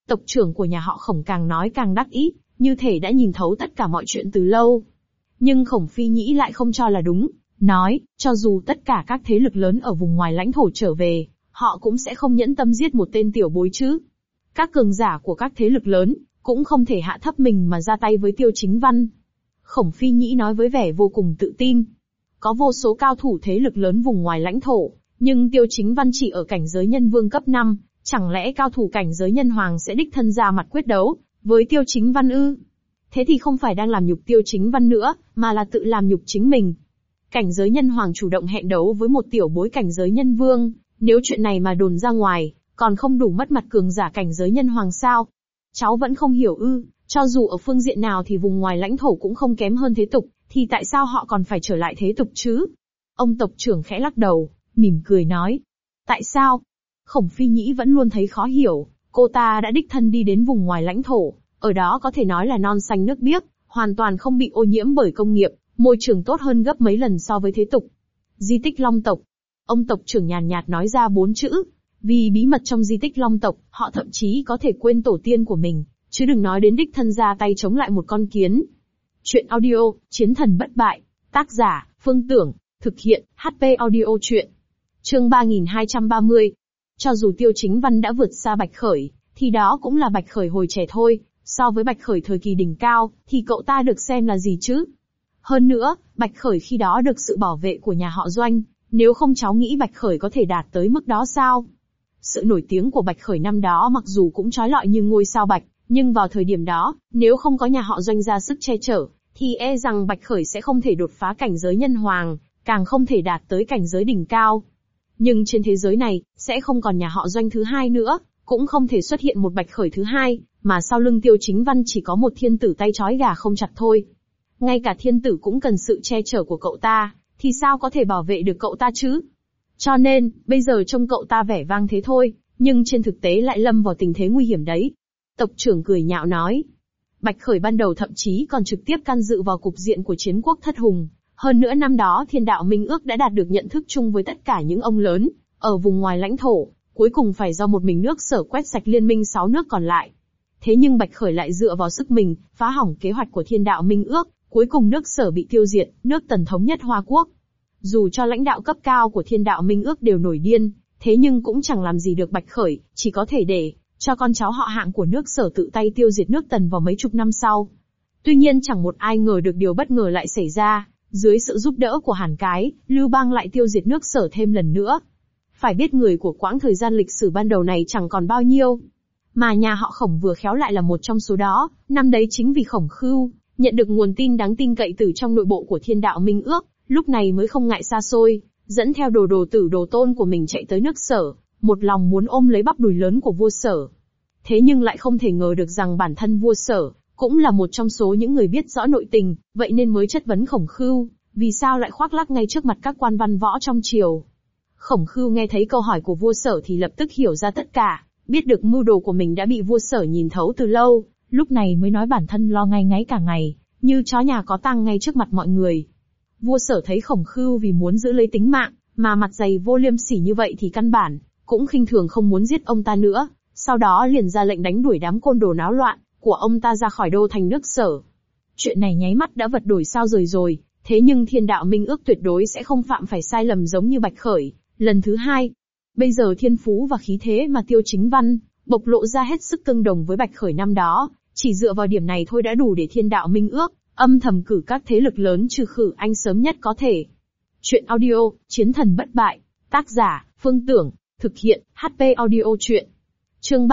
Tộc trưởng của nhà họ Khổng càng nói càng đắc ý, như thể đã nhìn thấu tất cả mọi chuyện từ lâu. Nhưng Khổng Phi Nhĩ lại không cho là đúng, nói, cho dù tất cả các thế lực lớn ở vùng ngoài lãnh thổ trở về, họ cũng sẽ không nhẫn tâm giết một tên tiểu bối chứ. Các cường giả của các thế lực lớn, cũng không thể hạ thấp mình mà ra tay với Tiêu Chính Văn. Khổng Phi Nhĩ nói với vẻ vô cùng tự tin. Có vô số cao thủ thế lực lớn vùng ngoài lãnh thổ, nhưng Tiêu Chính Văn chỉ ở cảnh giới nhân vương cấp 5, chẳng lẽ cao thủ cảnh giới nhân hoàng sẽ đích thân ra mặt quyết đấu với Tiêu Chính Văn ư? Thế thì không phải đang làm nhục Tiêu Chính Văn nữa, mà là tự làm nhục chính mình. Cảnh giới nhân hoàng chủ động hẹn đấu với một tiểu bối cảnh giới nhân vương, nếu chuyện này mà đồn ra ngoài, còn không đủ mất mặt cường giả cảnh giới nhân hoàng sao? Cháu vẫn không hiểu ư, cho dù ở phương diện nào thì vùng ngoài lãnh thổ cũng không kém hơn thế tục, thì tại sao họ còn phải trở lại thế tục chứ? Ông tộc trưởng khẽ lắc đầu, mỉm cười nói. Tại sao? Khổng Phi Nhĩ vẫn luôn thấy khó hiểu, cô ta đã đích thân đi đến vùng ngoài lãnh thổ, ở đó có thể nói là non xanh nước biếc, hoàn toàn không bị ô nhiễm bởi công nghiệp, môi trường tốt hơn gấp mấy lần so với thế tục. Di tích Long tộc. Ông tộc trưởng nhàn nhạt nói ra 4 chữ. Vì bí mật trong di tích Long tộc, họ thậm chí có thể quên tổ tiên của mình, chứ đừng nói đến đích thân ra tay chống lại một con kiến. Chuyện audio, Chiến thần bất bại. Tác giả, Phương Tưởng. Thực hiện, HP Audio Chuyện. Chương 3230. Cho dù Tiêu Chính Văn đã vượt xa Bạch Khởi, thì đó cũng là Bạch Khởi hồi trẻ thôi. So với Bạch Khởi thời kỳ đỉnh cao, thì cậu ta được xem là gì chứ? Hơn nữa, Bạch Khởi khi đó được sự bảo vệ của nhà họ Doanh, nếu không cháu nghĩ Bạch Khởi có thể đạt tới mức đó sao? Sự nổi tiếng của Bạch Khởi năm đó mặc dù cũng chói lọi như ngôi sao bạch, nhưng vào thời điểm đó, nếu không có nhà họ Doanh ra sức che chở, thì e rằng Bạch Khởi sẽ không thể đột phá cảnh giới nhân hoàng, càng không thể đạt tới cảnh giới đỉnh cao. Nhưng trên thế giới này, sẽ không còn nhà họ Doanh thứ hai nữa, cũng không thể xuất hiện một Bạch Khởi thứ hai, mà sau lưng Tiêu Chính Văn chỉ có một thiên tử tay trói gà không chặt thôi. Ngay cả thiên tử cũng cần sự che chở của cậu ta, thì sao có thể bảo vệ được cậu ta chứ? Cho nên, bây giờ trông cậu ta vẻ vang thế thôi, nhưng trên thực tế lại lâm vào tình thế nguy hiểm đấy. Tộc trưởng cười nhạo nói. Bạch Khởi ban đầu thậm chí còn trực tiếp can dự vào cục diện của chiến quốc thất hùng. Hơn nữa năm đó Thiên Đạo Minh Ước đã đạt được nhận thức chung với tất cả những ông lớn, ở vùng ngoài lãnh thổ, cuối cùng phải do một mình nước Sở quét sạch liên minh 6 nước còn lại. Thế nhưng Bạch Khởi lại dựa vào sức mình, phá hỏng kế hoạch của Thiên Đạo Minh Ước, cuối cùng nước Sở bị tiêu diệt, nước Tần thống nhất Hoa Quốc. Dù cho lãnh đạo cấp cao của Thiên Đạo Minh Ước đều nổi điên, thế nhưng cũng chẳng làm gì được Bạch Khởi, chỉ có thể để cho con cháu họ hạng của nước Sở tự tay tiêu diệt nước Tần vào mấy chục năm sau. Tuy nhiên chẳng một ai ngờ được điều bất ngờ lại xảy ra, dưới sự giúp đỡ của Hàn Cái, Lưu Bang lại tiêu diệt nước Sở thêm lần nữa. Phải biết người của quãng thời gian lịch sử ban đầu này chẳng còn bao nhiêu, mà nhà họ Khổng vừa khéo lại là một trong số đó. Năm đấy chính vì Khổng Khưu nhận được nguồn tin đáng tin cậy từ trong nội bộ của Thiên Đạo Minh Ước, lúc này mới không ngại xa xôi, dẫn theo đồ tử đồ tôn của mình chạy tới nước Sở, một lòng muốn ôm lấy bắp đùi lớn của vua Sở. Thế nhưng lại không thể ngờ được rằng bản thân vua Sở cũng là một trong số những người biết rõ nội tình, vậy nên mới chất vấn Khổng Khưu, vì sao lại khoác lác ngay trước mặt các quan văn võ trong triều. Khổng Khưu nghe thấy câu hỏi của vua Sở thì lập tức hiểu ra tất cả, biết được mưu đồ của mình đã bị vua Sở nhìn thấu từ lâu, lúc này mới nói bản thân lo ngay ngáy cả ngày, như chó nhà có tang ngay trước mặt mọi người. Vua Sở thấy Khổng Khưu vì muốn giữ lấy tính mạng, mà mặt dày vô liêm sỉ như vậy thì căn bản cũng khinh thường không muốn giết ông ta nữa, sau đó liền ra lệnh đánh đuổi đám côn đồ náo loạn của ông ta ra khỏi đô thành nước Sở. Chuyện này nháy mắt đã vật đổi sao rời rồi, thế nhưng Thiên Đạo Minh Ước tuyệt đối sẽ không phạm phải sai lầm giống như Bạch Khởi lần thứ hai. Bây giờ thiên phú và khí thế mà Tiêu Chính Văn bộc lộ ra hết sức tương đồng với Bạch Khởi năm đó, chỉ dựa vào điểm này thôi đã đủ để Thiên Đạo Minh Ước âm thầm cử các thế lực lớn trừ khử anh sớm nhất có thể. Chuyện audio, Chiến thần bất bại. Tác giả, Phương Tưởng. Thực hiện, HP Audio Chuyện. Chương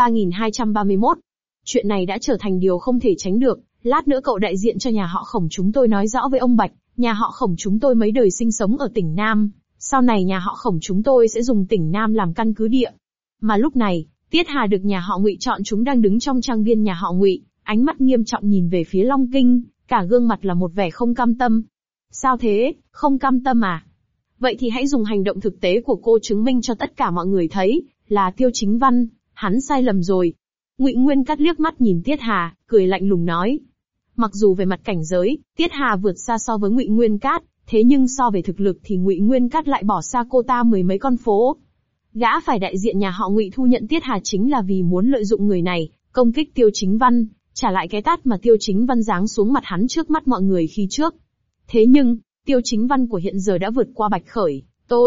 3231. Chuyện này đã trở thành điều không thể tránh được, lát nữa cậu đại diện cho nhà họ Khổng chúng tôi nói rõ với ông Bạch, nhà họ Khổng chúng tôi mấy đời sinh sống ở tỉnh Nam, sau này nhà họ Khổng chúng tôi sẽ dùng tỉnh Nam làm căn cứ địa. Mà lúc này, Tiết Hà được nhà họ Ngụy chọn chúng đang đứng trong trang viên nhà họ Ngụy, ánh mắt nghiêm trọng nhìn về phía Long Kinh, cả gương mặt là một vẻ không cam tâm. Sao thế, không cam tâm à? Vậy thì hãy dùng hành động thực tế của cô chứng minh cho tất cả mọi người thấy, là Tiêu Chính Văn, hắn sai lầm rồi. Ngụy Nguyên Cát liếc mắt nhìn Tiết Hà, cười lạnh lùng nói. Mặc dù về mặt cảnh giới, Tiết Hà vượt xa so với Ngụy Nguyên Cát, thế nhưng so về thực lực thì Ngụy Nguyên Cát lại bỏ xa cô ta mười mấy con phố. Gã phải đại diện nhà họ Ngụy thu nhận Tiết Hà chính là vì muốn lợi dụng người này, công kích Tiêu Chính Văn, trả lại cái tát mà Tiêu Chính Văn giáng xuống mặt hắn trước mắt mọi người khi trước. Thế nhưng, Tiêu Chính Văn của hiện giờ đã vượt qua Bạch Khởi,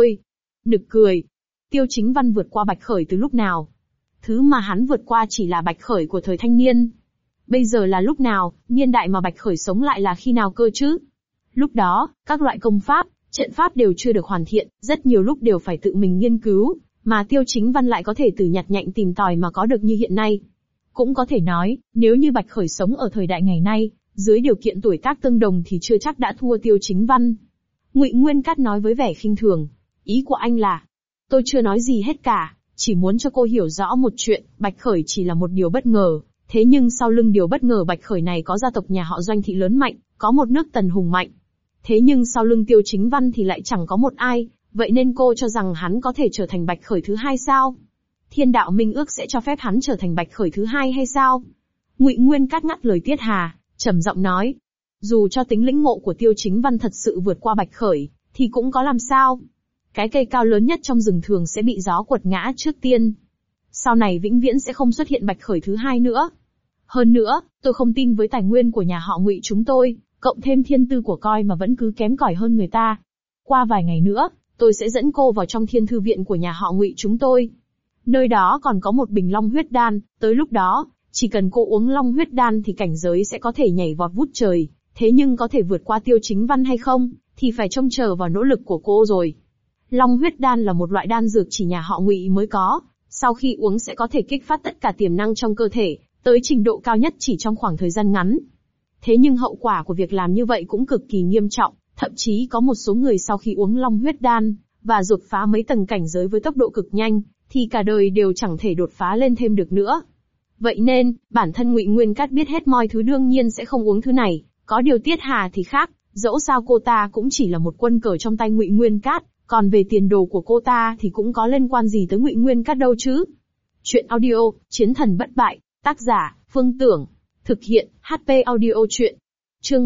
nực cười. Tiêu Chính Văn vượt qua Bạch Khởi từ lúc nào? Thứ mà hắn vượt qua chỉ là Bạch Khởi của thời thanh niên. Bây giờ là lúc nào, niên đại mà Bạch Khởi sống lại là khi nào cơ chứ? Lúc đó, các loại công pháp, trận pháp đều chưa được hoàn thiện, rất nhiều lúc đều phải tự mình nghiên cứu, mà Tiêu Chính Văn lại có thể từ nhặt nhạnh tìm tòi mà có được như hiện nay. Cũng có thể nói, nếu như Bạch Khởi sống ở thời đại ngày nay, dưới điều kiện tuổi tác tương đồng thì chưa chắc đã thua Tiêu Chính Văn. Ngụy Nguyên Cát nói với vẻ khinh thường, ý của anh là, tôi chưa nói gì hết cả, chỉ muốn cho cô hiểu rõ một chuyện, Bạch Khởi chỉ là một điều bất ngờ, thế nhưng sau lưng điều bất ngờ Bạch Khởi này có gia tộc nhà họ Doanh thị lớn mạnh, có một nước Tần hùng mạnh. Thế nhưng sau lưng Tiêu Chính Văn thì lại chẳng có một ai, vậy nên cô cho rằng hắn có thể trở thành Bạch Khởi thứ hai sao? Thiên đạo minh ước sẽ cho phép hắn trở thành Bạch Khởi thứ hai hay sao? Ngụy Nguyên Cát ngắt lời Tiết Hà, trầm giọng nói, dù cho tính lĩnh ngộ của Tiêu Chính Văn thật sự vượt qua Bạch Khởi, thì cũng có làm sao? Cái cây cao lớn nhất trong rừng thường sẽ bị gió quật ngã trước tiên. Sau này vĩnh viễn sẽ không xuất hiện Bạch Khởi thứ hai nữa. Hơn nữa, tôi không tin với tài nguyên của nhà họ Ngụy chúng tôi, cộng thêm thiên tư của coi mà vẫn cứ kém cỏi hơn người ta. Qua vài ngày nữa, tôi sẽ dẫn cô vào trong thiên thư viện của nhà họ Ngụy chúng tôi. Nơi đó còn có một bình long huyết đan, tới lúc đó, chỉ cần cô uống long huyết đan thì cảnh giới sẽ có thể nhảy vọt vút trời, thế nhưng có thể vượt qua Tiêu Chính Văn hay không, thì phải trông chờ vào nỗ lực của cô rồi. Long huyết đan là một loại đan dược chỉ nhà họ Ngụy mới có, sau khi uống sẽ có thể kích phát tất cả tiềm năng trong cơ thể, tới trình độ cao nhất chỉ trong khoảng thời gian ngắn. Thế nhưng hậu quả của việc làm như vậy cũng cực kỳ nghiêm trọng, thậm chí có một số người sau khi uống long huyết đan, và đột phá mấy tầng cảnh giới với tốc độ cực nhanh, thì cả đời đều chẳng thể đột phá lên thêm được nữa. Vậy nên, bản thân Ngụy Nguyên Cát biết hết mọi thứ đương nhiên sẽ không uống thứ này, có điều Tiết Hà thì khác, dẫu sao cô ta cũng chỉ là một quân cờ trong tay Ngụy Nguyên Cát, còn về tiền đồ của cô ta thì cũng có liên quan gì tới Ngụy Nguyên Cát đâu chứ. Chuyện audio, Chiến thần bất bại, tác giả, Phương Tưởng, thực hiện, HP audio chuyện. Chương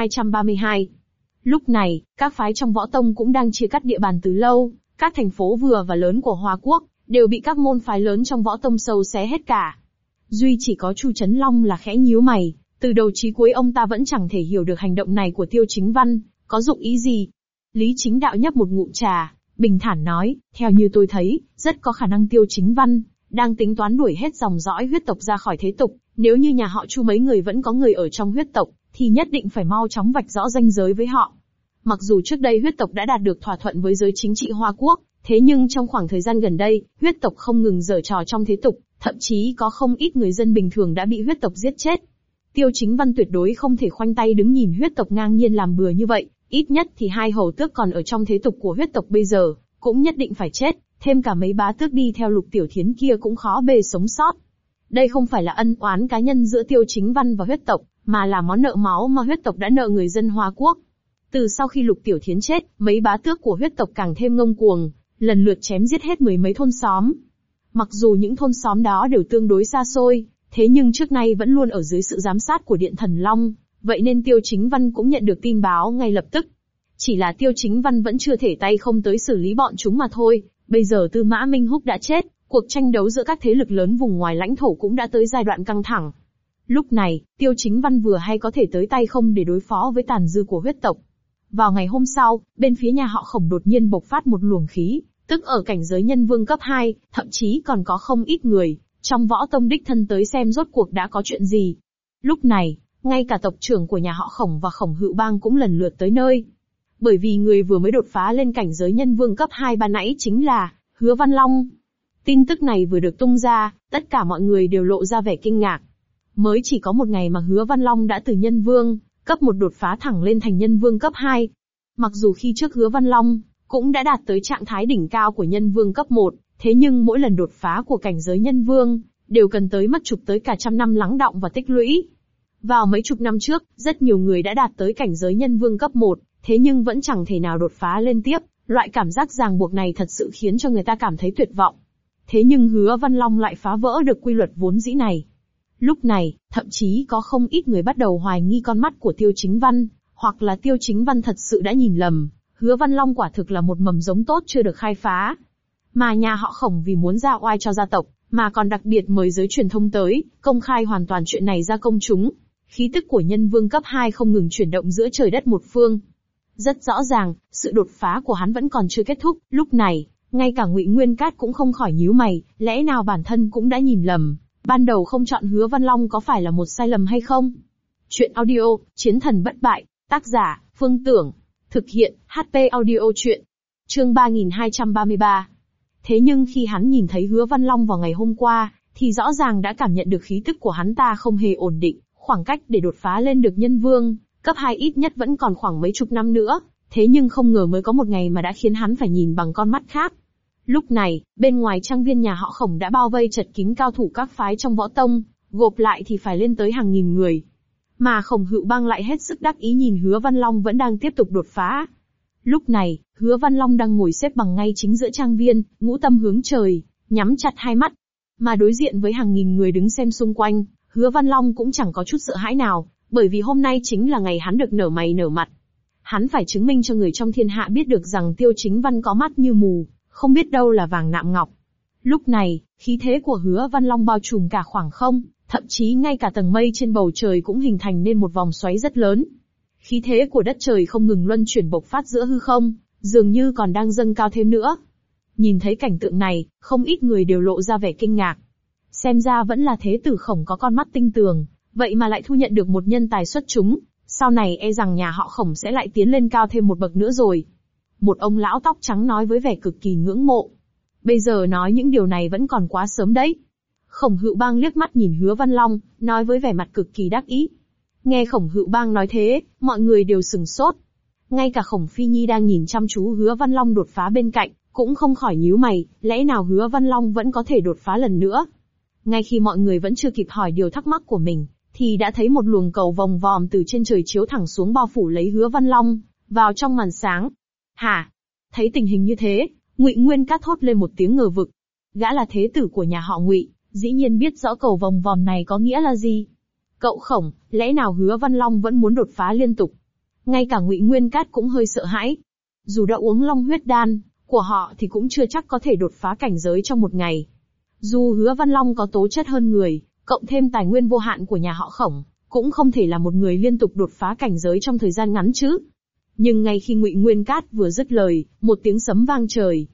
3232. Lúc này, các phái trong võ tông cũng đang chia cắt địa bàn từ lâu, các thành phố vừa và lớn của Hoa Quốc, đều bị các môn phái lớn trong võ tông sâu xé hết cả. Duy chỉ có Chu Chấn Long là khẽ nhíu mày, từ đầu chí cuối ông ta vẫn chẳng thể hiểu được hành động này của Tiêu Chính Văn, có dụng ý gì. Lý Chính Đạo nhấp một ngụm trà, bình thản nói, theo như tôi thấy, rất có khả năng Tiêu Chính Văn đang tính toán đuổi hết dòng dõi huyết tộc ra khỏi thế tục, nếu như nhà họ Chu mấy người vẫn có người ở trong huyết tộc, thì nhất định phải mau chóng vạch rõ ranh giới với họ. Mặc dù trước đây huyết tộc đã đạt được thỏa thuận với giới chính trị Hoa Quốc, thế nhưng trong khoảng thời gian gần đây, huyết tộc không ngừng giở trò trong thế tục, thậm chí có không ít người dân bình thường đã bị huyết tộc giết chết. Tiêu Chính Văn tuyệt đối không thể khoanh tay đứng nhìn huyết tộc ngang nhiên làm bừa như vậy, ít nhất thì hai hầu tước còn ở trong thế tục của huyết tộc bây giờ, cũng nhất định phải chết, thêm cả mấy bá tước đi theo Lục Tiểu Thiến kia cũng khó bề sống sót. Đây không phải là ân oán cá nhân giữa Tiêu Chính Văn và huyết tộc, mà là món nợ máu mà huyết tộc đã nợ người dân Hoa Quốc. Từ sau khi Lục Tiểu Thiến chết, mấy bá tước của huyết tộc càng thêm ngông cuồng, lần lượt chém giết hết mười mấy thôn xóm. Mặc dù những thôn xóm đó đều tương đối xa xôi, thế nhưng trước nay vẫn luôn ở dưới sự giám sát của Điện Thần Long, vậy nên Tiêu Chính Văn cũng nhận được tin báo ngay lập tức. Chỉ là Tiêu Chính Văn vẫn chưa thể tay không tới xử lý bọn chúng mà thôi, bây giờ Tư Mã Minh Húc đã chết, cuộc tranh đấu giữa các thế lực lớn vùng ngoài lãnh thổ cũng đã tới giai đoạn căng thẳng. Lúc này, Tiêu Chính Văn vừa hay có thể tới tay không để đối phó với tàn dư của huyết tộc. Vào ngày hôm sau, bên phía nhà họ Khổng đột nhiên bộc phát một luồng khí, tức ở cảnh giới nhân vương cấp 2, thậm chí còn có không ít người trong võ tông đích thân tới xem rốt cuộc đã có chuyện gì. Lúc này, ngay cả tộc trưởng của nhà họ Khổng và Khổng Hữu Bang cũng lần lượt tới nơi. Bởi vì người vừa mới đột phá lên cảnh giới nhân vương cấp 2 ban nãy chính là Hứa Văn Long. Tin tức này vừa được tung ra, tất cả mọi người đều lộ ra vẻ kinh ngạc. Mới chỉ có một ngày mà Hứa Văn Long đã từ nhân vương cấp 1 đột phá thẳng lên thành nhân vương cấp 2. Mặc dù khi trước Hứa Văn Long cũng đã đạt tới trạng thái đỉnh cao của nhân vương cấp 1, thế nhưng mỗi lần đột phá của cảnh giới nhân vương đều cần tới mất chục tới cả trăm năm lắng đọng và tích lũy. Vào mấy chục năm trước, rất nhiều người đã đạt tới cảnh giới nhân vương cấp 1, thế nhưng vẫn chẳng thể nào đột phá lên tiếp, loại cảm giác ràng buộc này thật sự khiến cho người ta cảm thấy tuyệt vọng. Thế nhưng Hứa Văn Long lại phá vỡ được quy luật vốn dĩ này. Lúc này, thậm chí có không ít người bắt đầu hoài nghi con mắt của Tiêu Chính Văn, hoặc là Tiêu Chính Văn thật sự đã nhìn lầm, Hứa Văn Long quả thực là một mầm giống tốt chưa được khai phá. Mà nhà họ Khổng vì muốn ra oai cho gia tộc, mà còn đặc biệt mời giới truyền thông tới, công khai hoàn toàn chuyện này ra công chúng. Khí tức của nhân vương cấp 2 không ngừng chuyển động giữa trời đất một phương. Rất rõ ràng, sự đột phá của hắn vẫn còn chưa kết thúc. Lúc này, ngay cả Ngụy Nguyên Cát cũng không khỏi nhíu mày, lẽ nào bản thân cũng đã nhìn lầm, ban đầu không chọn Hứa Văn Long có phải là một sai lầm hay không? Chuyện audio, Chiến thần bất bại, tác giả, Phương Tưởng, thực hiện, HP audio truyện. Chương 3233. Thế nhưng khi hắn nhìn thấy Hứa Văn Long vào ngày hôm qua, thì rõ ràng đã cảm nhận được khí tức của hắn ta không hề ổn định, khoảng cách để đột phá lên được nhân vương, cấp 2 ít nhất vẫn còn khoảng mấy chục năm nữa, thế nhưng không ngờ mới có một ngày mà đã khiến hắn phải nhìn bằng con mắt khác. Lúc này, bên ngoài trang viên nhà họ Khổng đã bao vây chật kín cao thủ các phái trong võ tông, gộp lại thì phải lên tới hàng nghìn người. Mà Khổng Hựu Bang lại hết sức đắc ý nhìn Hứa Văn Long vẫn đang tiếp tục đột phá. Lúc này, Hứa Văn Long đang ngồi xếp bằng ngay chính giữa trang viên, ngũ tâm hướng trời, nhắm chặt hai mắt. Mà đối diện với hàng nghìn người đứng xem xung quanh, Hứa Văn Long cũng chẳng có chút sợ hãi nào, bởi vì hôm nay chính là ngày hắn được nở mày nở mặt. Hắn phải chứng minh cho người trong thiên hạ biết được rằng Tiêu Chính Văn có mắt như mù, không biết đâu là vàng nạm ngọc. Lúc này, khí thế của Hứa Văn Long bao trùm cả khoảng không, thậm chí ngay cả tầng mây trên bầu trời cũng hình thành nên một vòng xoáy rất lớn. Khí thế của đất trời không ngừng luân chuyển bộc phát giữa hư không, dường như còn đang dâng cao thêm nữa. Nhìn thấy cảnh tượng này, không ít người đều lộ ra vẻ kinh ngạc. Xem ra vẫn là thế tử Khổng có con mắt tinh tường, vậy mà lại thu nhận được một nhân tài xuất chúng, sau này e rằng nhà họ Khổng sẽ lại tiến lên cao thêm một bậc nữa rồi. Một ông lão tóc trắng nói với vẻ cực kỳ ngưỡng mộ. Bây giờ nói những điều này vẫn còn quá sớm đấy. Khổng Hựu Bang liếc mắt nhìn Hứa Văn Long, nói với vẻ mặt cực kỳ đắc ý. Nghe Khổng Hựu Bang nói thế, mọi người đều sừng sốt. Ngay cả Khổng Phi Nhi đang nhìn chăm chú Hứa Văn Long đột phá bên cạnh, cũng không khỏi nhíu mày, lẽ nào Hứa Văn Long vẫn có thể đột phá lần nữa? Ngay khi mọi người vẫn chưa kịp hỏi điều thắc mắc của mình, thì đã thấy một luồng cầu vòng vòm từ trên trời chiếu thẳng xuống bao phủ lấy Hứa Văn Long, vào trong màn sáng. Hả? Thấy tình hình như thế, Ngụy Nguyên Cát thốt lên một tiếng ngờ vực. Gã là thế tử của nhà họ Ngụy, dĩ nhiên biết rõ cầu vòng vòm này có nghĩa là gì. Cậu Khổng, lẽ nào Hứa Văn Long vẫn muốn đột phá liên tục? Ngay cả Ngụy Nguyên Cát cũng hơi sợ hãi. Dù đã uống long huyết đan của họ thì cũng chưa chắc có thể đột phá cảnh giới trong một ngày. Dù Hứa Văn Long có tố chất hơn người, cộng thêm tài nguyên vô hạn của nhà họ Khổng, cũng không thể là một người liên tục đột phá cảnh giới trong thời gian ngắn chứ. Nhưng ngay khi Ngụy Nguyên Cát vừa dứt lời, một tiếng sấm vang trời.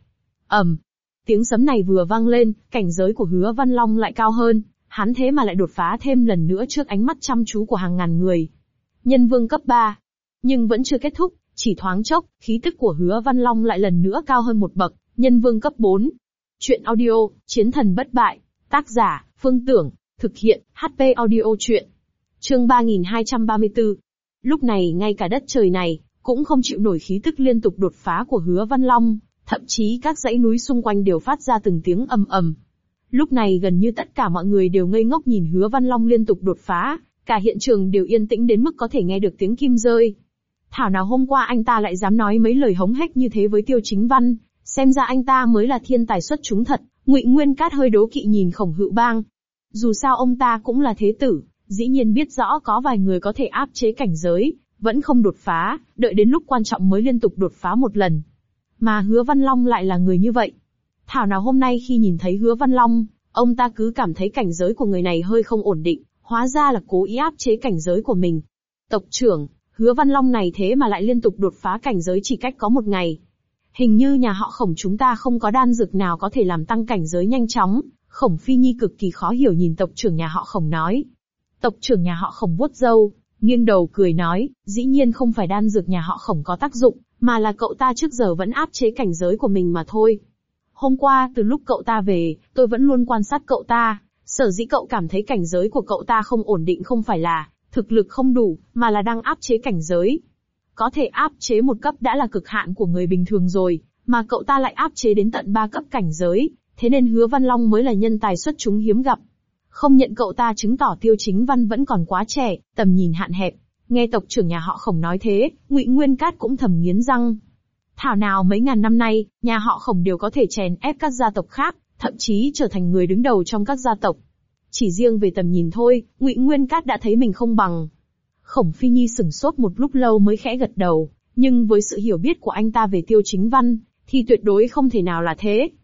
Tiếng sấm này vừa vang lên, cảnh giới của Hứa Văn Long lại cao hơn, hắn thế mà lại đột phá thêm lần nữa trước ánh mắt chăm chú của hàng ngàn người. Nhân vương cấp 3. Nhưng vẫn chưa kết thúc, chỉ thoáng chốc, khí tức của Hứa Văn Long lại lần nữa cao hơn một bậc, nhân vương cấp 4. Chuyện audio, Chiến thần bất bại, tác giả, Phương Tưởng, thực hiện, HP audio truyện. Chương 3234. Lúc này ngay cả đất trời này, cũng không chịu nổi khí tức liên tục đột phá của Hứa Văn Long, thậm chí các dãy núi xung quanh đều phát ra từng tiếng ầm ầm. Lúc này gần như tất cả mọi người đều ngây ngốc nhìn Hứa Văn Long liên tục đột phá, cả hiện trường đều yên tĩnh đến mức có thể nghe được tiếng kim rơi. Thảo nào hôm qua anh ta lại dám nói mấy lời hống hách như thế với Tiêu Chính Văn, xem ra anh ta mới là thiên tài xuất chúng thật. Ngụy Nguyên Cát hơi đố kỵ nhìn Khổng Hựu Bang. Dù sao ông ta cũng là thế tử, dĩ nhiên biết rõ có vài người có thể áp chế cảnh giới, vẫn không đột phá, đợi đến lúc quan trọng mới liên tục đột phá một lần. Mà Hứa Văn Long lại là người như vậy. Thảo nào hôm nay khi nhìn thấy Hứa Văn Long, ông ta cứ cảm thấy cảnh giới của người này hơi không ổn định, hóa ra là cố ý áp chế cảnh giới của mình. Tộc trưởng, Hứa Văn Long này thế mà lại liên tục đột phá cảnh giới chỉ cách có một ngày. Hình như nhà họ Khổng chúng ta không có đan dược nào có thể làm tăng cảnh giới nhanh chóng. Khổng Phi Nhi cực kỳ khó hiểu nhìn tộc trưởng nhà họ Khổng nói. Tộc trưởng nhà họ Khổng vuốt râu, nghiêng đầu cười nói, dĩ nhiên không phải đan dược nhà họ Khổng có tác dụng, mà là cậu ta trước giờ vẫn áp chế cảnh giới của mình mà thôi. Hôm qua từ lúc cậu ta về, tôi vẫn luôn quan sát cậu ta, sở dĩ cậu cảm thấy cảnh giới của cậu ta không ổn định không phải là thực lực không đủ, mà là đang áp chế cảnh giới. Có thể áp chế một cấp đã là cực hạn của người bình thường rồi, mà cậu ta lại áp chế đến tận 3 cấp cảnh giới, thế nên Hứa Văn Long mới là nhân tài xuất chúng hiếm gặp. Không nhận cậu ta chứng tỏ Tiêu Chính Văn vẫn còn quá trẻ, tầm nhìn hạn hẹp. Nghe tộc trưởng nhà họ Khổng nói thế, Ngụy Nguyên Cát cũng thầm nghiến răng. Thảo nào mấy ngàn năm nay, nhà họ Khổng đều có thể chèn ép các gia tộc khác, thậm chí trở thành người đứng đầu trong các gia tộc. Chỉ riêng về tầm nhìn thôi, Ngụy Nguyên Cát đã thấy mình không bằng. Khổng Phi Nhi sửng sốt một lúc lâu mới khẽ gật đầu, nhưng với sự hiểu biết của anh ta về Tiêu Chính Văn, thì tuyệt đối không thể nào là thế.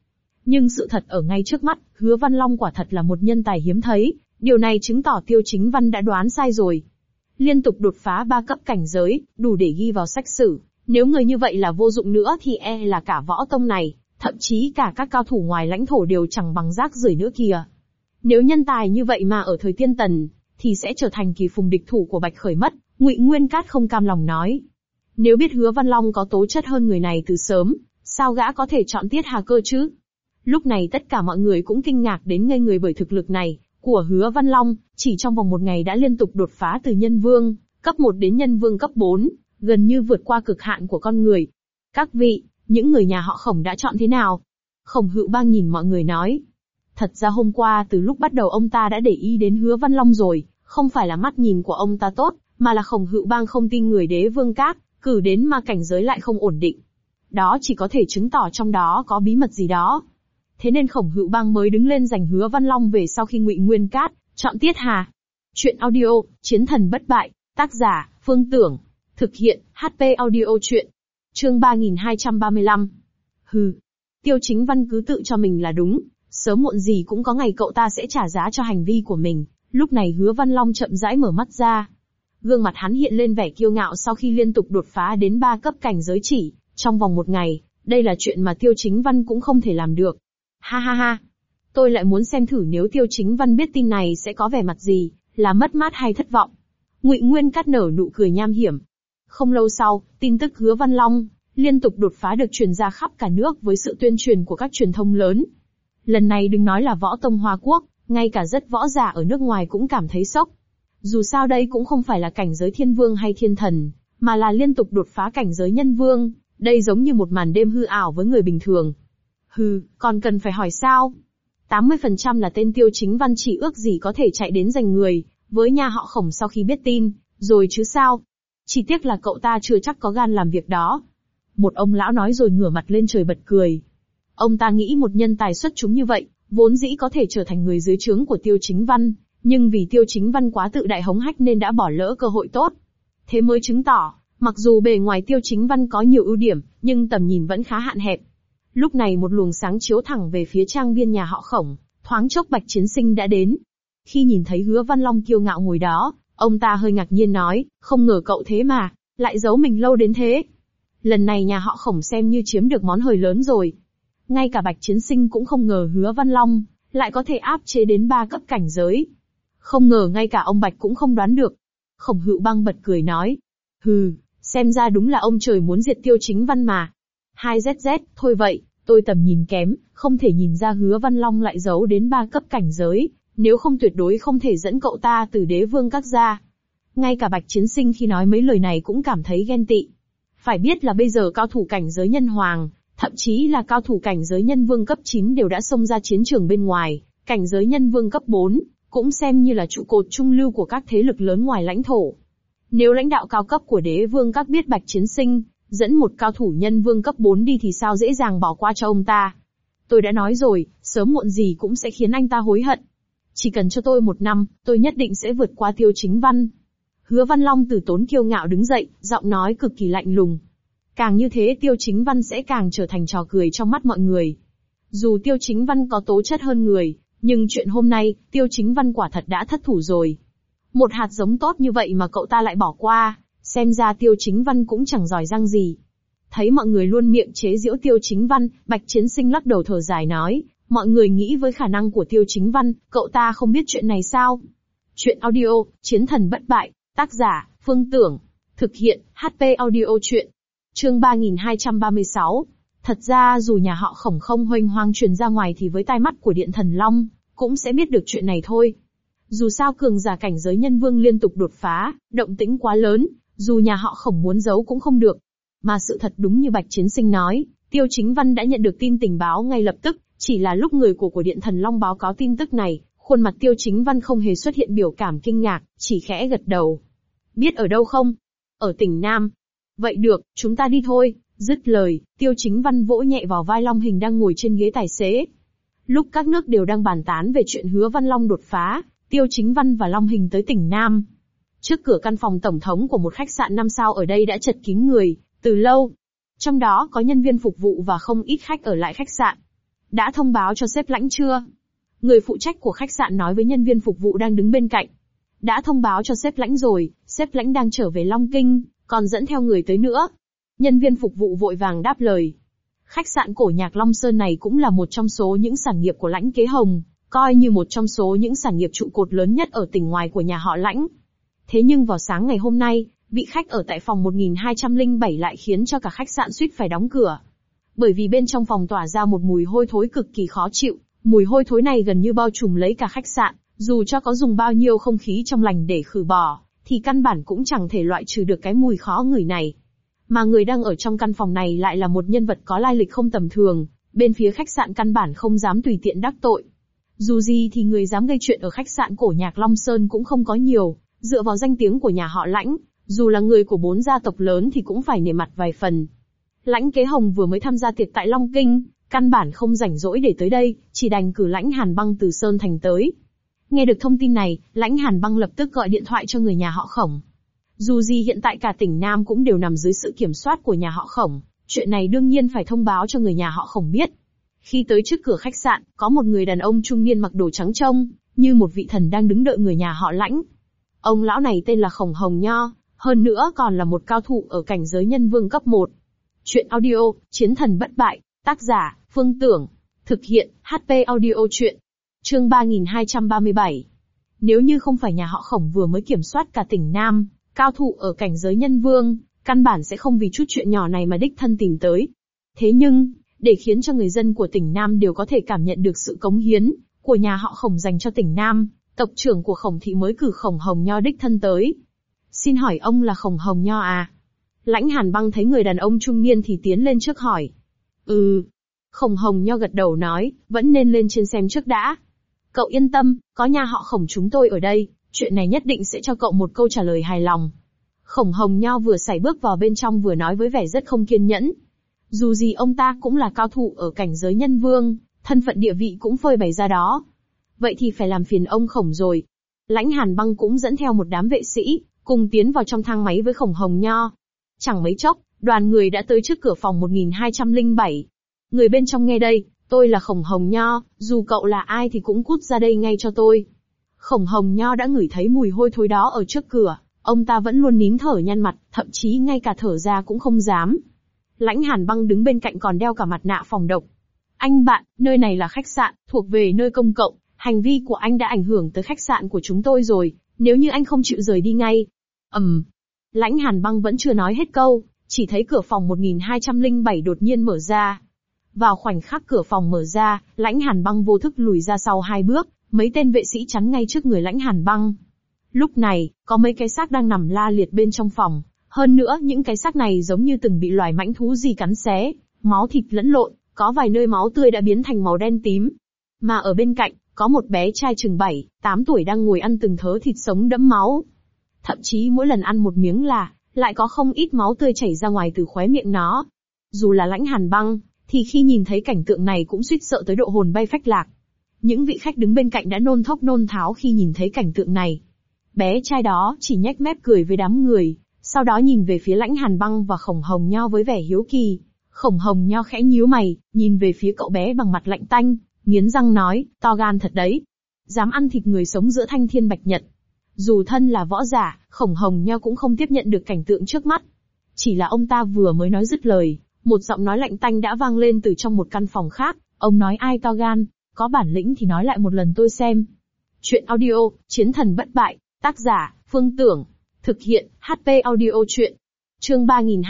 Nhưng sự thật ở ngay trước mắt, Hứa Văn Long quả thật là một nhân tài hiếm thấy, điều này chứng tỏ Tiêu Chính Văn đã đoán sai rồi. Liên tục đột phá 3 cấp cảnh giới, đủ để ghi vào sách sử, nếu người như vậy là vô dụng nữa thì là cả võ tông này, thậm chí cả các cao thủ ngoài lãnh thổ đều chẳng bằng rác rưởi nữa kìa. Nếu nhân tài như vậy mà ở thời Tiên Tần, thì sẽ trở thành kỳ phùng địch thủ của Bạch Khởi mất, Ngụy Nguyên Cát không cam lòng nói. Nếu biết Hứa Văn Long có tố chất hơn người này từ sớm, sao gã có thể chọn Tiết Hà Cơ chứ? Lúc này tất cả mọi người cũng kinh ngạc đến ngây người bởi thực lực này của Hứa Văn Long, chỉ trong vòng một ngày đã liên tục đột phá từ nhân vương, cấp 1 đến nhân vương cấp 4, gần như vượt qua cực hạn của con người. Các vị, những người nhà họ Khổng đã chọn thế nào? Khổng Hữu Bang nhìn mọi người nói. Thật ra hôm qua từ lúc bắt đầu ông ta đã để ý đến Hứa Văn Long rồi, không phải là mắt nhìn của ông ta tốt, mà là Khổng Hữu Bang không tin người Đế Vương Cát, cử đến mà cảnh giới lại không ổn định. Đó chỉ có thể chứng tỏ trong đó có bí mật gì đó. Thế nên Khổng Hữu Bang mới đứng lên giành Hứa Văn Long về sau khi Ngụy Nguyên Cát chọn Tiết Hà. Chuyện audio, Chiến thần bất bại, tác giả, Phương Tưởng. Thực hiện, HP audio chuyện. Chương 3235. Hừ. Tiêu Chính Văn cứ tự cho mình là đúng, sớm muộn gì cũng có ngày cậu ta sẽ trả giá cho hành vi của mình. Lúc này Hứa Văn Long chậm rãi mở mắt ra. Gương mặt hắn hiện lên vẻ kiêu ngạo sau khi liên tục đột phá đến 3 cấp cảnh giới chỉ trong vòng một ngày, đây là chuyện mà Tiêu Chính Văn cũng không thể làm được. Ha ha ha. Tôi lại muốn xem thử nếu Tiêu Chính Văn biết tin này sẽ có vẻ mặt gì, là mất mát hay thất vọng. Ngụy Nguyên Cát nở nụ cười nham hiểm. Không lâu sau, tin tức Hứa Văn Long liên tục đột phá được truyền ra khắp cả nước với sự tuyên truyền của các truyền thông lớn. Lần này đừng nói là võ tông Hoa Quốc, ngay cả rất võ giả ở nước ngoài cũng cảm thấy sốc. Dù sao đây cũng không phải là cảnh giới thiên vương hay thiên thần, mà là liên tục đột phá cảnh giới nhân vương, đây giống như một màn đêm hư ảo với người bình thường. Hừ, còn cần phải hỏi sao? 80% là tên Tiêu Chính Văn chỉ ước gì có thể chạy đến giành người với nhà họ Khổng sau khi biết tin, rồi chứ sao? Chỉ tiếc là cậu ta chưa chắc có gan làm việc đó. Một ông lão nói rồi ngửa mặt lên trời bật cười. Ông ta nghĩ một nhân tài xuất chúng như vậy, vốn dĩ có thể trở thành người dưới trướng của Tiêu Chính Văn, nhưng vì Tiêu Chính Văn quá tự đại hống hách nên đã bỏ lỡ cơ hội tốt. Thế mới chứng tỏ, mặc dù bề ngoài Tiêu Chính Văn có nhiều ưu điểm, nhưng tầm nhìn vẫn khá hạn hẹp. Lúc này một luồng sáng chiếu thẳng về phía trang viên nhà họ Khổng, thoáng chốc Bạch Chiến Sinh đã đến. Khi nhìn thấy Hứa Văn Long kiêu ngạo ngồi đó, ông ta hơi ngạc nhiên nói, không ngờ cậu thế mà, lại giấu mình lâu đến thế. Lần này nhà họ Khổng xem như chiếm được món hời lớn rồi. Ngay cả Bạch Chiến Sinh cũng không ngờ Hứa Văn Long lại có thể áp chế đến 3 cấp cảnh giới. Không ngờ ngay cả ông Bạch cũng không đoán được. Khổng Hữu Bang bật cười nói, hừ, xem ra đúng là ông trời muốn diệt Tiêu Chính Văn mà. 2ZZ, thôi vậy, tôi tầm nhìn kém, không thể nhìn ra Hứa Văn Long lại giấu đến 3 cấp cảnh giới, nếu không tuyệt đối không thể dẫn cậu ta từ Đế Vương Các ra. Ngay cả Bạch Chiến Sinh khi nói mấy lời này cũng cảm thấy ghen tị. Phải biết là bây giờ cao thủ cảnh giới nhân hoàng, thậm chí là cao thủ cảnh giới nhân vương cấp 9 đều đã xông ra chiến trường bên ngoài, cảnh giới nhân vương cấp 4, cũng xem như là trụ cột trung lưu của các thế lực lớn ngoài lãnh thổ. Nếu lãnh đạo cao cấp của Đế Vương Các biết Bạch Chiến Sinh dẫn một cao thủ nhân vương cấp 4 đi thì sao dễ dàng bỏ qua cho ông ta. Tôi đã nói rồi, sớm muộn gì cũng sẽ khiến anh ta hối hận. Chỉ cần cho tôi 1 năm, tôi nhất định sẽ vượt qua Tiêu Chính Văn. Hứa Văn Long từ tốn kiêu ngạo đứng dậy, giọng nói cực kỳ lạnh lùng. Càng như thế Tiêu Chính Văn sẽ càng trở thành trò cười trong mắt mọi người. Dù Tiêu Chính Văn có tố chất hơn người, nhưng chuyện hôm nay, Tiêu Chính Văn quả thật đã thất thủ rồi. Một hạt giống tốt như vậy mà cậu ta lại bỏ qua, xem ra Tiêu Chính Văn cũng chẳng giỏi giang gì. Thấy mọi người luôn miệng chế giễu Tiêu Chính Văn, Bạch Chiến Sinh lắc đầu thở dài nói, mọi người nghĩ với khả năng của Tiêu Chính Văn, cậu ta không biết chuyện này sao? Chuyện audio, Chiến thần bất bại, tác giả, Phương Tưởng. Thực hiện, HP audio chuyện. Chương 3236. Thật ra dù nhà họ Khổng không huênh hoang truyền ra ngoài thì với tai mắt của Điện Thần Long, cũng sẽ biết được chuyện này thôi. Dù sao cường giả cảnh giới nhân vương liên tục đột phá, động tĩnh quá lớn, dù nhà họ Khổng muốn giấu cũng không được. Mà sự thật đúng như Bạch Chiến Sinh nói, Tiêu Chính Văn đã nhận được tin tình báo ngay lập tức, chỉ là lúc người của Điện Thần Long báo cáo tin tức này, khuôn mặt Tiêu Chính Văn không hề xuất hiện biểu cảm kinh ngạc, chỉ khẽ gật đầu. Biết ở đâu không? Ở tỉnh Nam. Vậy được, chúng ta đi thôi. Dứt lời, Tiêu Chính Văn vỗ nhẹ vào vai Long Hình đang ngồi trên ghế tài xế. Lúc các nước đều đang bàn tán về chuyện Hứa Văn Long đột phá, Tiêu Chính Văn và Long Hình tới tỉnh Nam. Trước cửa căn phòng tổng thống của một khách sạn 5 sao ở đây đã chật kín người, từ lâu. Trong đó có nhân viên phục vụ và không ít khách ở lại khách sạn. đã thông báo cho sếp Lãnh chưa? Người phụ trách của khách sạn nói với nhân viên phục vụ đang đứng bên cạnh. Đã thông báo cho sếp Lãnh rồi, sếp Lãnh đang trở về Long Kinh, còn dẫn theo người tới nữa. Nhân viên phục vụ vội vàng đáp lời. Khách sạn cổ nhạc Long Sơn này cũng là một trong số những sản nghiệp của Lãnh Kế Hồng, coi như một trong số những sản nghiệp trụ cột lớn nhất ở tỉnh ngoài của nhà họ Lãnh. Thế nhưng vào sáng ngày hôm nay, vị khách ở tại phòng 1207 lại khiến cho cả khách sạn suýt phải đóng cửa. Bởi vì bên trong phòng tỏa ra một mùi hôi thối cực kỳ khó chịu, mùi hôi thối này gần như bao trùm lấy cả khách sạn, dù cho có dùng bao nhiêu không khí trong lành để khử bỏ, thì căn bản cũng chẳng thể loại trừ được cái mùi khó ngửi này. Mà người đang ở trong căn phòng này lại là một nhân vật có lai lịch không tầm thường, bên phía khách sạn căn bản không dám tùy tiện đắc tội. Dù gì thì người dám gây chuyện ở khách sạn cổ nhạc Long Sơn cũng không có nhiều, dựa vào danh tiếng của nhà họ Lãnh, dù là người của 4 gia tộc lớn thì cũng phải nể mặt vài phần. Lãnh Kế Hồng vừa mới tham gia tiệc tại Long Kinh, căn bản không rảnh rỗi để tới đây, chỉ đành cử Lãnh Hàn Băng từ Sơn Thành tới. Nghe được thông tin này, Lãnh Hàn Băng lập tức gọi điện thoại cho người nhà họ Khổng. Dù gì hiện tại cả tỉnh Nam cũng đều nằm dưới sự kiểm soát của nhà họ Khổng, chuyện này đương nhiên phải thông báo cho người nhà họ Khổng biết. Khi tới trước cửa khách sạn, có một người đàn ông trung niên mặc đồ trắng trông, như một vị thần đang đứng đợi người nhà họ Lãnh. Ông lão này tên là Khổng Hồng Nho, hơn nữa còn là một cao thủ ở cảnh giới nhân vương cấp 1. Chuyện audio, Chiến thần bất bại, tác giả, Phương Tưởng. Thực hiện, HP audio chuyện. Chương 3237. Nếu như không phải nhà họ Khổng vừa mới kiểm soát cả tỉnh Nam, cao thủ ở cảnh giới nhân vương, căn bản sẽ không vì chút chuyện nhỏ này mà đích thân tìm tới. Thế nhưng, để khiến cho người dân của tỉnh Nam đều có thể cảm nhận được sự cống hiến của nhà họ Khổng dành cho tỉnh Nam, tộc trưởng của Khổng thị mới cử Khổng Hồng Nho đích thân tới. Xin hỏi ông là Khổng Hồng Nho à? Lãnh Hàn Băng thấy người đàn ông trung niên thì tiến lên trước hỏi. Khổng Hồng Nho gật đầu nói, vẫn nên lên trên xem trước đã. Cậu yên tâm, có nhà họ Khổng chúng tôi ở đây, chuyện này nhất định sẽ cho cậu một câu trả lời hài lòng. Khổng Hồng Nho vừa sải bước vào bên trong vừa nói với vẻ rất không kiên nhẫn. Dù gì ông ta cũng là cao thủ ở cảnh giới nhân vương, thân phận địa vị cũng phơi bày ra đó. Vậy thì phải làm phiền ông Khổng rồi. Lãnh Hàn Băng cũng dẫn theo một đám vệ sĩ, cùng tiến vào trong thang máy với Khổng Hồng Nho. Chẳng mấy chốc, đoàn người đã tới trước cửa phòng 1207. Người bên trong nghe đây, tôi là Khổng Hồng Nho, dù cậu là ai thì cũng cút ra đây ngay cho tôi. Khổng Hồng Nho đã ngửi thấy mùi hôi thối đó ở trước cửa, ông ta vẫn luôn nín thở nhăn mặt, thậm chí ngay cả thở ra cũng không dám. Lãnh Hàn Băng đứng bên cạnh còn đeo cả mặt nạ phòng độc. Anh bạn, nơi này là khách sạn, thuộc về nơi công cộng, hành vi của anh đã ảnh hưởng tới khách sạn của chúng tôi rồi, nếu như anh không chịu rời đi ngay. Lãnh Hàn Băng vẫn chưa nói hết câu, chỉ thấy cửa phòng 1207 đột nhiên mở ra. Vào khoảnh khắc cửa phòng mở ra, Lãnh Hàn Băng vô thức lùi ra sau 2 bước, mấy tên vệ sĩ chắn ngay trước người Lãnh Hàn Băng. Lúc này, có mấy cái xác đang nằm la liệt bên trong phòng, hơn nữa những cái xác này giống như từng bị loài mãnh thú gì cắn xé, máu thịt lẫn lộn, có vài nơi máu tươi đã biến thành màu đen tím. Mà ở bên cạnh, có một bé trai chừng 7-8 tuổi đang ngồi ăn từng thớ thịt sống đẫm máu. Thậm chí mỗi lần ăn một miếng là, lại có không ít máu tươi chảy ra ngoài từ khóe miệng nó. Dù là Lãnh Hàn Băng, thì khi nhìn thấy cảnh tượng này cũng suýt sợ tới độ hồn bay phách lạc. Những vị khách đứng bên cạnh đã nôn thốc nôn tháo khi nhìn thấy cảnh tượng này. Bé trai đó chỉ nhếch mép cười với đám người, sau đó nhìn về phía Lãnh Hàn Băng và Khổng Hồng Nho với vẻ hiếu kỳ. Khổng Hồng Nho khẽ nhíu mày, nhìn về phía cậu bé bằng mặt lạnh tanh, nghiến răng nói, to gan thật đấy. Dám ăn thịt người sống giữa thanh thiên bạch nhật. Dù thân là võ giả, Khổng Hồng Nho cũng không tiếp nhận được cảnh tượng trước mắt. Chỉ là ông ta vừa mới nói dứt lời, một giọng nói lạnh tanh đã vang lên từ trong một căn phòng khác. Ông nói ai to gan, có bản lĩnh thì nói lại một lần tôi xem. Chuyện audio, Chiến thần bất bại, tác giả, Phương Tưởng. Thực hiện, HP audio chuyện. Chương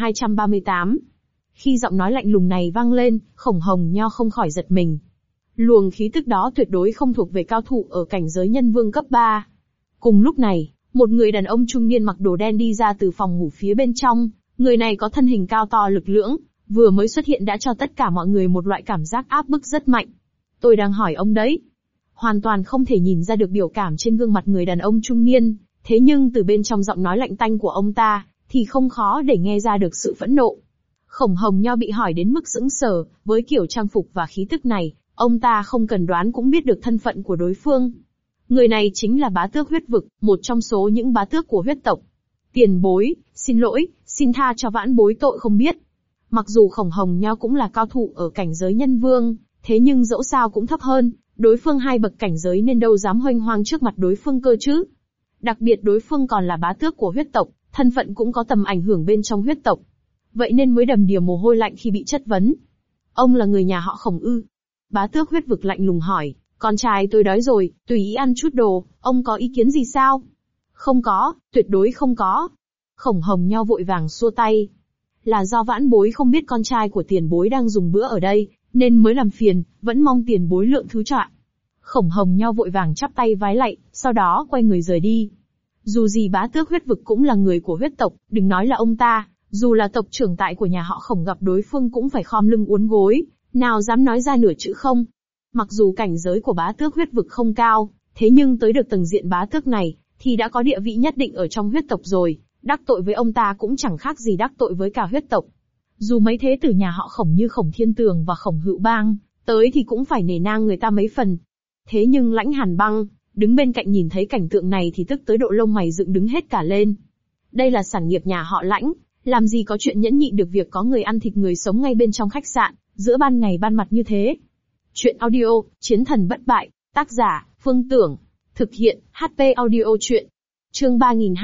3238. Khi giọng nói lạnh lùng này vang lên, Khổng Hồng Nho không khỏi giật mình. Luồng khí tức đó tuyệt đối không thuộc về cao thủ ở cảnh giới nhân vương cấp 3. Cùng lúc này, một người đàn ông trung niên mặc đồ đen đi ra từ phòng ngủ phía bên trong. Người này có thân hình cao to lực lưỡng, vừa mới xuất hiện đã cho tất cả mọi người một loại cảm giác áp bức rất mạnh. Tôi đang hỏi ông đấy. Hoàn toàn không thể nhìn ra được biểu cảm trên gương mặt người đàn ông trung niên, thế nhưng từ bên trong giọng nói lạnh tanh của ông ta, thì không khó để nghe ra được sự phẫn nộ. Khổng Hồng Nho bị hỏi đến mức sững sờ, với kiểu trang phục và khí tức này, ông ta không cần đoán cũng biết được thân phận của đối phương. Người này chính là bá tước huyết vực, một trong số những bá tước của huyết tộc. Tiền bối, xin lỗi, xin tha cho vãn bối tội không biết. Mặc dù Khổng Hồng Nho cũng là cao thủ ở cảnh giới nhân vương, Thế nhưng dẫu sao cũng thấp hơn, đối phương 2 bậc cảnh giới nên đâu dám huênh hoang trước mặt đối phương cơ chứ. Đặc biệt đối phương còn là bá tước của huyết tộc, thân phận cũng có tầm ảnh hưởng bên trong huyết tộc. Vậy nên mới đầm đìa mồ hôi lạnh khi bị chất vấn. Ông là người nhà họ Khổng ư? Bá tước huyết vực lạnh lùng hỏi, con trai tôi đói rồi, tùy ý ăn chút đồ, ông có ý kiến gì sao? Không có, tuyệt đối không có. Khổng Hồng Nho vội vàng xua tay. Là do vãn bối không biết con trai của tiền bối đang dùng bữa ở đây, nên mới làm phiền, vẫn mong tiền bối lượng thứ cho ạ. Khổng Hồng Nho vội vàng chắp tay vái lạy, sau đó quay người rời đi. Dù gì bá tước huyết vực cũng là người của huyết tộc, đừng nói là ông ta, dù là tộc trưởng tại của nhà họ Khổng gặp đối phương cũng phải khom lưng uốn gối, nào dám nói ra nửa chữ không. Mặc dù cảnh giới của bá tước huyết vực không cao, thế nhưng tới được tầng diện bá tước này, thì đã có địa vị nhất định ở trong huyết tộc rồi, đắc tội với ông ta cũng chẳng khác gì đắc tội với cả huyết tộc. Dù mấy thế tử nhà họ Khổng như Khổng Thiên Tường và Khổng Hữu Bang, tới thì cũng phải nể nang người ta mấy phần. Thế nhưng Lãnh Hàn Băng, đứng bên cạnh nhìn thấy cảnh tượng này thì tức tới độ lông mày dựng đứng hết cả lên. Đây là sản nghiệp nhà họ Lãnh, làm gì có chuyện nhẫn nhịn được việc có người ăn thịt người sống ngay bên trong khách sạn, giữa ban ngày ban mặt như thế. Chuyện audio, Chiến thần bất bại, tác giả, Phương Tưởng. Thực hiện, HP Audio Chuyện. Chương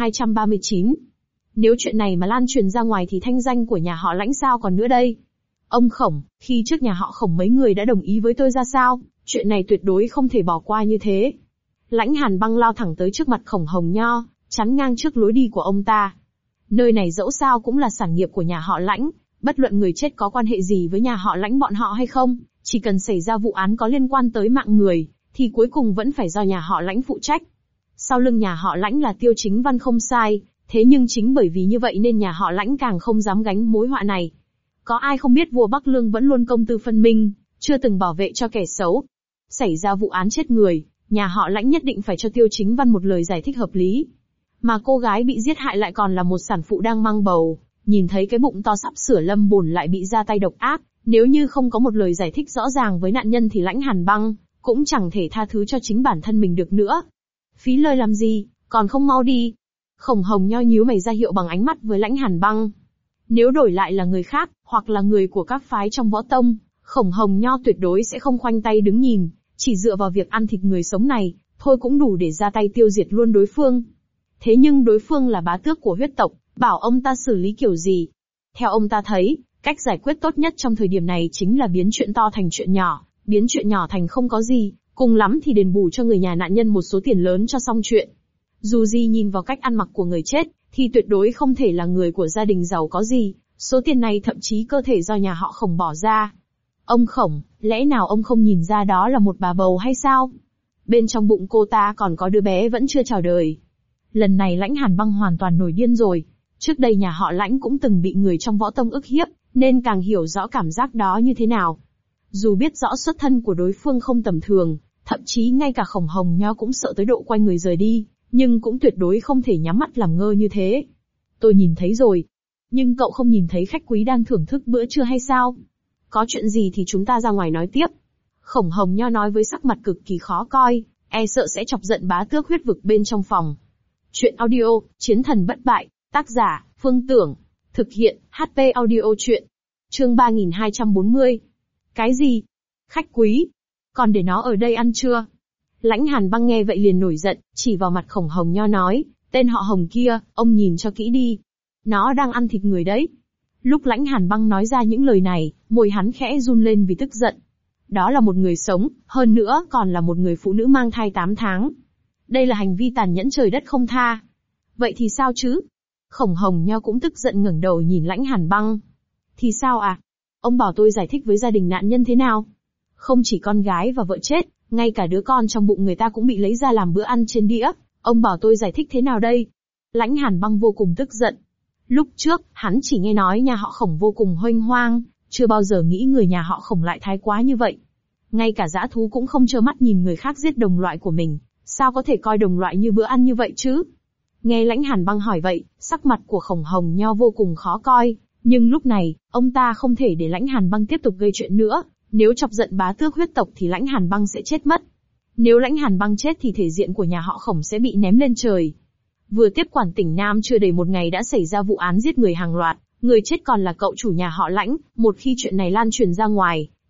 3239. Nếu chuyện này mà lan truyền ra ngoài thì thanh danh của nhà họ Lãnh sao còn nữa đây? Ông Khổng, khi trước nhà họ Khổng mấy người đã đồng ý với tôi ra sao, chuyện này tuyệt đối không thể bỏ qua như thế. Lãnh Hàn Băng lao thẳng tới trước mặt Khổng Hồng Nho, chắn ngang trước lối đi của ông ta. Nơi này dẫu sao cũng là sản nghiệp của nhà họ Lãnh, bất luận người chết có quan hệ gì với nhà họ Lãnh bọn họ hay không, chỉ cần xảy ra vụ án có liên quan tới mạng người, thì cuối cùng vẫn phải do nhà họ Lãnh phụ trách. Sau lưng nhà họ Lãnh là Tiêu Chính Văn không sai, thế nhưng chính bởi vì như vậy nên nhà họ Lãnh càng không dám gánh mối họa này. Có ai không biết vua Bắc Lương vẫn luôn công tư phân minh, chưa từng bảo vệ cho kẻ xấu. Xảy ra vụ án chết người, nhà họ Lãnh nhất định phải cho Tiêu Chính Văn một lời giải thích hợp lý. Mà cô gái bị giết hại lại còn là một sản phụ đang mang bầu, nhìn thấy cái bụng to sắp sửa lâm bồn lại bị ra tay độc ác, nếu như không có một lời giải thích rõ ràng với nạn nhân thì Lãnh Hàn Băng cũng chẳng thể tha thứ cho chính bản thân mình được nữa. Phí lời làm gì, còn không mau đi. Khổng Hồng Nho nhíu mày ra hiệu bằng ánh mắt với Lãnh Hàn Băng. Nếu đổi lại là người khác, hoặc là người của các phái trong võ tông, Khổng Hồng Nho tuyệt đối sẽ không khoanh tay đứng nhìn, chỉ dựa vào việc ăn thịt người sống này, thôi cũng đủ để ra tay tiêu diệt luôn đối phương. Thế nhưng đối phương là bá tước của huyết tộc, bảo ông ta xử lý kiểu gì? Theo ông ta thấy, cách giải quyết tốt nhất trong thời điểm này chính là biến chuyện to thành chuyện nhỏ, biến chuyện nhỏ thành không có gì, cùng lắm thì đền bù cho người nhà nạn nhân một số tiền lớn cho xong chuyện. Dù gì nhìn vào cách ăn mặc của người chết, thì tuyệt đối không thể là người của gia đình giàu có gì, số tiền này thậm chí cơ thể do nhà họ Khổng bỏ ra. Ông Khổng, lẽ nào ông không nhìn ra đó là một bà bầu hay sao? Bên trong bụng cô ta còn có đứa bé vẫn chưa chào đời. Lần này Lãnh Hàn Băng hoàn toàn nổi điên rồi. Trước đây nhà họ Lãnh cũng từng bị người trong võ tông ức hiếp, nên càng hiểu rõ cảm giác đó như thế nào. Dù biết rõ xuất thân của đối phương không tầm thường, thậm chí ngay cả Khổng Hồng Nho cũng sợ tới độ quay người rời đi, nhưng cũng tuyệt đối không thể nhắm mắt làm ngơ như thế. Tôi nhìn thấy rồi. Nhưng cậu không nhìn thấy khách quý đang thưởng thức bữa trưa hay sao? Có chuyện gì thì chúng ta ra ngoài nói tiếp. Khổng Hồng Nho nói với sắc mặt cực kỳ khó coi, e sợ sẽ chọc giận bá tước huyết vực bên trong phòng. Chuyện audio, Chiến thần bất bại, tác giả, Phương Tưởng. Thực hiện, HP Audio Chuyện. Chương 3240. Cái gì? Khách quý? Còn để nó ở đây ăn trưa? Lãnh Hàn Băng nghe vậy liền nổi giận, chỉ vào mặt Khổng Hồng Nho nói, tên họ Hồng kia, ông nhìn cho kỹ đi. Nó đang ăn thịt người đấy. Lúc Lãnh Hàn Băng nói ra những lời này, môi hắn khẽ run lên vì tức giận. Đó là một người sống, hơn nữa còn là một người phụ nữ mang thai 8 tháng. Đây là hành vi tàn nhẫn trời đất không tha. Vậy thì sao chứ? Khổng Hồng Nho cũng tức giận ngẩng đầu nhìn Lãnh Hàn Băng. Thì sao à? Ông bảo tôi giải thích với gia đình nạn nhân thế nào? Không chỉ con gái và vợ chết, ngay cả đứa con trong bụng người ta cũng bị lấy ra làm bữa ăn trên đĩa. Ông bảo tôi giải thích thế nào đây? Lãnh Hàn Băng vô cùng tức giận. Lúc trước, hắn chỉ nghe nói nhà họ Khổng vô cùng huênh hoang, chưa bao giờ nghĩ người nhà họ Khổng lại thái quá như vậy. Ngay cả dã thú cũng không trơ mắt nhìn người khác giết đồng loại của mình, sao có thể coi đồng loại như bữa ăn như vậy chứ? Nghe Lãnh Hàn Băng hỏi vậy, sắc mặt của Khổng Hồng Nho vô cùng khó coi, nhưng lúc này, ông ta không thể để Lãnh Hàn Băng tiếp tục gây chuyện nữa, nếu chọc giận bá tước huyết tộc thì Lãnh Hàn Băng sẽ chết mất. Nếu Lãnh Hàn Băng chết thì thể diện của nhà họ Khổng sẽ bị ném lên trời. Vừa tiếp quản tỉnh Nam chưa đầy một ngày đã xảy ra vụ án giết người hàng loạt, người chết còn là cậu chủ nhà họ Lãnh, một khi chuyện này lan truyền ra ngoài,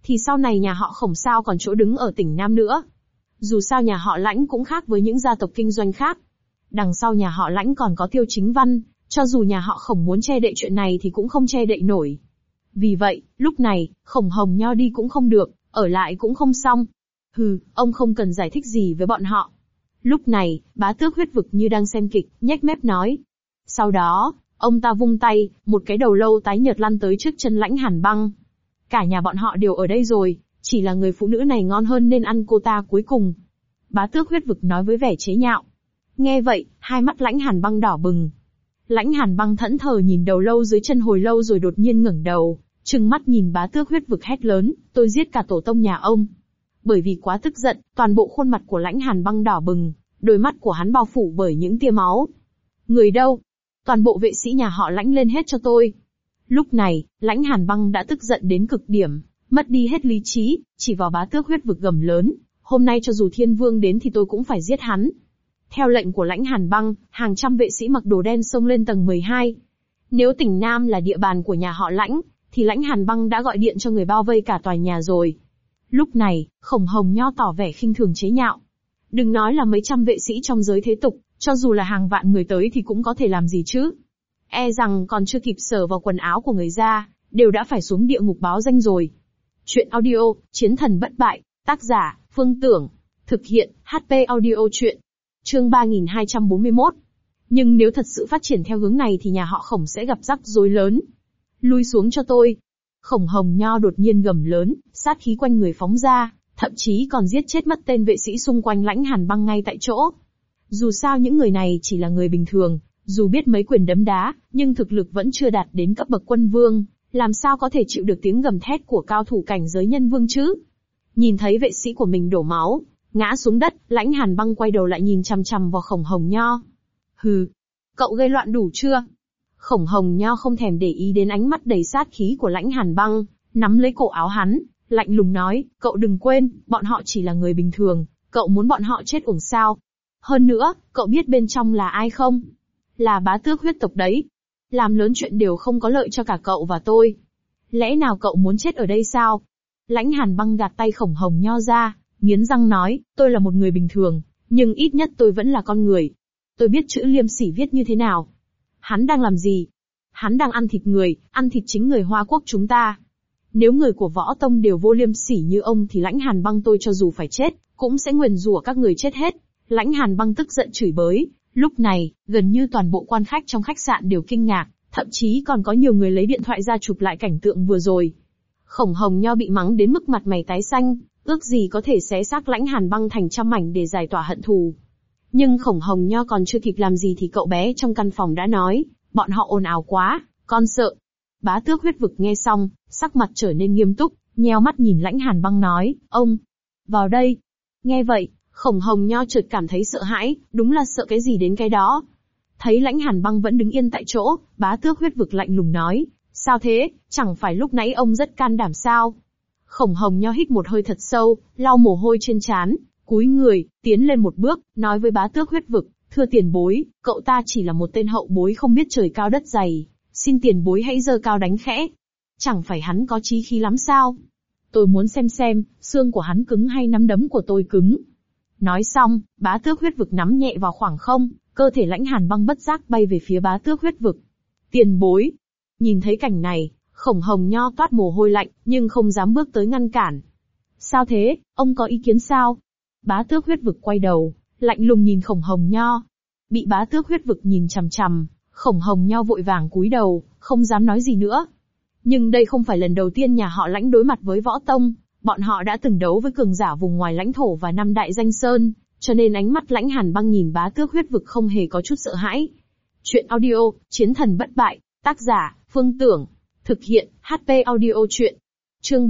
thì sau này nhà họ Khổng sao còn chỗ đứng ở tỉnh Nam nữa. Dù sao nhà họ Lãnh cũng khác với những gia tộc kinh doanh khác. Đằng sau nhà họ Lãnh còn có Tiêu Chính Văn, cho dù nhà họ Khổng muốn che đậy chuyện này thì cũng không che đậy nổi. Vì vậy, lúc này, Khổng Hồng Nho đi cũng không được, ở lại cũng không xong. Hừ, ông không cần giải thích gì với bọn họ. Lúc này, Bá Tước Huyết Vực như đang xem kịch, nhếch mép nói. Sau đó, ông ta vung tay, một cái đầu lâu tái nhợt lăn tới trước chân Lãnh Hàn Băng. Cả nhà bọn họ đều ở đây rồi, chỉ là người phụ nữ này ngon hơn nên ăn cô ta cuối cùng. Bá Tước Huyết Vực nói với vẻ chế nhạo. Nghe vậy, hai mắt Lãnh Hàn Băng đỏ bừng. Lãnh Hàn Băng thẫn thờ nhìn đầu lâu dưới chân hồi lâu rồi đột nhiên ngẩng đầu, trừng mắt nhìn Bá Tước Huyết Vực hét lớn, tôi giết cả tổ tông nhà ông. Bởi vì quá tức giận, toàn bộ khuôn mặt của Lãnh Hàn Băng đỏ bừng, đôi mắt của hắn bao phủ bởi những tia máu. Người đâu? Toàn bộ vệ sĩ nhà họ Lãnh lên hết cho tôi. Lúc này, Lãnh Hàn Băng đã tức giận đến cực điểm, mất đi hết lý trí, chỉ vào Bá Tước Huyết Vực gầm lớn, hôm nay cho dù Thiên Vương đến thì tôi cũng phải giết hắn. Theo lệnh của Lãnh Hàn Băng, hàng trăm vệ sĩ mặc đồ đen xông lên tầng 12. Nếu tỉnh Nam là địa bàn của nhà họ Lãnh, thì Lãnh Hàn Băng đã gọi điện cho người bao vây cả tòa nhà rồi. Lúc này, Khổng Hồng Nho tỏ vẻ khinh thường chế nhạo. Đừng nói là mấy trăm vệ sĩ trong giới thế tục, cho dù là hàng vạn người tới thì cũng có thể làm gì chứ. E rằng còn chưa kịp sờ vào quần áo của người ra, đều đã phải xuống địa ngục báo danh rồi. Chuyện audio, Chiến thần bất bại, tác giả, Phương Tưởng. Thực hiện, HP Audio Chuyện. Chương 3241. Nhưng nếu thật sự phát triển theo hướng này thì nhà họ Khổng sẽ gặp rắc rối lớn. Lui xuống cho tôi. Khổng Hồng Nho đột nhiên gầm lớn, sát khí quanh người phóng ra, thậm chí còn giết chết mất tên vệ sĩ xung quanh Lãnh Hàn Băng ngay tại chỗ. Dù sao những người này chỉ là người bình thường, dù biết mấy quyền đấm đá, nhưng thực lực vẫn chưa đạt đến cấp bậc quân vương, làm sao có thể chịu được tiếng gầm thét của cao thủ cảnh giới nhân vương chứ? Nhìn thấy vệ sĩ của mình đổ máu, ngã xuống đất, Lãnh Hàn Băng quay đầu lại nhìn chằm chằm vào Khổng Hồng Nho. Hừ, cậu gây loạn đủ chưa? Khổng Hồng Nho không thèm để ý đến ánh mắt đầy sát khí của Lãnh Hàn Băng, nắm lấy cổ áo hắn, lạnh lùng nói, cậu đừng quên, bọn họ chỉ là người bình thường, cậu muốn bọn họ chết uổng sao? Hơn nữa, cậu biết bên trong là ai không? Là Bá Tước huyết tộc đấy. Làm lớn chuyện đều không có lợi cho cả cậu và tôi. Lẽ nào cậu muốn chết ở đây sao? Lãnh Hàn Băng gạt tay Khổng Hồng Nho ra, nghiến răng nói, tôi là một người bình thường, nhưng ít nhất tôi vẫn là con người. Tôi biết chữ liêm sỉ viết như thế nào. Hắn đang làm gì? Hắn đang ăn thịt người, ăn thịt chính người Hoa Quốc chúng ta. Nếu người của Võ Tông đều vô liêm sỉ như ông thì Lãnh Hàn Băng tôi cho dù phải chết, cũng sẽ nguyền rủa các người chết hết. Lãnh Hàn Băng tức giận chửi bới. Lúc này, gần như toàn bộ quan khách trong khách sạn đều kinh ngạc, thậm chí còn có nhiều người lấy điện thoại ra chụp lại cảnh tượng vừa rồi. Khổng Hồng Nho bị mắng đến mức mặt mày tái xanh, ước gì có thể xé xác Lãnh Hàn Băng thành trăm mảnh để giải tỏa hận thù. Nhưng Khổng Hồng Nho còn chưa kịp làm gì thì cậu bé trong căn phòng đã nói, bọn họ ồn ào quá, con sợ. Bá Tước huyết vực nghe xong, sắc mặt trở nên nghiêm túc, nheo mắt nhìn Lãnh Hàn Băng nói, ông, vào đây. Nghe vậy, Khổng Hồng Nho chợt cảm thấy sợ hãi, đúng là sợ cái gì đến cái đó. Thấy Lãnh Hàn Băng vẫn đứng yên tại chỗ, Bá Tước huyết vực lạnh lùng nói, sao thế, chẳng phải lúc nãy ông rất can đảm sao? Khổng Hồng Nho hít một hơi thật sâu, lau mồ hôi trên trán, cúi người, tiến lên một bước, nói với Bá Tước huyết vực, thưa tiền bối, cậu ta chỉ là một tên hậu bối không biết trời cao đất dày, xin tiền bối hãy giơ cao đánh khẽ. Chẳng phải hắn có chí khí lắm sao? Tôi muốn xem, xương của hắn cứng hay nắm đấm của tôi cứng. Nói xong, Bá Tước huyết vực nắm nhẹ vào khoảng không, cơ thể Lãnh Hàn Băng bất giác bay về phía Bá Tước huyết vực. Tiền bối. Nhìn thấy cảnh này, Khổng Hồng Nho toát mồ hôi lạnh, nhưng không dám bước tới ngăn cản. Sao thế, ông có ý kiến sao? Bá Tước huyết vực quay đầu, lạnh lùng nhìn Khổng Hồng Nho. Bị Bá Tước huyết vực nhìn chằm chằm, Khổng Hồng Nho vội vàng cúi đầu, không dám nói gì nữa. Nhưng đây không phải lần đầu tiên nhà họ Lãnh đối mặt với Võ Tông, bọn họ đã từng đấu với cường giả vùng ngoài lãnh thổ và năm đại danh sơn, cho nên ánh mắt Lãnh Hàn Băng nhìn Bá Tước huyết vực không hề có chút sợ hãi. Chuyện audio, Chiến thần bất bại, tác giả, Phương Tưởng. Thực hiện, HP Audio Chuyện. Chương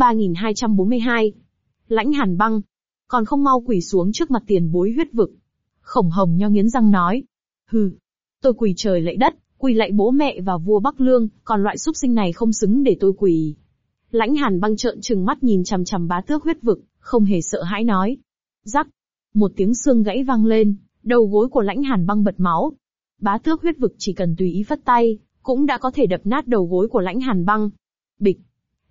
3242. Lãnh Hàn Băng. Còn không mau quỳ xuống trước mặt tiền bối huyết vực. Khổng Hồng Nho nghiến răng nói. Hừ. Tôi quỳ trời lạy đất, quỳ lạy bố mẹ và vua Bắc Lương, còn loại súc sinh này không xứng để tôi quỳ. Lãnh Hàn Băng trợn trừng mắt nhìn chằm chằm Bá Tước huyết vực, không hề sợ hãi nói. Rắc. Một tiếng xương gãy vang lên, đầu gối của Lãnh Hàn Băng bật máu. Bá Tước huyết vực chỉ cần tùy ý phất tay, cũng đã có thể đập nát đầu gối của Lãnh Hàn Băng. Bịch.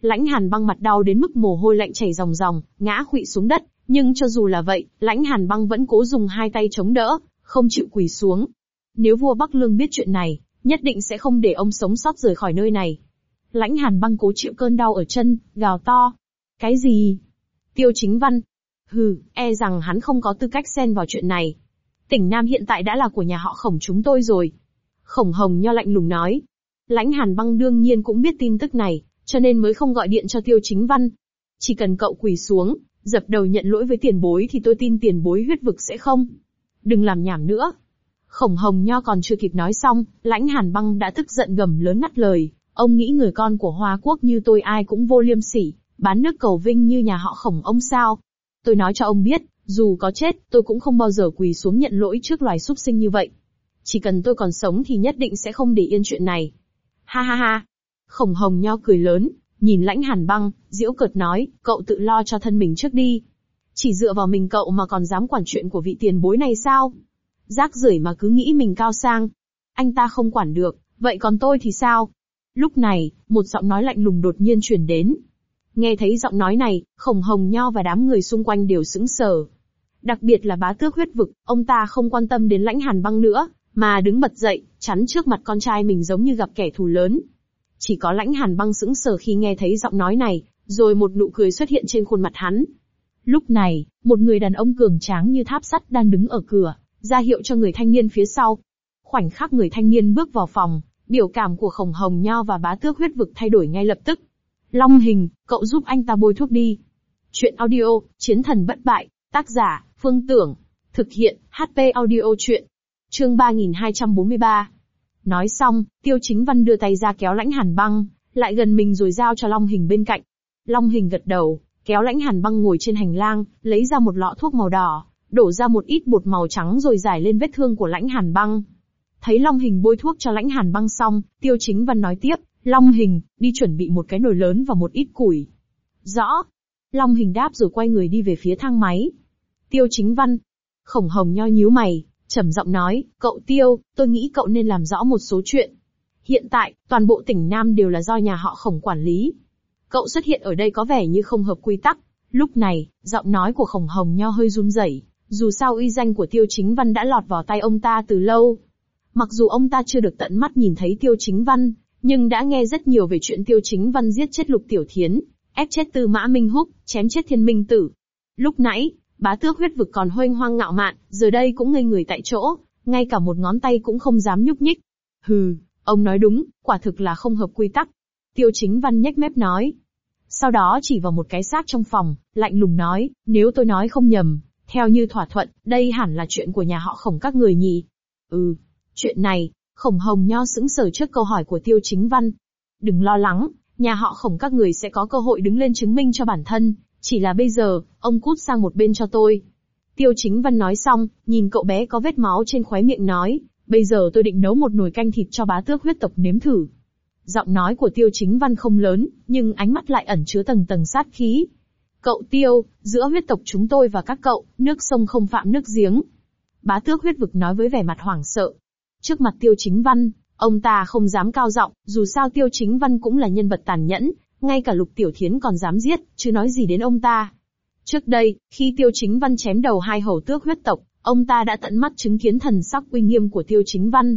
Lãnh Hàn Băng mặt đau đến mức mồ hôi lạnh chảy ròng ròng, ngã khuỵu xuống đất, nhưng cho dù là vậy, Lãnh Hàn Băng vẫn cố dùng hai tay chống đỡ, không chịu quỳ xuống. Nếu vua Bắc Lương biết chuyện này, nhất định sẽ không để ông sống sót rời khỏi nơi này. Lãnh Hàn Băng cố chịu cơn đau ở chân, gào to. Cái gì? Tiêu Chính Văn. Hừ, e rằng hắn không có tư cách xen vào chuyện này. Tỉnh Nam hiện tại đã là của nhà họ Khổng chúng tôi rồi. Khổng Hồng Nho lạnh lùng nói. Lãnh Hàn Băng đương nhiên cũng biết tin tức này, cho nên mới không gọi điện cho Tiêu Chính Văn. Chỉ cần cậu quỳ xuống, dập đầu nhận lỗi với tiền bối thì tôi tin tiền bối huyết vực sẽ không. Đừng làm nhảm nữa. Khổng Hồng Nho còn chưa kịp nói xong, Lãnh Hàn Băng đã tức giận gầm lớn ngắt lời. Ông nghĩ người con của Hoa Quốc như tôi ai cũng vô liêm sỉ, bán nước cầu vinh như nhà họ Khổng ông sao? Tôi nói cho ông biết, dù có chết, tôi cũng không bao giờ quỳ xuống nhận lỗi trước loài súc sinh như vậy. Chỉ cần tôi còn sống thì nhất định sẽ không để yên chuyện này. Ha ha ha. Khổng Hồng Nho cười lớn, nhìn Lãnh Hàn Băng, giễu cợt nói, cậu tự lo cho thân mình trước đi. Chỉ dựa vào mình cậu mà còn dám quản chuyện của vị tiền bối này sao? Rác rưởi mà cứ nghĩ mình cao sang. Anh ta không quản được, vậy còn tôi thì sao? Lúc này, một giọng nói lạnh lùng đột nhiên truyền đến. Nghe thấy giọng nói này, Khổng Hồng Nho và đám người xung quanh đều sững sờ. Đặc biệt là Bá Tước huyết vực, ông ta không quan tâm đến Lãnh Hàn Băng nữa, mà đứng bật dậy, chắn trước mặt con trai mình giống như gặp kẻ thù lớn. Chỉ có Lãnh Hàn Băng sững sờ khi nghe thấy giọng nói này, rồi một nụ cười xuất hiện trên khuôn mặt hắn. Lúc này, một người đàn ông cường tráng như tháp sắt đang đứng ở cửa, ra hiệu cho người thanh niên phía sau. Khoảnh khắc người thanh niên bước vào phòng, biểu cảm của Khổng Hồng Nho và Bá Tước huyết vực thay đổi ngay lập tức. Long Hình, cậu giúp anh ta bôi thuốc đi. Chuyện audio, Chiến thần bất bại, tác giả, Phương Tưởng. Thực hiện, HP audio chuyện. Chương 3243. Nói xong, Tiêu Chính Văn đưa tay ra kéo Lãnh Hàn Băng, lại gần mình rồi giao cho Long Hình bên cạnh. Long Hình gật đầu, kéo Lãnh Hàn Băng ngồi trên hành lang, lấy ra một lọ thuốc màu đỏ, đổ ra một ít bột màu trắng rồi rải lên vết thương của Lãnh Hàn Băng. Thấy Long Hình bôi thuốc cho Lãnh Hàn Băng xong, Tiêu Chính Văn nói tiếp, Long Hình, đi chuẩn bị một cái nồi lớn và một ít củi. Rõ. Long Hình đáp rồi quay người đi về phía thang máy. Tiêu Chính Văn. Khổng Hồng Nho nhíu mày, trầm giọng nói, cậu Tiêu, tôi nghĩ cậu nên làm rõ một số chuyện. Hiện tại, toàn bộ tỉnh Nam đều là do nhà họ Khổng quản lý. Cậu xuất hiện ở đây có vẻ như không hợp quy tắc. Lúc này, giọng nói của Khổng Hồng Nho hơi run rẩy. Dù sao uy danh của Tiêu Chính Văn đã lọt vào tay ông ta từ lâu. Mặc dù ông ta chưa được tận mắt nhìn thấy Tiêu Chính Văn, nhưng đã nghe rất nhiều về chuyện Tiêu Chính Văn giết chết Lục Tiểu Thiến, ép chết Tư Mã Minh Húc, chém chết Thiên Minh Tử. Lúc nãy, Bá Tước huyết vực còn huênh hoang ngạo mạn, giờ đây cũng ngây người tại chỗ, ngay cả một ngón tay cũng không dám nhúc nhích. Hừ, ông nói đúng, quả thực là không hợp quy tắc. Tiêu Chính Văn nhếch mép nói. Sau đó chỉ vào một cái xác trong phòng, lạnh lùng nói, nếu tôi nói không nhầm, theo như thỏa thuận, đây hẳn là chuyện của nhà họ Khổng các người nhỉ? Chuyện này, Khổng Hồng Nho sững sờ trước câu hỏi của Tiêu Chính Văn. Đừng lo lắng, nhà họ Khổng các người sẽ có cơ hội đứng lên chứng minh cho bản thân, chỉ là bây giờ, ông cút sang một bên cho tôi. Tiêu Chính Văn nói xong, nhìn cậu bé có vết máu trên khóe miệng nói, bây giờ tôi định nấu một nồi canh thịt cho Bá Tước huyết tộc nếm thử. Giọng nói của Tiêu Chính Văn không lớn, nhưng ánh mắt lại ẩn chứa tầng tầng sát khí. Cậu Tiêu, giữa huyết tộc chúng tôi và các cậu, nước sông không phạm nước giếng. Bá Tước huyết vực nói với vẻ mặt hoảng sợ. Trước mặt Tiêu Chính Văn, ông ta không dám cao giọng, dù sao Tiêu Chính Văn cũng là nhân vật tàn nhẫn, ngay cả Lục Tiểu Thiến còn dám giết, chứ nói gì đến ông ta. Trước đây, khi Tiêu Chính Văn chém đầu hai hầu tước huyết tộc, ông ta đã tận mắt chứng kiến thần sắc uy nghiêm của Tiêu Chính Văn.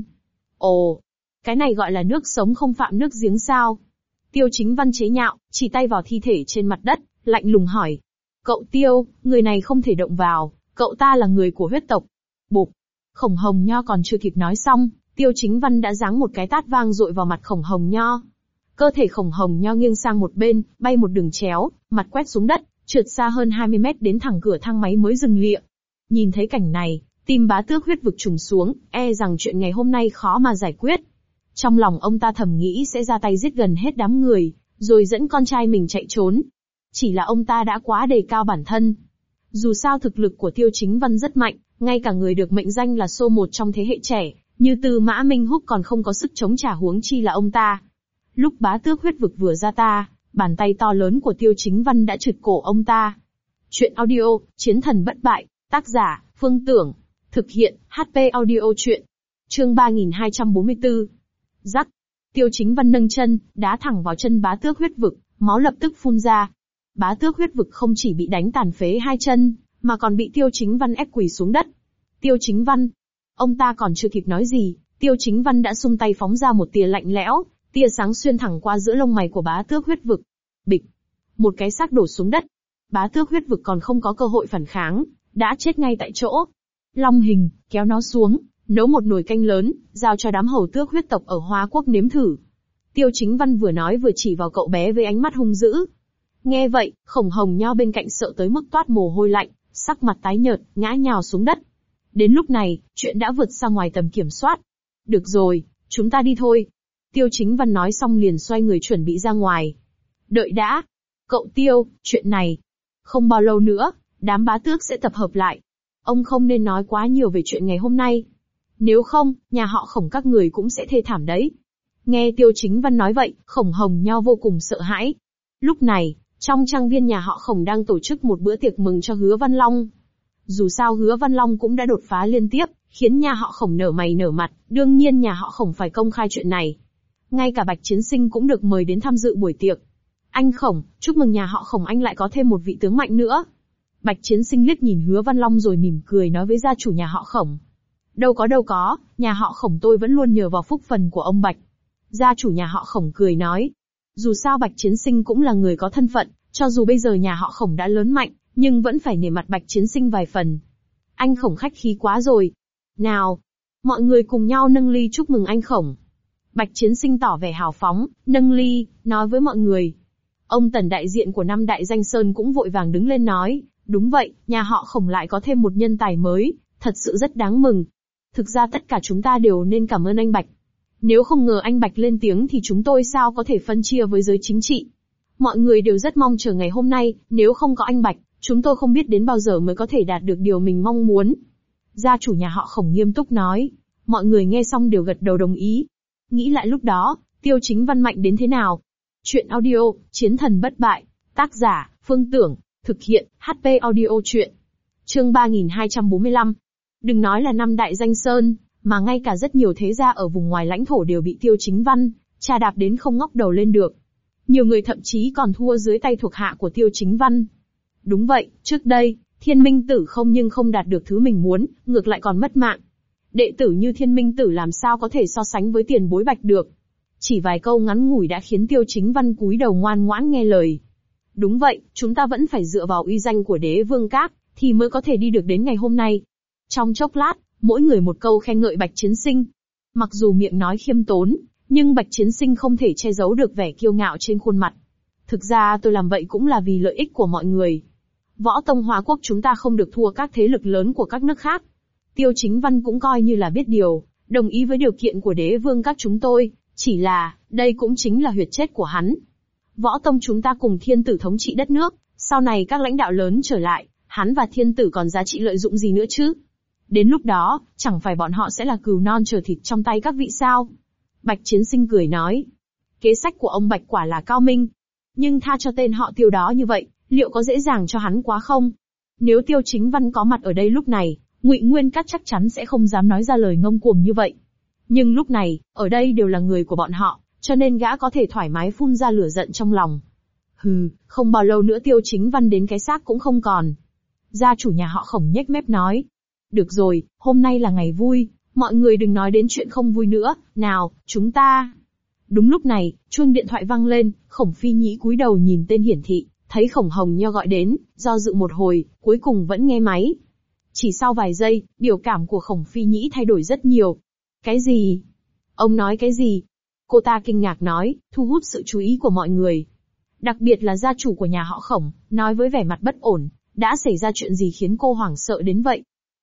Ồ, cái này gọi là nước sống không phạm nước giếng sao? Tiêu Chính Văn chế nhạo, chỉ tay vào thi thể trên mặt đất, lạnh lùng hỏi. Cậu Tiêu, người này không thể động vào, cậu ta là người của huyết tộc. Bụp. Khổng Hồng Nho còn chưa kịp nói xong, Tiêu Chính Văn đã giáng một cái tát vang dội vào mặt Khổng Hồng Nho. Cơ thể Khổng Hồng Nho nghiêng sang một bên, bay một đường chéo, mặt quét xuống đất, trượt xa hơn 20 mét đến thẳng cửa thang máy mới dừng lịa. Nhìn thấy cảnh này, tim Bá Tước huyết vực trùng xuống, e rằng chuyện ngày hôm nay khó mà giải quyết. Trong lòng ông ta thầm nghĩ sẽ ra tay giết gần hết đám người, rồi dẫn con trai mình chạy trốn. Chỉ là ông ta đã quá đề cao bản thân. Dù sao thực lực của Tiêu Chính Văn rất mạnh, ngay cả người được mệnh danh là số một trong thế hệ trẻ, như Tư Mã Minh Húc còn không có sức chống trả huống chi là ông ta. Lúc Bá Tước huyết vực vừa ra ta, bàn tay to lớn của Tiêu Chính Văn đã trượt cổ ông ta. Chuyện audio, Chiến thần bất bại, tác giả, Phương Tưởng. Thực hiện, HP audio chuyện. Chương 3244. Rắc. Tiêu Chính Văn nâng chân, đá thẳng vào chân Bá Tước huyết vực, máu lập tức phun ra. Bá tước huyết vực không chỉ bị đánh tàn phế hai chân, mà còn bị Tiêu Chính Văn ép quỳ xuống đất. Tiêu Chính Văn. Ông ta còn chưa kịp nói gì, Tiêu Chính Văn đã xung tay phóng ra một tia lạnh lẽo, tia sáng xuyên thẳng qua giữa lông mày của bá tước huyết vực. Bịch. Một cái xác đổ xuống đất. Bá tước huyết vực còn không có cơ hội phản kháng, đã chết ngay tại chỗ. Long hình, kéo nó xuống, nấu một nồi canh lớn, giao cho đám hầu tước huyết tộc ở Hoa Quốc nếm thử. Tiêu Chính Văn vừa nói vừa chỉ vào cậu bé với ánh mắt hung dữ. Nghe vậy, Khổng Hồng Nho bên cạnh sợ tới mức toát mồ hôi lạnh, sắc mặt tái nhợt, ngã nhào xuống đất. Đến lúc này, chuyện đã vượt ra ngoài tầm kiểm soát. Được rồi, chúng ta đi thôi. Tiêu Chính Văn nói xong liền xoay người chuẩn bị ra ngoài. Đợi đã. Cậu Tiêu, chuyện này. Không bao lâu nữa, đám bá tước sẽ tập hợp lại. Ông không nên nói quá nhiều về chuyện ngày hôm nay. Nếu không, nhà họ Khổng các người cũng sẽ thê thảm đấy. Nghe Tiêu Chính Văn nói vậy, Khổng Hồng Nho vô cùng sợ hãi. Lúc này, trong trang viên nhà họ Khổng đang tổ chức một bữa tiệc mừng cho Hứa Văn Long. Dù sao Hứa Văn Long cũng đã đột phá liên tiếp, khiến nhà họ Khổng nở mày nở mặt, đương nhiên nhà họ Khổng phải công khai chuyện này. Ngay cả Bạch Chiến Sinh cũng được mời đến tham dự buổi tiệc. Anh Khổng, chúc mừng nhà họ Khổng anh lại có thêm một vị tướng mạnh nữa. Bạch Chiến Sinh liếc nhìn Hứa Văn Long rồi mỉm cười nói với gia chủ nhà họ Khổng. Đâu có, nhà họ Khổng tôi vẫn luôn nhờ vào phúc phần của ông Bạch. Gia chủ nhà họ Khổng cười nói. Dù sao Bạch Chiến Sinh cũng là người có thân phận, cho dù bây giờ nhà họ Khổng đã lớn mạnh, nhưng vẫn phải nể mặt Bạch Chiến Sinh vài phần. Anh Khổng khách khí quá rồi. Nào, mọi người cùng nhau nâng ly chúc mừng anh Khổng. Bạch Chiến Sinh tỏ vẻ hào phóng, nâng ly, nói với mọi người. Ông Tần đại diện của năm đại danh sơn cũng vội vàng đứng lên nói, đúng vậy, nhà họ Khổng lại có thêm một nhân tài mới, thật sự rất đáng mừng. Thực ra tất cả chúng ta đều nên cảm ơn anh Bạch. Nếu không ngờ anh Bạch lên tiếng thì chúng tôi sao có thể phân chia với giới chính trị. Mọi người đều rất mong chờ ngày hôm nay, nếu không có anh Bạch, chúng tôi không biết đến bao giờ mới có thể đạt được điều mình mong muốn. Gia chủ nhà họ Khổng nghiêm túc nói. Mọi người nghe xong đều gật đầu đồng ý. Nghĩ lại lúc đó, Tiêu Chính Văn mạnh đến thế nào? Chuyện audio, Chiến thần bất bại. Tác giả, Phương Tưởng. Thực hiện, HP audio chuyện. Chương 3245. Đừng nói là năm đại danh sơn, mà ngay cả rất nhiều thế gia ở vùng ngoài lãnh thổ đều bị Tiêu Chính Văn chà đạp đến không ngóc đầu lên được. Nhiều người thậm chí còn thua dưới tay thuộc hạ của Tiêu Chính Văn. Đúng vậy, trước đây, Thiên Minh Tử không nhưng không đạt được thứ mình muốn, ngược lại còn mất mạng. Đệ tử như Thiên Minh Tử làm sao có thể so sánh với tiền bối Bạch được. Chỉ vài câu ngắn ngủi đã khiến Tiêu Chính Văn cúi đầu ngoan ngoãn nghe lời. Đúng vậy, chúng ta vẫn phải dựa vào uy danh của Đế Vương Các, thì mới có thể đi được đến ngày hôm nay. Trong chốc lát, mỗi người một câu khen ngợi Bạch Chiến Sinh. Mặc dù miệng nói khiêm tốn, nhưng Bạch Chiến Sinh không thể che giấu được vẻ kiêu ngạo trên khuôn mặt. Thực ra tôi làm vậy cũng là vì lợi ích của mọi người. Võ Tông Hoa Quốc chúng ta không được thua các thế lực lớn của các nước khác. Tiêu Chính Văn cũng coi như là biết điều, đồng ý với điều kiện của Đế Vương Các chúng tôi, chỉ là, đây cũng chính là huyệt chết của hắn. Võ Tông chúng ta cùng Thiên Tử thống trị đất nước, sau này các lãnh đạo lớn trở lại, hắn và Thiên Tử còn giá trị lợi dụng gì nữa chứ? Đến lúc đó, chẳng phải bọn họ sẽ là cừu non chờ thịt trong tay các vị sao? Bạch Chiến Sinh cười nói. Kế sách của ông Bạch quả là cao minh. Nhưng tha cho tên họ Tiêu đó như vậy, liệu có dễ dàng cho hắn quá không? Nếu Tiêu Chính Văn có mặt ở đây lúc này, Ngụy Nguyên Các chắc chắn sẽ không dám nói ra lời ngông cuồng như vậy. Nhưng lúc này, ở đây đều là người của bọn họ, cho nên gã có thể thoải mái phun ra lửa giận trong lòng. Hừ, không bao lâu nữa Tiêu Chính Văn đến cái xác cũng không còn. Gia chủ nhà họ Khổng nhếch mép nói. Được rồi, hôm nay là ngày vui, mọi người đừng nói đến chuyện không vui nữa, nào, chúng ta. Đúng lúc này, chuông điện thoại vang lên, Khổng Phi Nhĩ cúi đầu nhìn tên hiển thị, thấy Khổng Hồng Nho gọi đến, do dự một hồi, cuối cùng vẫn nghe máy. Chỉ sau vài giây, biểu cảm của Khổng Phi Nhĩ thay đổi rất nhiều. Cái gì? Ông nói cái gì? Cô ta kinh ngạc nói, thu hút sự chú ý của mọi người. Đặc biệt là gia chủ của nhà họ Khổng, nói với vẻ mặt bất ổn, đã xảy ra chuyện gì khiến cô hoảng sợ đến vậy?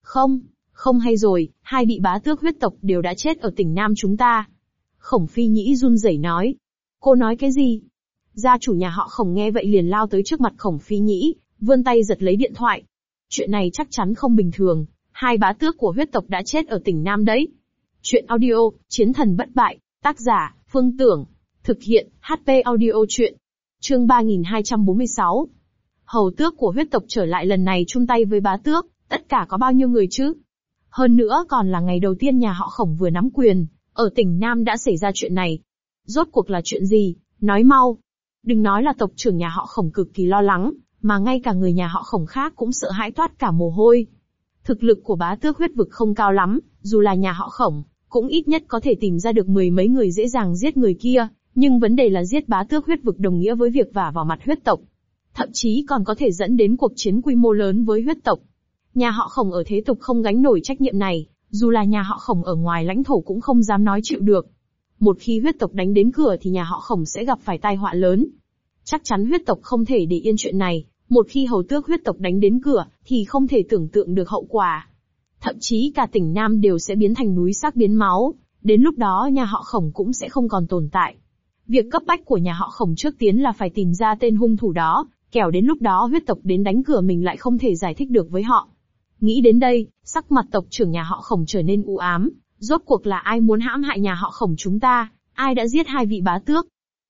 Không hay rồi, hai bị bá tước huyết tộc đều đã chết ở tỉnh Nam chúng ta. Khổng Phi Nhĩ run rẩy nói. Cô nói cái gì? Gia chủ nhà họ Khổng nghe vậy liền lao tới trước mặt Khổng Phi Nhĩ, vươn tay giật lấy điện thoại. Chuyện này chắc chắn không bình thường, hai bá tước của huyết tộc đã chết ở tỉnh Nam đấy. Chuyện audio, Chiến thần bất bại, tác giả, Phương Tưởng. Thực hiện, HP audio chuyện. Chương 3246. Hầu tước của huyết tộc trở lại lần này chung tay với bá tước, tất cả có bao nhiêu người chứ? Hơn nữa còn là ngày đầu tiên nhà họ Khổng vừa nắm quyền, ở tỉnh Nam đã xảy ra chuyện này. Rốt cuộc là chuyện gì? Nói mau. Đừng nói là tộc trưởng nhà họ Khổng cực kỳ lo lắng, mà ngay cả người nhà họ Khổng khác cũng sợ hãi toát cả mồ hôi. Thực lực của bá tước huyết vực không cao lắm, dù là nhà họ Khổng, cũng ít nhất có thể tìm ra được mười mấy người dễ dàng giết người kia, nhưng vấn đề là giết bá tước huyết vực đồng nghĩa với việc vả vào mặt huyết tộc. Thậm chí còn có thể dẫn đến cuộc chiến quy mô lớn với huyết tộc. Nhà họ Khổng ở thế tục không gánh nổi trách nhiệm này, dù là nhà họ Khổng ở ngoài lãnh thổ cũng không dám nói chịu được. Một khi huyết tộc đánh đến cửa thì nhà họ Khổng sẽ gặp phải tai họa lớn. Chắc chắn huyết tộc không thể để yên chuyện này, một khi hầu tước huyết tộc đánh đến cửa thì không thể tưởng tượng được hậu quả. Thậm chí cả tỉnh Nam đều sẽ biến thành núi xác biến máu, đến lúc đó nhà họ Khổng cũng sẽ không còn tồn tại. Việc cấp bách của nhà họ Khổng trước tiên là phải tìm ra tên hung thủ đó, kẻo đến lúc đó huyết tộc đến đánh cửa mình lại không thể giải thích được với họ. Nghĩ đến đây, sắc mặt tộc trưởng nhà họ Khổng trở nên u ám, rốt cuộc là ai muốn hãm hại nhà họ Khổng chúng ta, ai đã giết hai vị bá tước?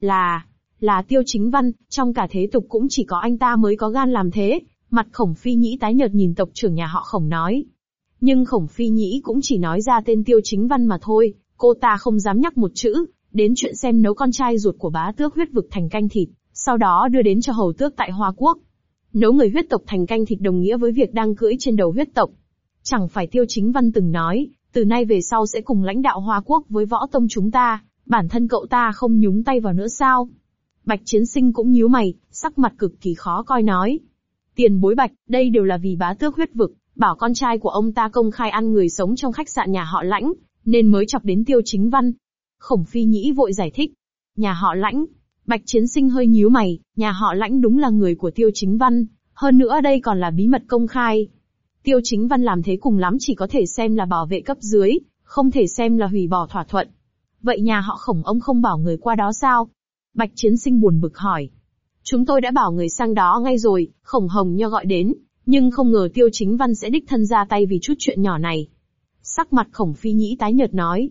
Là Tiêu Chính Văn, trong cả thế tục cũng chỉ có anh ta mới có gan làm thế. Mặt Khổng Phi Nhĩ tái nhợt nhìn tộc trưởng nhà họ Khổng nói. Nhưng Khổng Phi Nhĩ cũng chỉ nói ra tên Tiêu Chính Văn mà thôi, cô ta không dám nhắc một chữ, đến chuyện xem nấu con trai ruột của bá tước huyết vực thành canh thịt, sau đó đưa đến cho hầu tước tại Hoa Quốc. Nấu người huyết tộc thành canh thịt đồng nghĩa với việc đang cưỡi trên đầu huyết tộc. Chẳng phải Tiêu Chính Văn từng nói, từ nay về sau sẽ cùng lãnh đạo Hoa Quốc với võ tông chúng ta, bản thân cậu ta không nhúng tay vào nữa sao? Bạch Chiến Sinh cũng nhíu mày, sắc mặt cực kỳ khó coi nói. Tiền bối Bạch, đây đều là vì bá tước huyết vực, bảo con trai của ông ta công khai ăn người sống trong khách sạn nhà họ Lãnh, nên mới chọc đến Tiêu Chính Văn. Khổng Phi Nhĩ vội giải thích. Nhà họ Lãnh. Bạch Chiến Sinh hơi nhíu mày, nhà họ Lãnh đúng là người của Tiêu Chính Văn, hơn nữa đây còn là bí mật công khai. Tiêu Chính Văn làm thế cùng lắm chỉ có thể xem là bảo vệ cấp dưới, không thể xem là hủy bỏ thỏa thuận. Vậy nhà họ Khổng ông không bảo người qua đó sao? Bạch Chiến Sinh buồn bực hỏi. Chúng tôi đã bảo người sang đó ngay rồi, Khổng Hồng Nho gọi đến, nhưng không ngờ Tiêu Chính Văn sẽ đích thân ra tay vì chút chuyện nhỏ này. Sắc mặt Khổng Phi Nhĩ tái nhợt nói.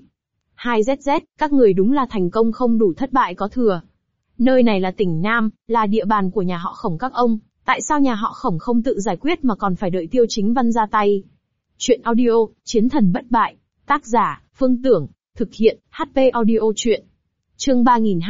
2ZZ, các người đúng là thành công không đủ thất bại có thừa. Nơi này là tỉnh Nam, là địa bàn của nhà họ Khổng các ông, tại sao nhà họ Khổng không tự giải quyết mà còn phải đợi Tiêu Chính Văn ra tay? Chuyện audio, Chiến thần bất bại, tác giả, Phương Tưởng, thực hiện, HP audio chuyện. Chương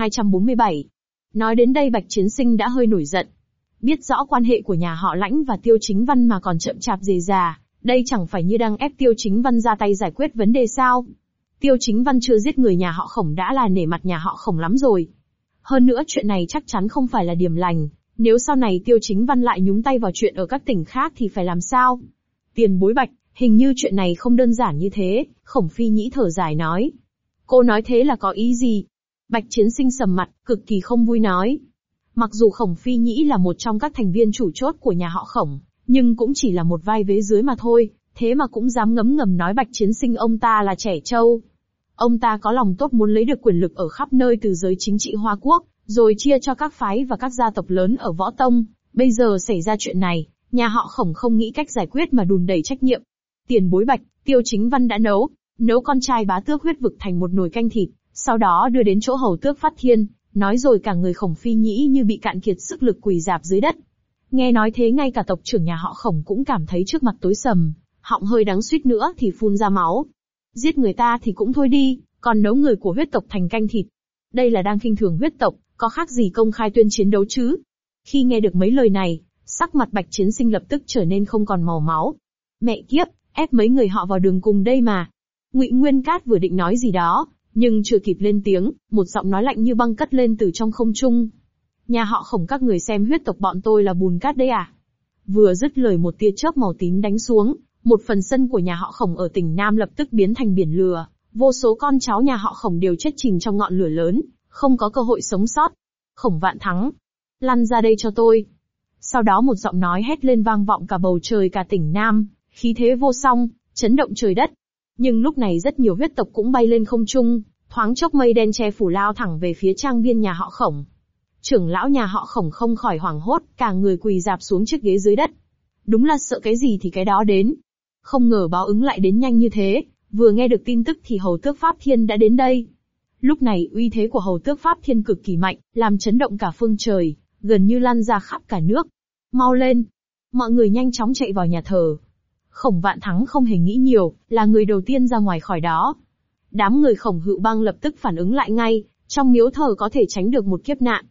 3247. Nói đến đây Bạch Chiến Sinh đã hơi nổi giận. Biết rõ quan hệ của nhà họ Lãnh và Tiêu Chính Văn mà còn chậm chạp dề già, đây chẳng phải như đang ép Tiêu Chính Văn ra tay giải quyết vấn đề sao? Tiêu Chính Văn chưa giết người nhà họ Khổng đã là nể mặt nhà họ Khổng lắm rồi. Hơn nữa chuyện này chắc chắn không phải là điểm lành, nếu sau này Tiêu Chính Văn lại nhúng tay vào chuyện ở các tỉnh khác thì phải làm sao? Tiền bối Bạch, hình như chuyện này không đơn giản như thế, Khổng Phi Nhĩ thở dài nói. Cô nói thế là có ý gì? Bạch Chiến Sinh sầm mặt, cực kỳ không vui nói. Mặc dù Khổng Phi Nhĩ là một trong các thành viên chủ chốt của nhà họ Khổng, nhưng cũng chỉ là một vai vế dưới mà thôi, thế mà cũng dám ngấm ngầm nói Bạch Chiến Sinh ông ta là trẻ trâu. Ông ta có lòng tốt muốn lấy được quyền lực ở khắp nơi từ giới chính trị Hoa Quốc, rồi chia cho các phái và các gia tộc lớn ở Võ Tông. Bây giờ xảy ra chuyện này, nhà họ Khổng không nghĩ cách giải quyết mà đùn đẩy trách nhiệm. Tiền bối Bạch, Tiêu Chính Văn đã nấu con trai bá tước huyết vực thành một nồi canh thịt, sau đó đưa đến chỗ hầu tước Phát Thiên, nói rồi cả người Khổng Phi Nhĩ như bị cạn kiệt sức lực quỳ rạp dưới đất. Nghe nói thế ngay cả tộc trưởng nhà họ Khổng cũng cảm thấy trước mặt tối sầm, họng hơi đắng suýt nữa thì phun ra máu. Giết người ta thì cũng thôi đi, còn nấu người của huyết tộc thành canh thịt. Đây là đang khinh thường huyết tộc, có khác gì công khai tuyên chiến đấu chứ? Khi nghe được mấy lời này, sắc mặt Bạch Chiến Sinh lập tức trở nên không còn màu máu. Mẹ kiếp, ép mấy người họ vào đường cùng đây mà. Ngụy Nguyên Cát vừa định nói gì đó, nhưng chưa kịp lên tiếng, một giọng nói lạnh như băng cất lên từ trong không trung. Nhà họ Khổng các người xem huyết tộc bọn tôi là bùn cát đấy à? Vừa dứt lời một tia chớp màu tím đánh xuống, một phần sân của nhà họ Khổng ở tỉnh Nam lập tức biến thành biển lửa, vô số con cháu nhà họ Khổng đều chết chìm trong ngọn lửa lớn, không có cơ hội sống sót. Khổng Vạn Thắng, lăn ra đây cho tôi. Sau đó một giọng nói hét lên vang vọng cả bầu trời cả tỉnh Nam, khí thế vô song, chấn động trời đất. Nhưng lúc này rất nhiều huyết tộc cũng bay lên không trung, thoáng chốc mây đen che phủ lao thẳng về phía trang viên nhà họ Khổng. Trưởng lão nhà họ Khổng không khỏi hoảng hốt, cả người quỳ rạp xuống chiếc ghế dưới đất. Đúng là sợ cái gì thì cái đó đến. Không ngờ báo ứng lại đến nhanh như thế, vừa nghe được tin tức thì hầu tước Pháp Thiên đã đến đây. Lúc này uy thế của hầu tước Pháp Thiên cực kỳ mạnh, làm chấn động cả phương trời, gần như lan ra khắp cả nước. Mau lên! Mọi người nhanh chóng chạy vào nhà thờ. Khổng Vạn Thắng không hề nghĩ nhiều, là người đầu tiên ra ngoài khỏi đó. Đám người Khổng Hữu Bang lập tức phản ứng lại ngay, trong miếu thờ có thể tránh được một kiếp nạn.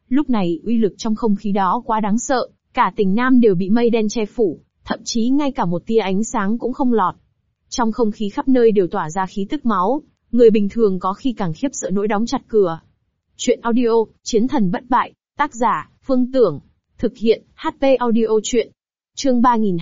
Lúc này uy lực trong không khí đó quá đáng sợ, cả tỉnh Nam đều bị mây đen che phủ, thậm chí ngay cả một tia ánh sáng cũng không lọt. Trong không khí khắp nơi đều tỏa ra khí tức máu, người bình thường có khi càng khiếp sợ nỗi đóng chặt cửa. Chuyện audio, Chiến thần bất bại, tác giả, Phương Tưởng. Thực hiện, HP audio chuyện. Chương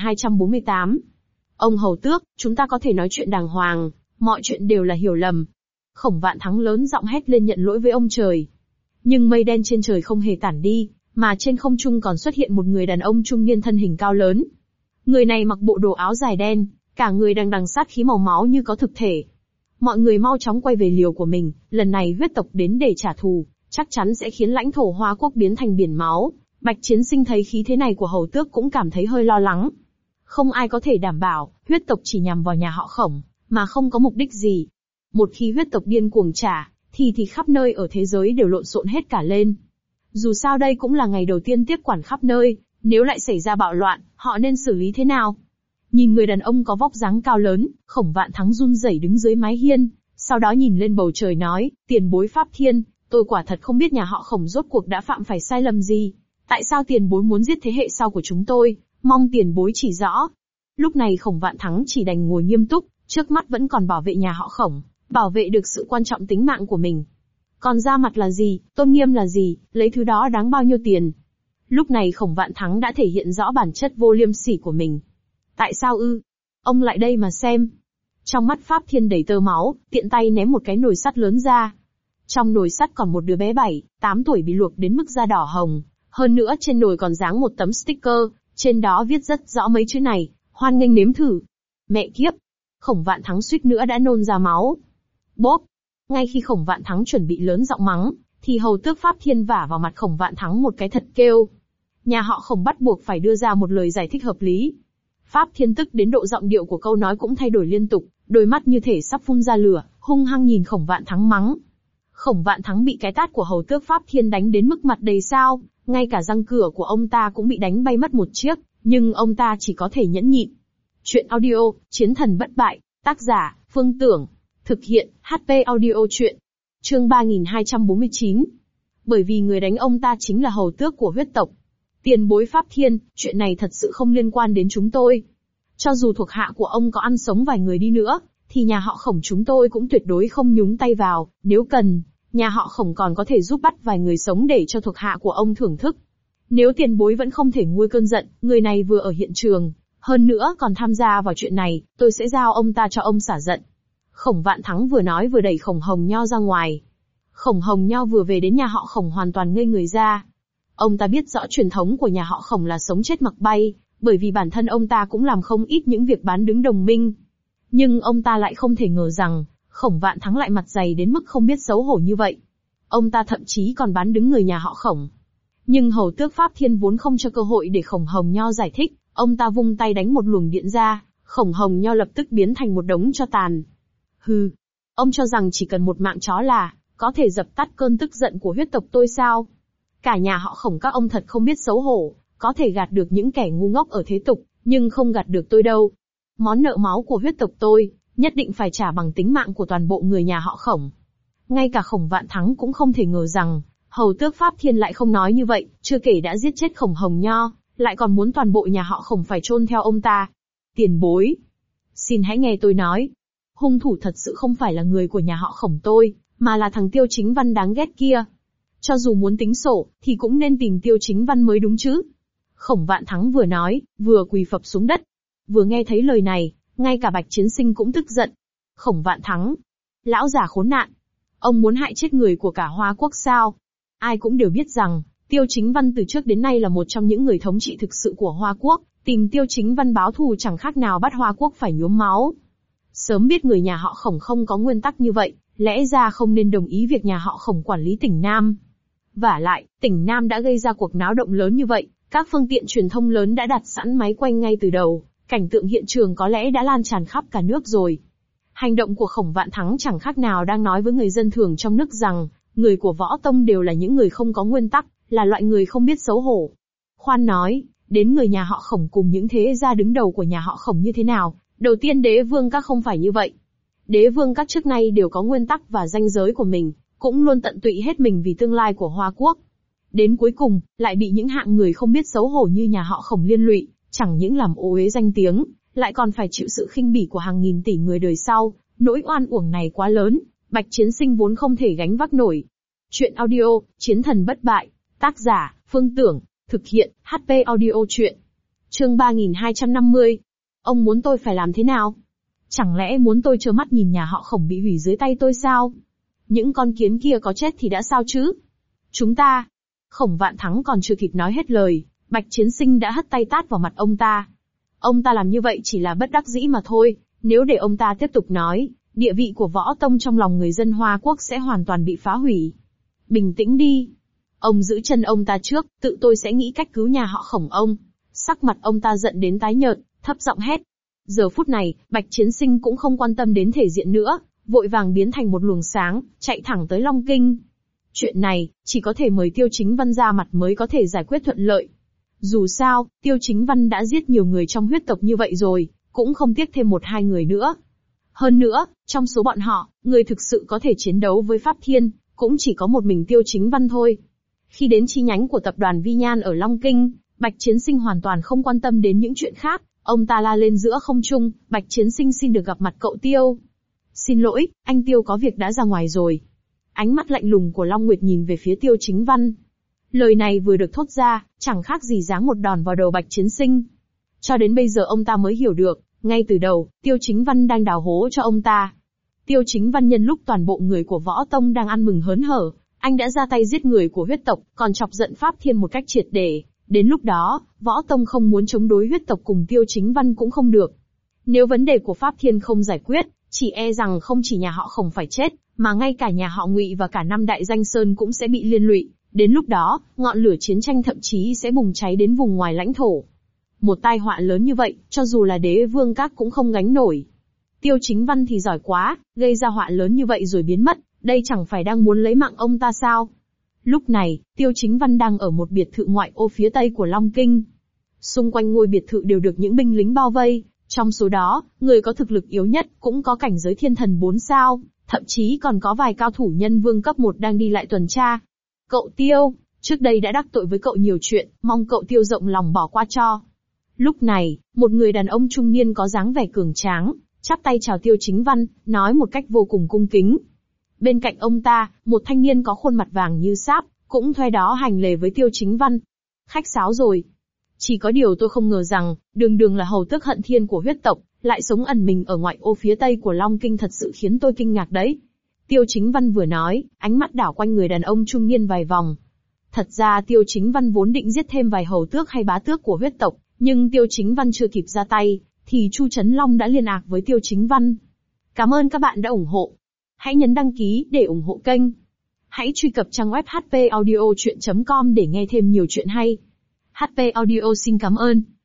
3248. Ông Hầu Tước, chúng ta có thể nói chuyện đàng hoàng, mọi chuyện đều là hiểu lầm. Khổng Vạn Thắng lớn giọng hét lên nhận lỗi với ông trời. Nhưng mây đen trên trời không hề tản đi, mà trên không trung còn xuất hiện một người đàn ông trung niên thân hình cao lớn. Người này mặc bộ đồ áo dài đen, cả người đằng đằng sát khí màu máu như có thực thể. Mọi người mau chóng quay về liều của mình, lần này huyết tộc đến để trả thù, chắc chắn sẽ khiến lãnh thổ Hoa Quốc biến thành biển máu. Bạch Chiến Sinh thấy khí thế này của Hầu Tước cũng cảm thấy hơi lo lắng. Không ai có thể đảm bảo, huyết tộc chỉ nhằm vào nhà họ Khổng, mà không có mục đích gì. Một khi huyết tộc điên cuồng trả, thì khắp nơi ở thế giới đều lộn xộn hết cả lên. Dù sao đây cũng là ngày đầu tiên tiếp quản khắp nơi, nếu lại xảy ra bạo loạn, họ nên xử lý thế nào? Nhìn người đàn ông có vóc dáng cao lớn, Khổng Vạn Thắng run rẩy đứng dưới mái hiên, sau đó nhìn lên bầu trời nói, tiền bối Pháp Thiên, tôi quả thật không biết nhà họ Khổng rốt cuộc đã phạm phải sai lầm gì. Tại sao tiền bối muốn giết thế hệ sau của chúng tôi, mong tiền bối chỉ rõ. Lúc này Khổng Vạn Thắng chỉ đành ngồi nghiêm túc, trước mắt vẫn còn bảo vệ nhà họ Khổng, bảo vệ được sự quan trọng tính mạng của mình. Còn ra mặt là gì, tôn nghiêm là gì, lấy thứ đó đáng bao nhiêu tiền? Lúc này Khổng Vạn Thắng đã thể hiện rõ bản chất vô liêm sỉ của mình. Tại sao ư? Ông lại đây mà xem. Trong mắt Pháp Thiên đầy tơ máu, tiện tay ném một cái nồi sắt lớn ra. Trong nồi sắt còn một đứa bé 7-8 tuổi bị luộc đến mức da đỏ hồng. Hơn nữa trên nồi còn dáng một tấm sticker, trên đó viết rất rõ mấy chữ này, hoan nghênh nếm thử. Mẹ kiếp! Khổng Vạn Thắng suýt nữa đã nôn ra máu. Bốp! Ngay khi Khổng Vạn Thắng chuẩn bị lớn giọng mắng, thì Hầu Tước Pháp Thiên vả vào mặt Khổng Vạn Thắng một cái thật kêu. Nhà họ Khổng bắt buộc phải đưa ra một lời giải thích hợp lý. Pháp Thiên tức đến độ giọng điệu của câu nói cũng thay đổi liên tục, đôi mắt như thể sắp phun ra lửa, hung hăng nhìn Khổng Vạn Thắng mắng. Khổng Vạn Thắng bị cái tát của Hầu Tước Pháp Thiên đánh đến mức mặt đầy sao, ngay cả răng cửa của ông ta cũng bị đánh bay mất một chiếc, nhưng ông ta chỉ có thể nhẫn nhịn. Chuyện audio, Chiến thần bất bại, tác giả, Phương Tưởng. Thực hiện, HP audio chuyện. Chương 3249. Bởi vì người đánh ông ta chính là hầu tước của huyết tộc. Tiền bối Pháp Thiên, chuyện này thật sự không liên quan đến chúng tôi. Cho dù thuộc hạ của ông có ăn sống vài người đi nữa, thì nhà họ Khổng chúng tôi cũng tuyệt đối không nhúng tay vào, nếu cần, nhà họ Khổng còn có thể giúp bắt vài người sống để cho thuộc hạ của ông thưởng thức. Nếu tiền bối vẫn không thể nguôi cơn giận, người này vừa ở hiện trường, hơn nữa còn tham gia vào chuyện này, tôi sẽ giao ông ta cho ông xả giận. Khổng Vạn Thắng vừa nói vừa đẩy Khổng Hồng Nho ra ngoài. Khổng Hồng Nho vừa về đến nhà họ Khổng hoàn toàn ngây người ra. Ông ta biết rõ truyền thống của nhà họ Khổng là sống chết mặc bay, bởi vì bản thân ông ta cũng làm không ít những việc bán đứng đồng minh. Nhưng ông ta lại không thể ngờ rằng, Khổng Vạn Thắng lại mặt dày đến mức không biết xấu hổ như vậy. Ông ta thậm chí còn bán đứng người nhà họ Khổng. Nhưng Hầu Tước Pháp Thiên vốn không cho cơ hội để Khổng Hồng Nho giải thích, ông ta vung tay đánh một luồng điện ra, Khổng Hồng Nho lập tức biến thành một đống tro tàn. Hừ, ông cho rằng chỉ cần một mạng chó là có thể dập tắt cơn tức giận của huyết tộc tôi sao? Cả nhà họ Khổng các ông thật không biết xấu hổ, có thể gạt được những kẻ ngu ngốc ở thế tục, nhưng không gạt được tôi đâu. Món nợ máu của huyết tộc tôi, nhất định phải trả bằng tính mạng của toàn bộ người nhà họ Khổng. Ngay cả Khổng Vạn Thắng cũng không thể ngờ rằng, Hầu Tước Pháp Thiên lại không nói như vậy, chưa kể đã giết chết Khổng Hồng Nho, lại còn muốn toàn bộ nhà họ Khổng phải chôn theo ông ta. Tiền bối, xin hãy nghe tôi nói. Hung thủ thật sự không phải là người của nhà họ Khổng tôi, mà là thằng Tiêu Chính Văn đáng ghét kia. Cho dù muốn tính sổ, thì cũng nên tìm Tiêu Chính Văn mới đúng chứ. Khổng Vạn Thắng vừa nói, vừa quỳ phập xuống đất. Vừa nghe thấy lời này, ngay cả Bạch Chiến Sinh cũng tức giận. Khổng Vạn Thắng, lão già khốn nạn, ông muốn hại chết người của cả Hoa Quốc sao? Ai cũng đều biết rằng, Tiêu Chính Văn từ trước đến nay là một trong những người thống trị thực sự của Hoa Quốc, tìm Tiêu Chính Văn báo thù chẳng khác nào bắt Hoa Quốc phải nhuốm máu. Sớm biết người nhà họ Khổng không có nguyên tắc như vậy, lẽ ra không nên đồng ý việc nhà họ Khổng quản lý tỉnh Nam. Vả lại, tỉnh Nam đã gây ra cuộc náo động lớn như vậy, các phương tiện truyền thông lớn đã đặt sẵn máy quay ngay từ đầu, cảnh tượng hiện trường có lẽ đã lan tràn khắp cả nước rồi. Hành động của Khổng Vạn Thắng chẳng khác nào đang nói với người dân thường trong nước rằng, người của Võ Tông đều là những người không có nguyên tắc, là loại người không biết xấu hổ. Khoan nói, đến người nhà họ Khổng cùng những thế gia đứng đầu của nhà họ Khổng như thế nào, đầu tiên đế vương các không phải như vậy. Đế vương các trước nay đều có nguyên tắc và ranh giới của mình, cũng luôn tận tụy hết mình vì tương lai của Hoa Quốc. Đến cuối cùng, lại bị những hạng người không biết xấu hổ như nhà họ Khổng liên lụy, chẳng những làm ô uế danh tiếng, lại còn phải chịu sự khinh bỉ của hàng nghìn tỷ người đời sau. Nỗi oan uổng này quá lớn, Bạch Chiến Sinh vốn không thể gánh vác nổi. Chuyện audio, Chiến thần bất bại. Tác giả, Phương Tưởng. Thực hiện, HP Audio Chuyện. Chương 3250. Ông muốn tôi phải làm thế nào? Chẳng lẽ muốn tôi trơ mắt nhìn nhà họ Khổng bị hủy dưới tay tôi sao? Những con kiến kia có chết thì đã sao chứ? Chúng ta... Khổng Vạn Thắng còn chưa kịp nói hết lời, Bạch Chiến Sinh đã hất tay tát vào mặt ông ta. Ông ta làm như vậy chỉ là bất đắc dĩ mà thôi, nếu để ông ta tiếp tục nói, địa vị của Võ Tông trong lòng người dân Hoa Quốc sẽ hoàn toàn bị phá hủy. Bình tĩnh đi. Ông giữ chân ông ta trước, tự tôi sẽ nghĩ cách cứu nhà họ Khổng ông. Sắc mặt ông ta giận đến tái nhợt, thấp giọng hét. Giờ phút này, Bạch Chiến Sinh cũng không quan tâm đến thể diện nữa, vội vàng biến thành một luồng sáng, chạy thẳng tới Long Kinh. Chuyện này, chỉ có thể mời Tiêu Chính Văn ra mặt mới có thể giải quyết thuận lợi. Dù sao, Tiêu Chính Văn đã giết nhiều người trong huyết tộc như vậy rồi, cũng không tiếc thêm 1-2 người nữa. Hơn nữa, trong số bọn họ, người thực sự có thể chiến đấu với Pháp Thiên, cũng chỉ có một mình Tiêu Chính Văn thôi. Khi đến chi nhánh của tập đoàn Vi Nhan ở Long Kinh, Bạch Chiến Sinh hoàn toàn không quan tâm đến những chuyện khác, ông ta la lên giữa không trung, Bạch Chiến Sinh xin được gặp mặt cậu Tiêu. Xin lỗi, anh Tiêu có việc đã ra ngoài rồi. Ánh mắt lạnh lùng của Long Nguyệt nhìn về phía Tiêu Chính Văn. Lời này vừa được thốt ra, chẳng khác gì giáng một đòn vào đầu Bạch Chiến Sinh. Cho đến bây giờ ông ta mới hiểu được, ngay từ đầu, Tiêu Chính Văn đang đào hố cho ông ta. Tiêu Chính Văn nhân lúc toàn bộ người của Võ Tông đang ăn mừng hớn hở, anh đã ra tay giết người của huyết tộc, còn chọc giận Pháp Thiên một cách triệt để. Đến lúc đó, Võ Tông không muốn chống đối huyết tộc cùng Tiêu Chính Văn cũng không được. Nếu vấn đề của Pháp Thiên không giải quyết, chỉ e rằng không chỉ nhà họ Khổng phải chết, mà ngay cả nhà họ Ngụy và cả 5 đại danh sơn cũng sẽ bị liên lụy. Đến lúc đó, ngọn lửa chiến tranh thậm chí sẽ bùng cháy đến vùng ngoài lãnh thổ. Một tai họa lớn như vậy, cho dù là Đế Vương Các cũng không gánh nổi. Tiêu Chính Văn thì giỏi quá, gây ra họa lớn như vậy rồi biến mất, đây chẳng phải đang muốn lấy mạng ông ta sao? Lúc này, Tiêu Chính Văn đang ở một biệt thự ngoại ô phía tây của Long Kinh. Xung quanh ngôi biệt thự đều được những binh lính bao vây, trong số đó, người có thực lực yếu nhất cũng có cảnh giới thiên thần 4 sao, thậm chí còn có vài cao thủ nhân vương cấp 1 đang đi lại tuần tra. Cậu Tiêu, trước đây đã đắc tội với cậu nhiều chuyện, mong cậu Tiêu rộng lòng bỏ qua cho. Lúc này, một người đàn ông trung niên có dáng vẻ cường tráng, chắp tay chào Tiêu Chính Văn, nói một cách vô cùng cung kính. Bên cạnh ông ta, một thanh niên có khuôn mặt vàng như sáp, cũng thuê đó hành lễ với Tiêu Chính Văn. Khách sáo rồi. Chỉ có điều tôi không ngờ rằng, đường đường là hầu tước Hận Thiên của huyết tộc, lại sống ẩn mình ở ngoại ô phía tây của Long Kinh, thật sự khiến tôi kinh ngạc đấy. Tiêu Chính Văn vừa nói, ánh mắt đảo quanh người đàn ông trung niên vài vòng. Thật ra Tiêu Chính Văn vốn định giết thêm vài hầu tước hay bá tước của huyết tộc, nhưng Tiêu Chính Văn chưa kịp ra tay, thì Chu Chấn Long đã liên lạc với Tiêu Chính Văn. Cảm ơn các bạn đã ủng hộ. Hãy nhấn đăng ký để ủng hộ kênh. Hãy truy cập trang web hpaudiochuyen.com để nghe thêm nhiều chuyện hay. HP Audio xin cảm ơn.